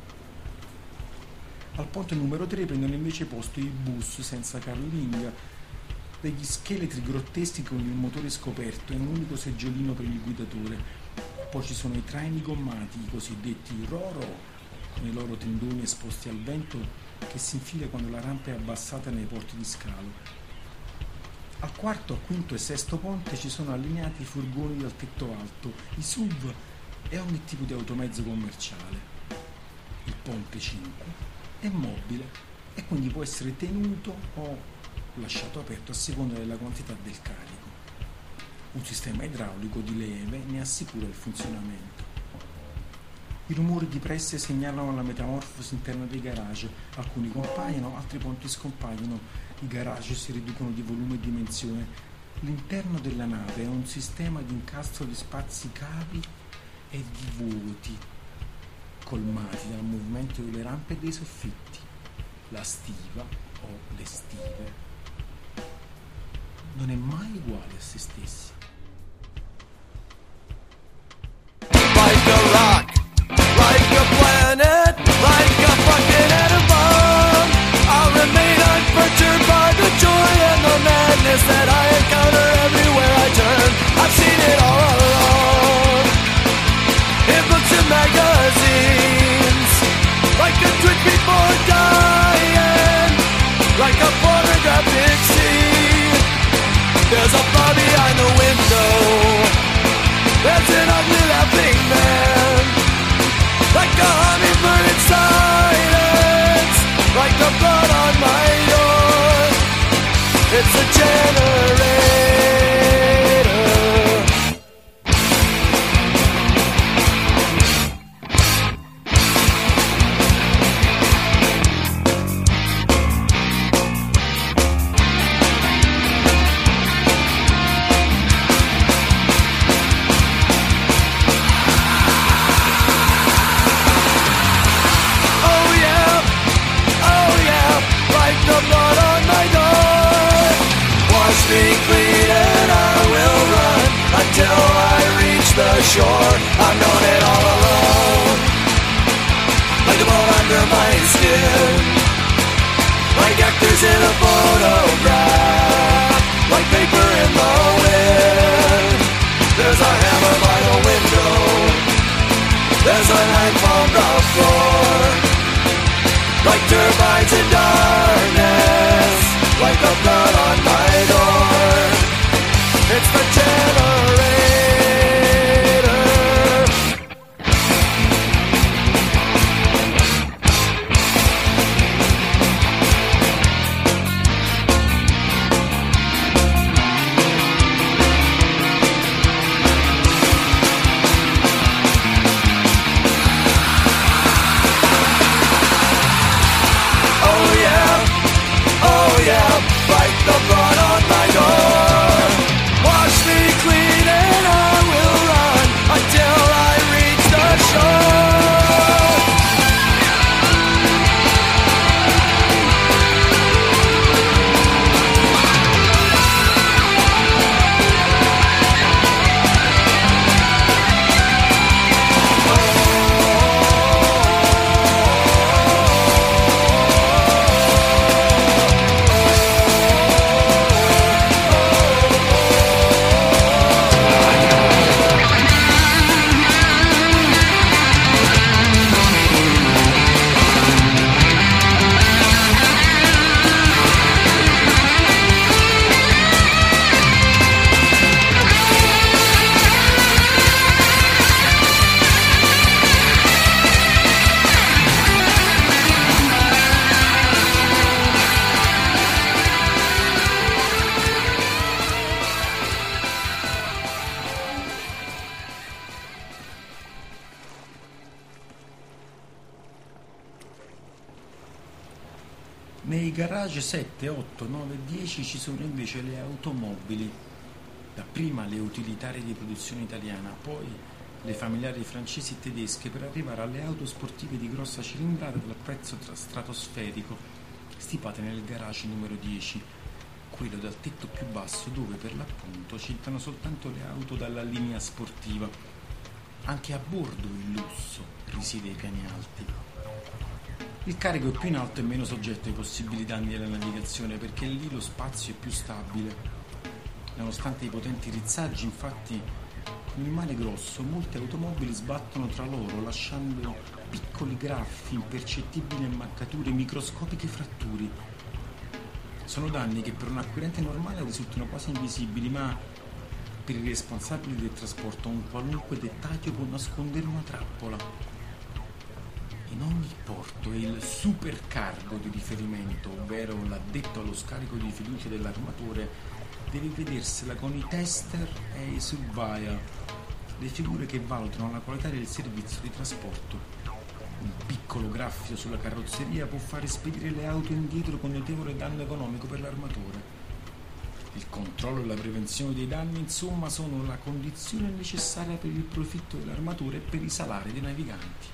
Al ponte numero 3 prendono invece posto i bus senza carlinga, degli scheletri grotteschi con il motore scoperto e un unico seggiolino per il guidatore. Poi ci sono i traini gommati, i cosiddetti Roro, con i loro tendoni esposti al vento che si infila quando la rampa è abbassata nei porti di scalo. Al quarto, quinto e sesto ponte ci sono allineati i furgoni dal tetto alto, i SUV e ogni tipo di automezzo commerciale. Il ponte 5 è mobile e quindi può essere tenuto o lasciato aperto a seconda della quantità del carico. Un sistema idraulico di leve ne assicura il funzionamento. I rumori di presse segnalano la metamorfosi interna dei garage. Alcuni compaiono, altri ponti scompaiono. I garage si riducono di volume e dimensione. L'interno della nave è un sistema di incastro di spazi cavi e di vuoti colmati dal movimento delle rampe e dei soffitti. La stiva o le stive non è mai uguale a se stessa. Like a rock, like a planet, like a fucking atom bomb, I'll remain unperturbed by the joy and the madness that I encounter everywhere I turn. I've seen it all along, in books and magazines, like a twitch before dying, like a pornographic scene. There's a bar behind the window, there's an ugly laughing man, like a hummingbird in silence, like the blood on my door. It's a generator. The blood on my door. Wash me clean and I will run until I reach the shore. I've known it all alone, like the bone under my skin, like actors in a photograph, like paper in the wind. There's a hammer by the window, there's a knife on the floor, like turbines in darkness, like the blood on my door. It's the generator. Bite the blood on my door. Wash me clean and I will run until I reach the shore. Nei garage 7, 8, 9, 10 ci sono invece le automobili, dapprima le utilitarie di produzione italiana, poi le familiari francesi e tedesche, per arrivare alle auto sportive di grossa cilindrata dal prezzo stratosferico, stipate nel garage numero 10, quello dal tetto più basso, dove per l'appunto c'entrano soltanto le auto dalla linea sportiva. Anche a bordo il lusso risiede ai piani alti. Il carico è più in alto e meno soggetto ai possibili danni alla navigazione, perché lì lo spazio è più stabile. Nonostante i potenti rizzaggi, infatti, con il mare grosso molte automobili sbattono tra loro, lasciando piccoli graffi impercettibili e maccature, microscopiche fratture. Sono danni che per un acquirente normale risultano quasi invisibili, ma per i responsabili del trasporto un qualunque dettaglio può nascondere una trappola. In ogni porto è il supercargo di riferimento, ovvero l'addetto allo scarico di fiducia dell'armatore, deve vedersela con i tester e i surveyor, le figure che valutano la qualità del servizio di trasporto. Un piccolo graffio sulla carrozzeria può fare spedire le auto indietro con notevole danno economico per l'armatore. Il controllo e la prevenzione dei danni, insomma, sono la condizione necessaria per il profitto dell'armatore e per i salari dei naviganti.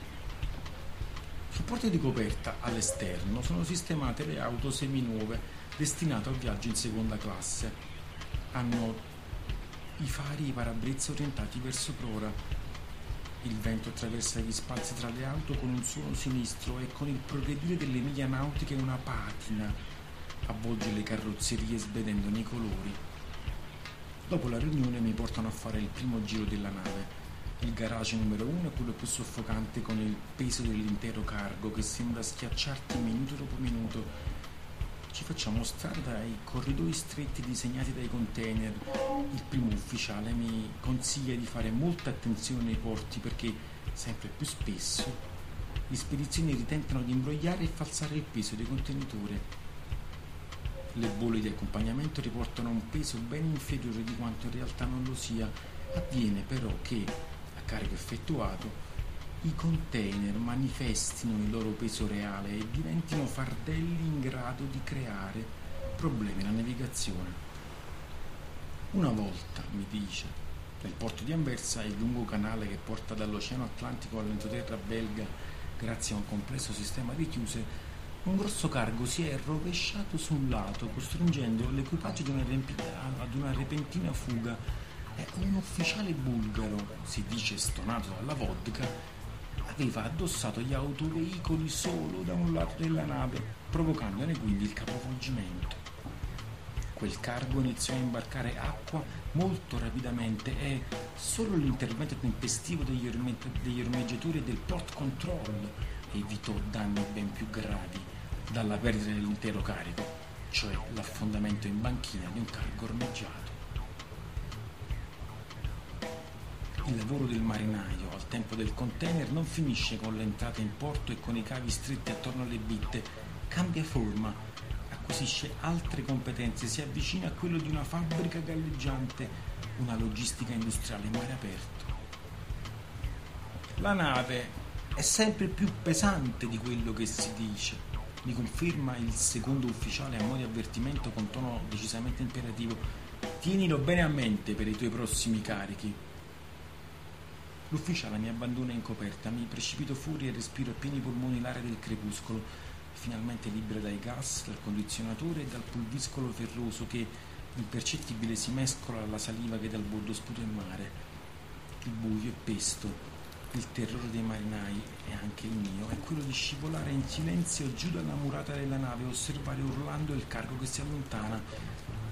Sul porto di coperta, all'esterno, sono sistemate le auto seminuove destinate al viaggio in seconda classe. Hanno i fari e i parabrezza orientati verso prora. Il vento attraversa gli spazi tra le auto con un suono sinistro e con il progredire delle miglia nautiche una patina avvolge le carrozzerie svedendone i colori. Dopo la riunione mi portano a fare il primo giro della nave. Il garage numero 1 è quello più soffocante, con il peso dell'intero cargo che sembra schiacciarti minuto dopo minuto. Ci facciamo strada dai corridoi stretti disegnati dai container. Il primo ufficiale mi consiglia di fare molta attenzione nei porti perché sempre più spesso gli spedizioni ritentano di imbrogliare e falsare il peso dei contenitori. Le bolle di accompagnamento riportano un peso ben inferiore di quanto in realtà non lo sia. Avviene però che carico effettuato, i container manifestino il loro peso reale e diventino fardelli in grado di creare problemi alla navigazione. Una volta, mi dice, nel porto di Anversa, il lungo canale che porta dall'Oceano Atlantico all'entroterra belga, grazie a un complesso sistema di chiuse, un grosso cargo si è rovesciato su un lato, costringendo l'equipaggio ad una repentina fuga. Un ufficiale bulgaro, si dice stonato dalla vodka, aveva addossato gli autoveicoli solo da un lato della nave, provocandone quindi il capovolgimento. Quel cargo iniziò a imbarcare acqua molto rapidamente e solo l'intervento tempestivo degli ormeggiatori e del port control evitò danni ben più gravi dalla perdita dell'intero carico, cioè l'affondamento in banchina di un cargo ormeggiato. Il lavoro del marinaio al tempo del container non finisce con l'entrata in porto e con i cavi stretti attorno alle bitte, cambia forma, acquisisce altre competenze, si avvicina a quello di una fabbrica galleggiante, una logistica industriale in mare aperto. La nave è sempre più pesante di quello che si dice, mi conferma il secondo ufficiale a mo' di avvertimento con tono decisamente imperativo. Tienilo bene a mente per i tuoi prossimi carichi. L'ufficiale mi abbandona in coperta, mi precipito fuori e respiro a pieni polmoni l'aria del crepuscolo, finalmente libera dai gas, dal condizionatore e dal pulviscolo ferroso che, impercettibile, si mescola alla saliva che dal bordo sputa in mare. Il buio è pesto, il terrore dei marinai, e anche il mio, è quello di scivolare in silenzio giù dalla murata della nave e osservare urlando il cargo che si allontana.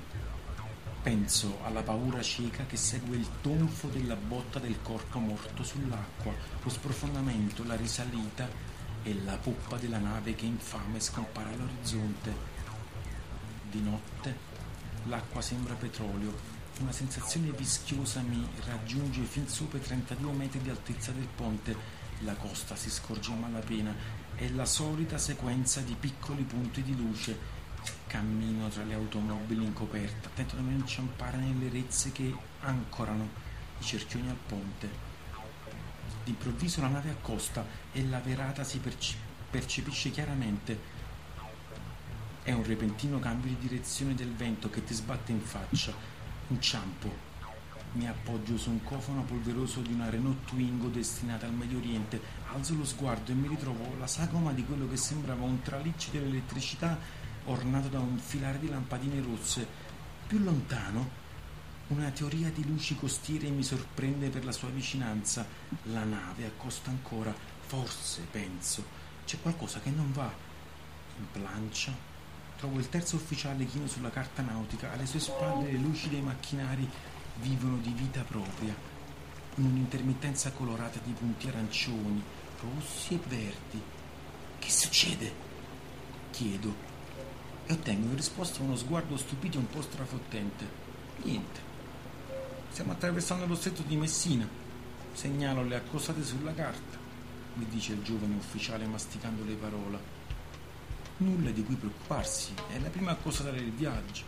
Penso alla paura cieca che segue il tonfo della botta del corpo morto sull'acqua, lo sprofondamento, la risalita e la poppa della nave che infame scompare all'orizzonte. Di notte l'acqua sembra petrolio, una sensazione vischiosa mi raggiunge fin sopra i 32 metri di altezza del ponte, la costa si scorge a malapena, è la solita sequenza di piccoli punti di luce. Cammino tra le automobili in coperta, tento di non inciampare nelle rezze che ancorano i cerchioni al ponte. D'improvviso la nave accosta e la verata si percepisce chiaramente. È un repentino cambio di direzione del vento che ti sbatte in faccia. Inciampo. Mi appoggio su un cofano polveroso di una Renault Twingo destinata al Medio Oriente. Alzo lo sguardo e mi ritrovo la sagoma di quello che sembrava un traliccio dell'elettricità ornato da un filare di lampadine rosse. Più lontano, una teoria di luci costiere mi sorprende per la sua vicinanza. La nave accosta ancora. Forse, penso, c'è qualcosa che non va. In plancia trovo il terzo ufficiale chino sulla carta nautica. Alle sue spalle le luci dei macchinari vivono di vita propria, in un'intermittenza colorata di punti arancioni, rossi e verdi. Che succede? Chiedo e ottengo in risposta uno sguardo stupito e un po' strafottente. Niente. Stiamo attraversando lo stretto di Messina. Segnalo le accostate sulla carta, mi dice il giovane ufficiale masticando le parole. Nulla di cui preoccuparsi, è la prima accostata del viaggio.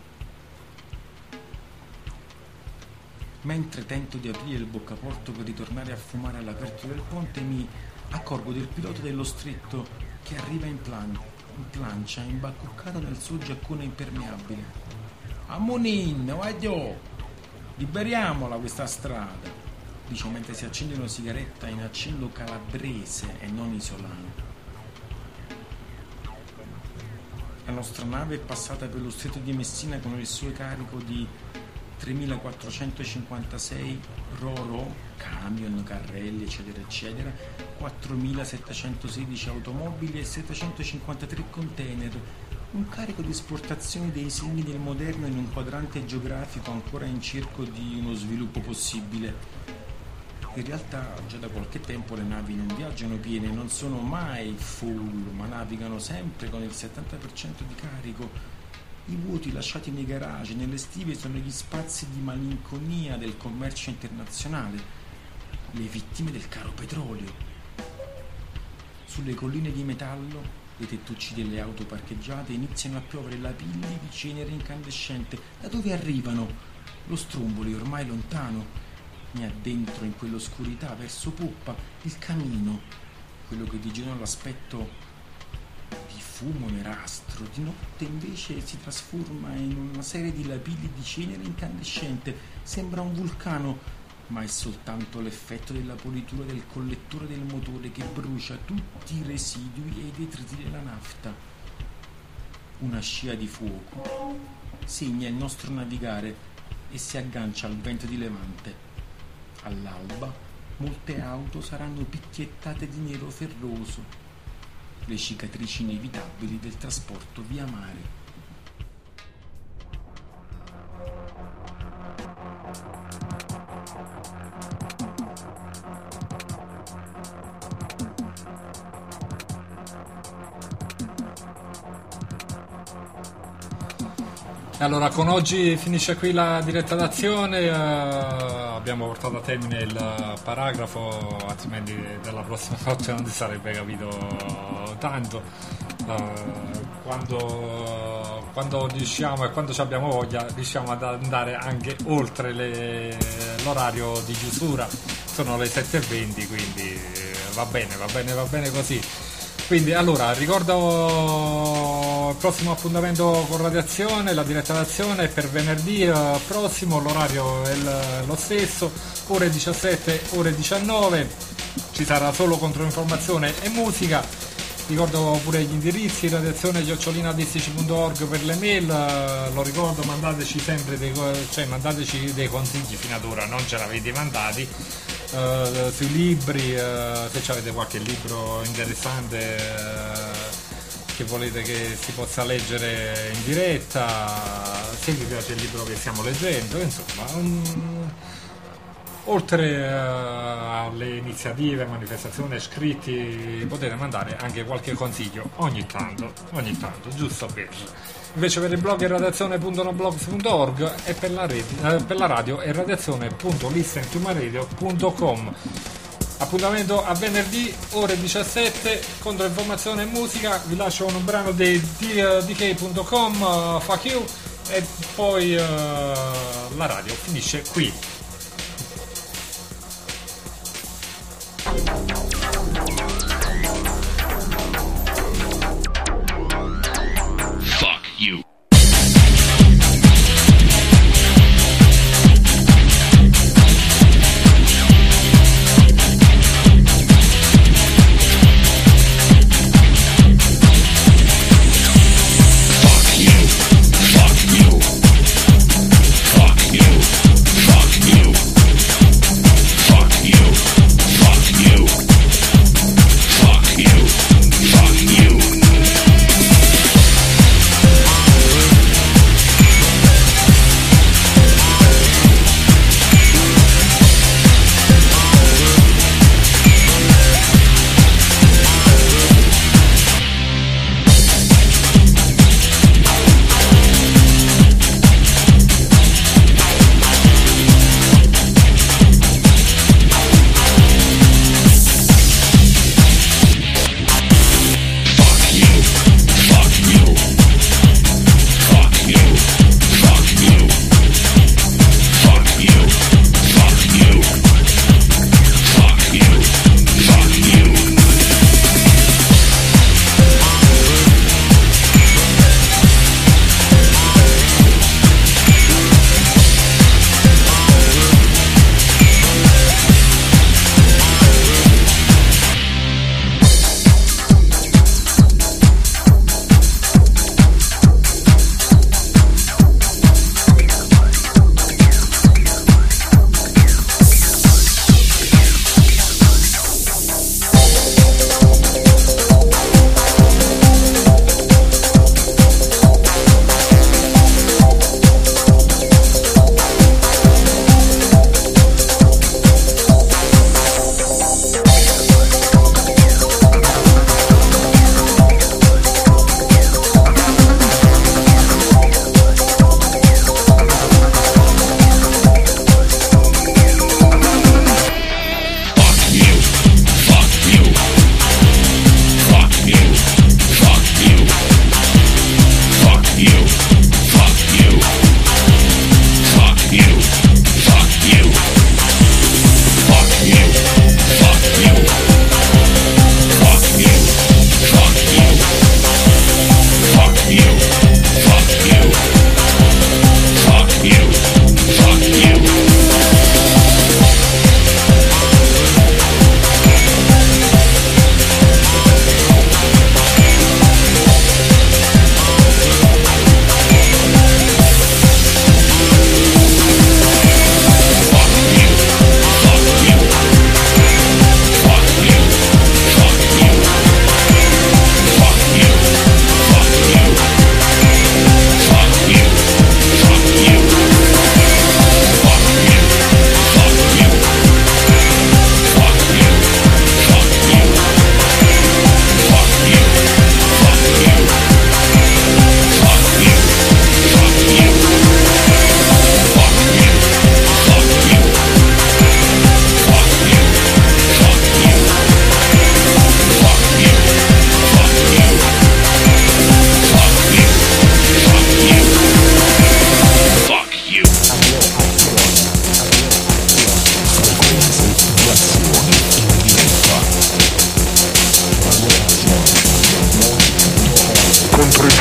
Mentre tento di aprire il boccaporto per ritornare a fumare all'aperto del ponte, mi accorgo del pilota dello stretto che arriva in plancia, imbacuccato nel suo giaccone impermeabile. Amonin, guaglio, liberiamola questa strada, dice mentre si accende una sigaretta in accento calabrese e non isolano. La nostra nave è passata per lo stretto di Messina con il suo carico di 3.456 ro-ro, camion, carrelli, eccetera, eccetera, 4.716 automobili e 753 container, un carico di esportazione dei segni del moderno in un quadrante geografico ancora in cerco di uno sviluppo possibile. In realtà già da qualche tempo le navi non viaggiano piene, non sono mai full, ma navigano sempre con il 70% di carico. I vuoti lasciati nei garage, nelle stive, sono gli spazi di malinconia del commercio internazionale, le vittime del caro petrolio. Sulle colline di metallo, i tettucci delle auto parcheggiate, iniziano a piovere lapilli di cenere incandescente. Da dove arrivano? Lo Stromboli ormai lontano. Mi addentro in quell'oscurità verso poppa, il camino, quello che di giorno l'aspetto di fumo nerastro, di notte invece si trasforma in una serie di lapilli di cenere incandescente. Sembra un vulcano, ma è soltanto l'effetto della politura del collettore del motore che brucia tutti i residui e i detriti della nafta. Una scia di fuoco segna il nostro navigare e si aggancia al vento di levante. All'alba molte auto saranno picchiettate di nero ferroso, le cicatrici inevitabili del trasporto via mare. Allora, con oggi finisce qui la diretta d'azione, abbiamo portato a termine il paragrafo, altrimenti dalla prossima volta non si sarebbe capito tanto. Quando riusciamo e quando ci abbiamo voglia riusciamo ad andare anche oltre l'orario di chiusura, sono le 7:20, quindi va bene così. Quindi allora ricordo il prossimo appuntamento con Radiazione, la diretta d'azione è per venerdì prossimo, l'orario è lo stesso, ore 17, ore 19, ci sarà solo controinformazione e musica. Ricordo pure gli indirizzi, radiazione@distici.org per le mail, lo ricordo, mandateci sempre mandateci dei consigli, fino ad ora non ce l'avete mandati, sui libri, se avete qualche libro interessante che volete che si possa leggere in diretta, se vi piace il libro che stiamo leggendo, insomma, oltre alle iniziative, manifestazioni, scritti, potete mandare anche qualche consiglio ogni tanto, giusto per. Invece per il blog è radiazione.noblogs.org e per la radio è radiazione.listentomaradio.com. Appuntamento a venerdì, ore 17, controinformazione e musica. Vi lascio un brano dei dk.com, Fuck You, e poi la radio finisce qui. Fuck you. Fuck you. Fuck you. Fuck you. Fuck you.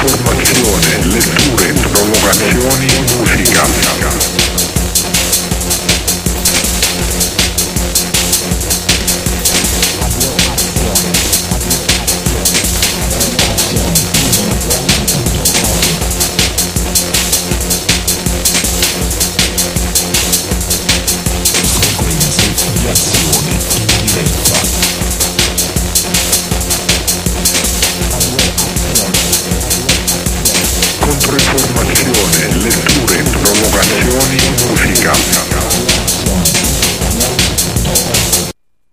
informazione, letture, provocazioni, musica.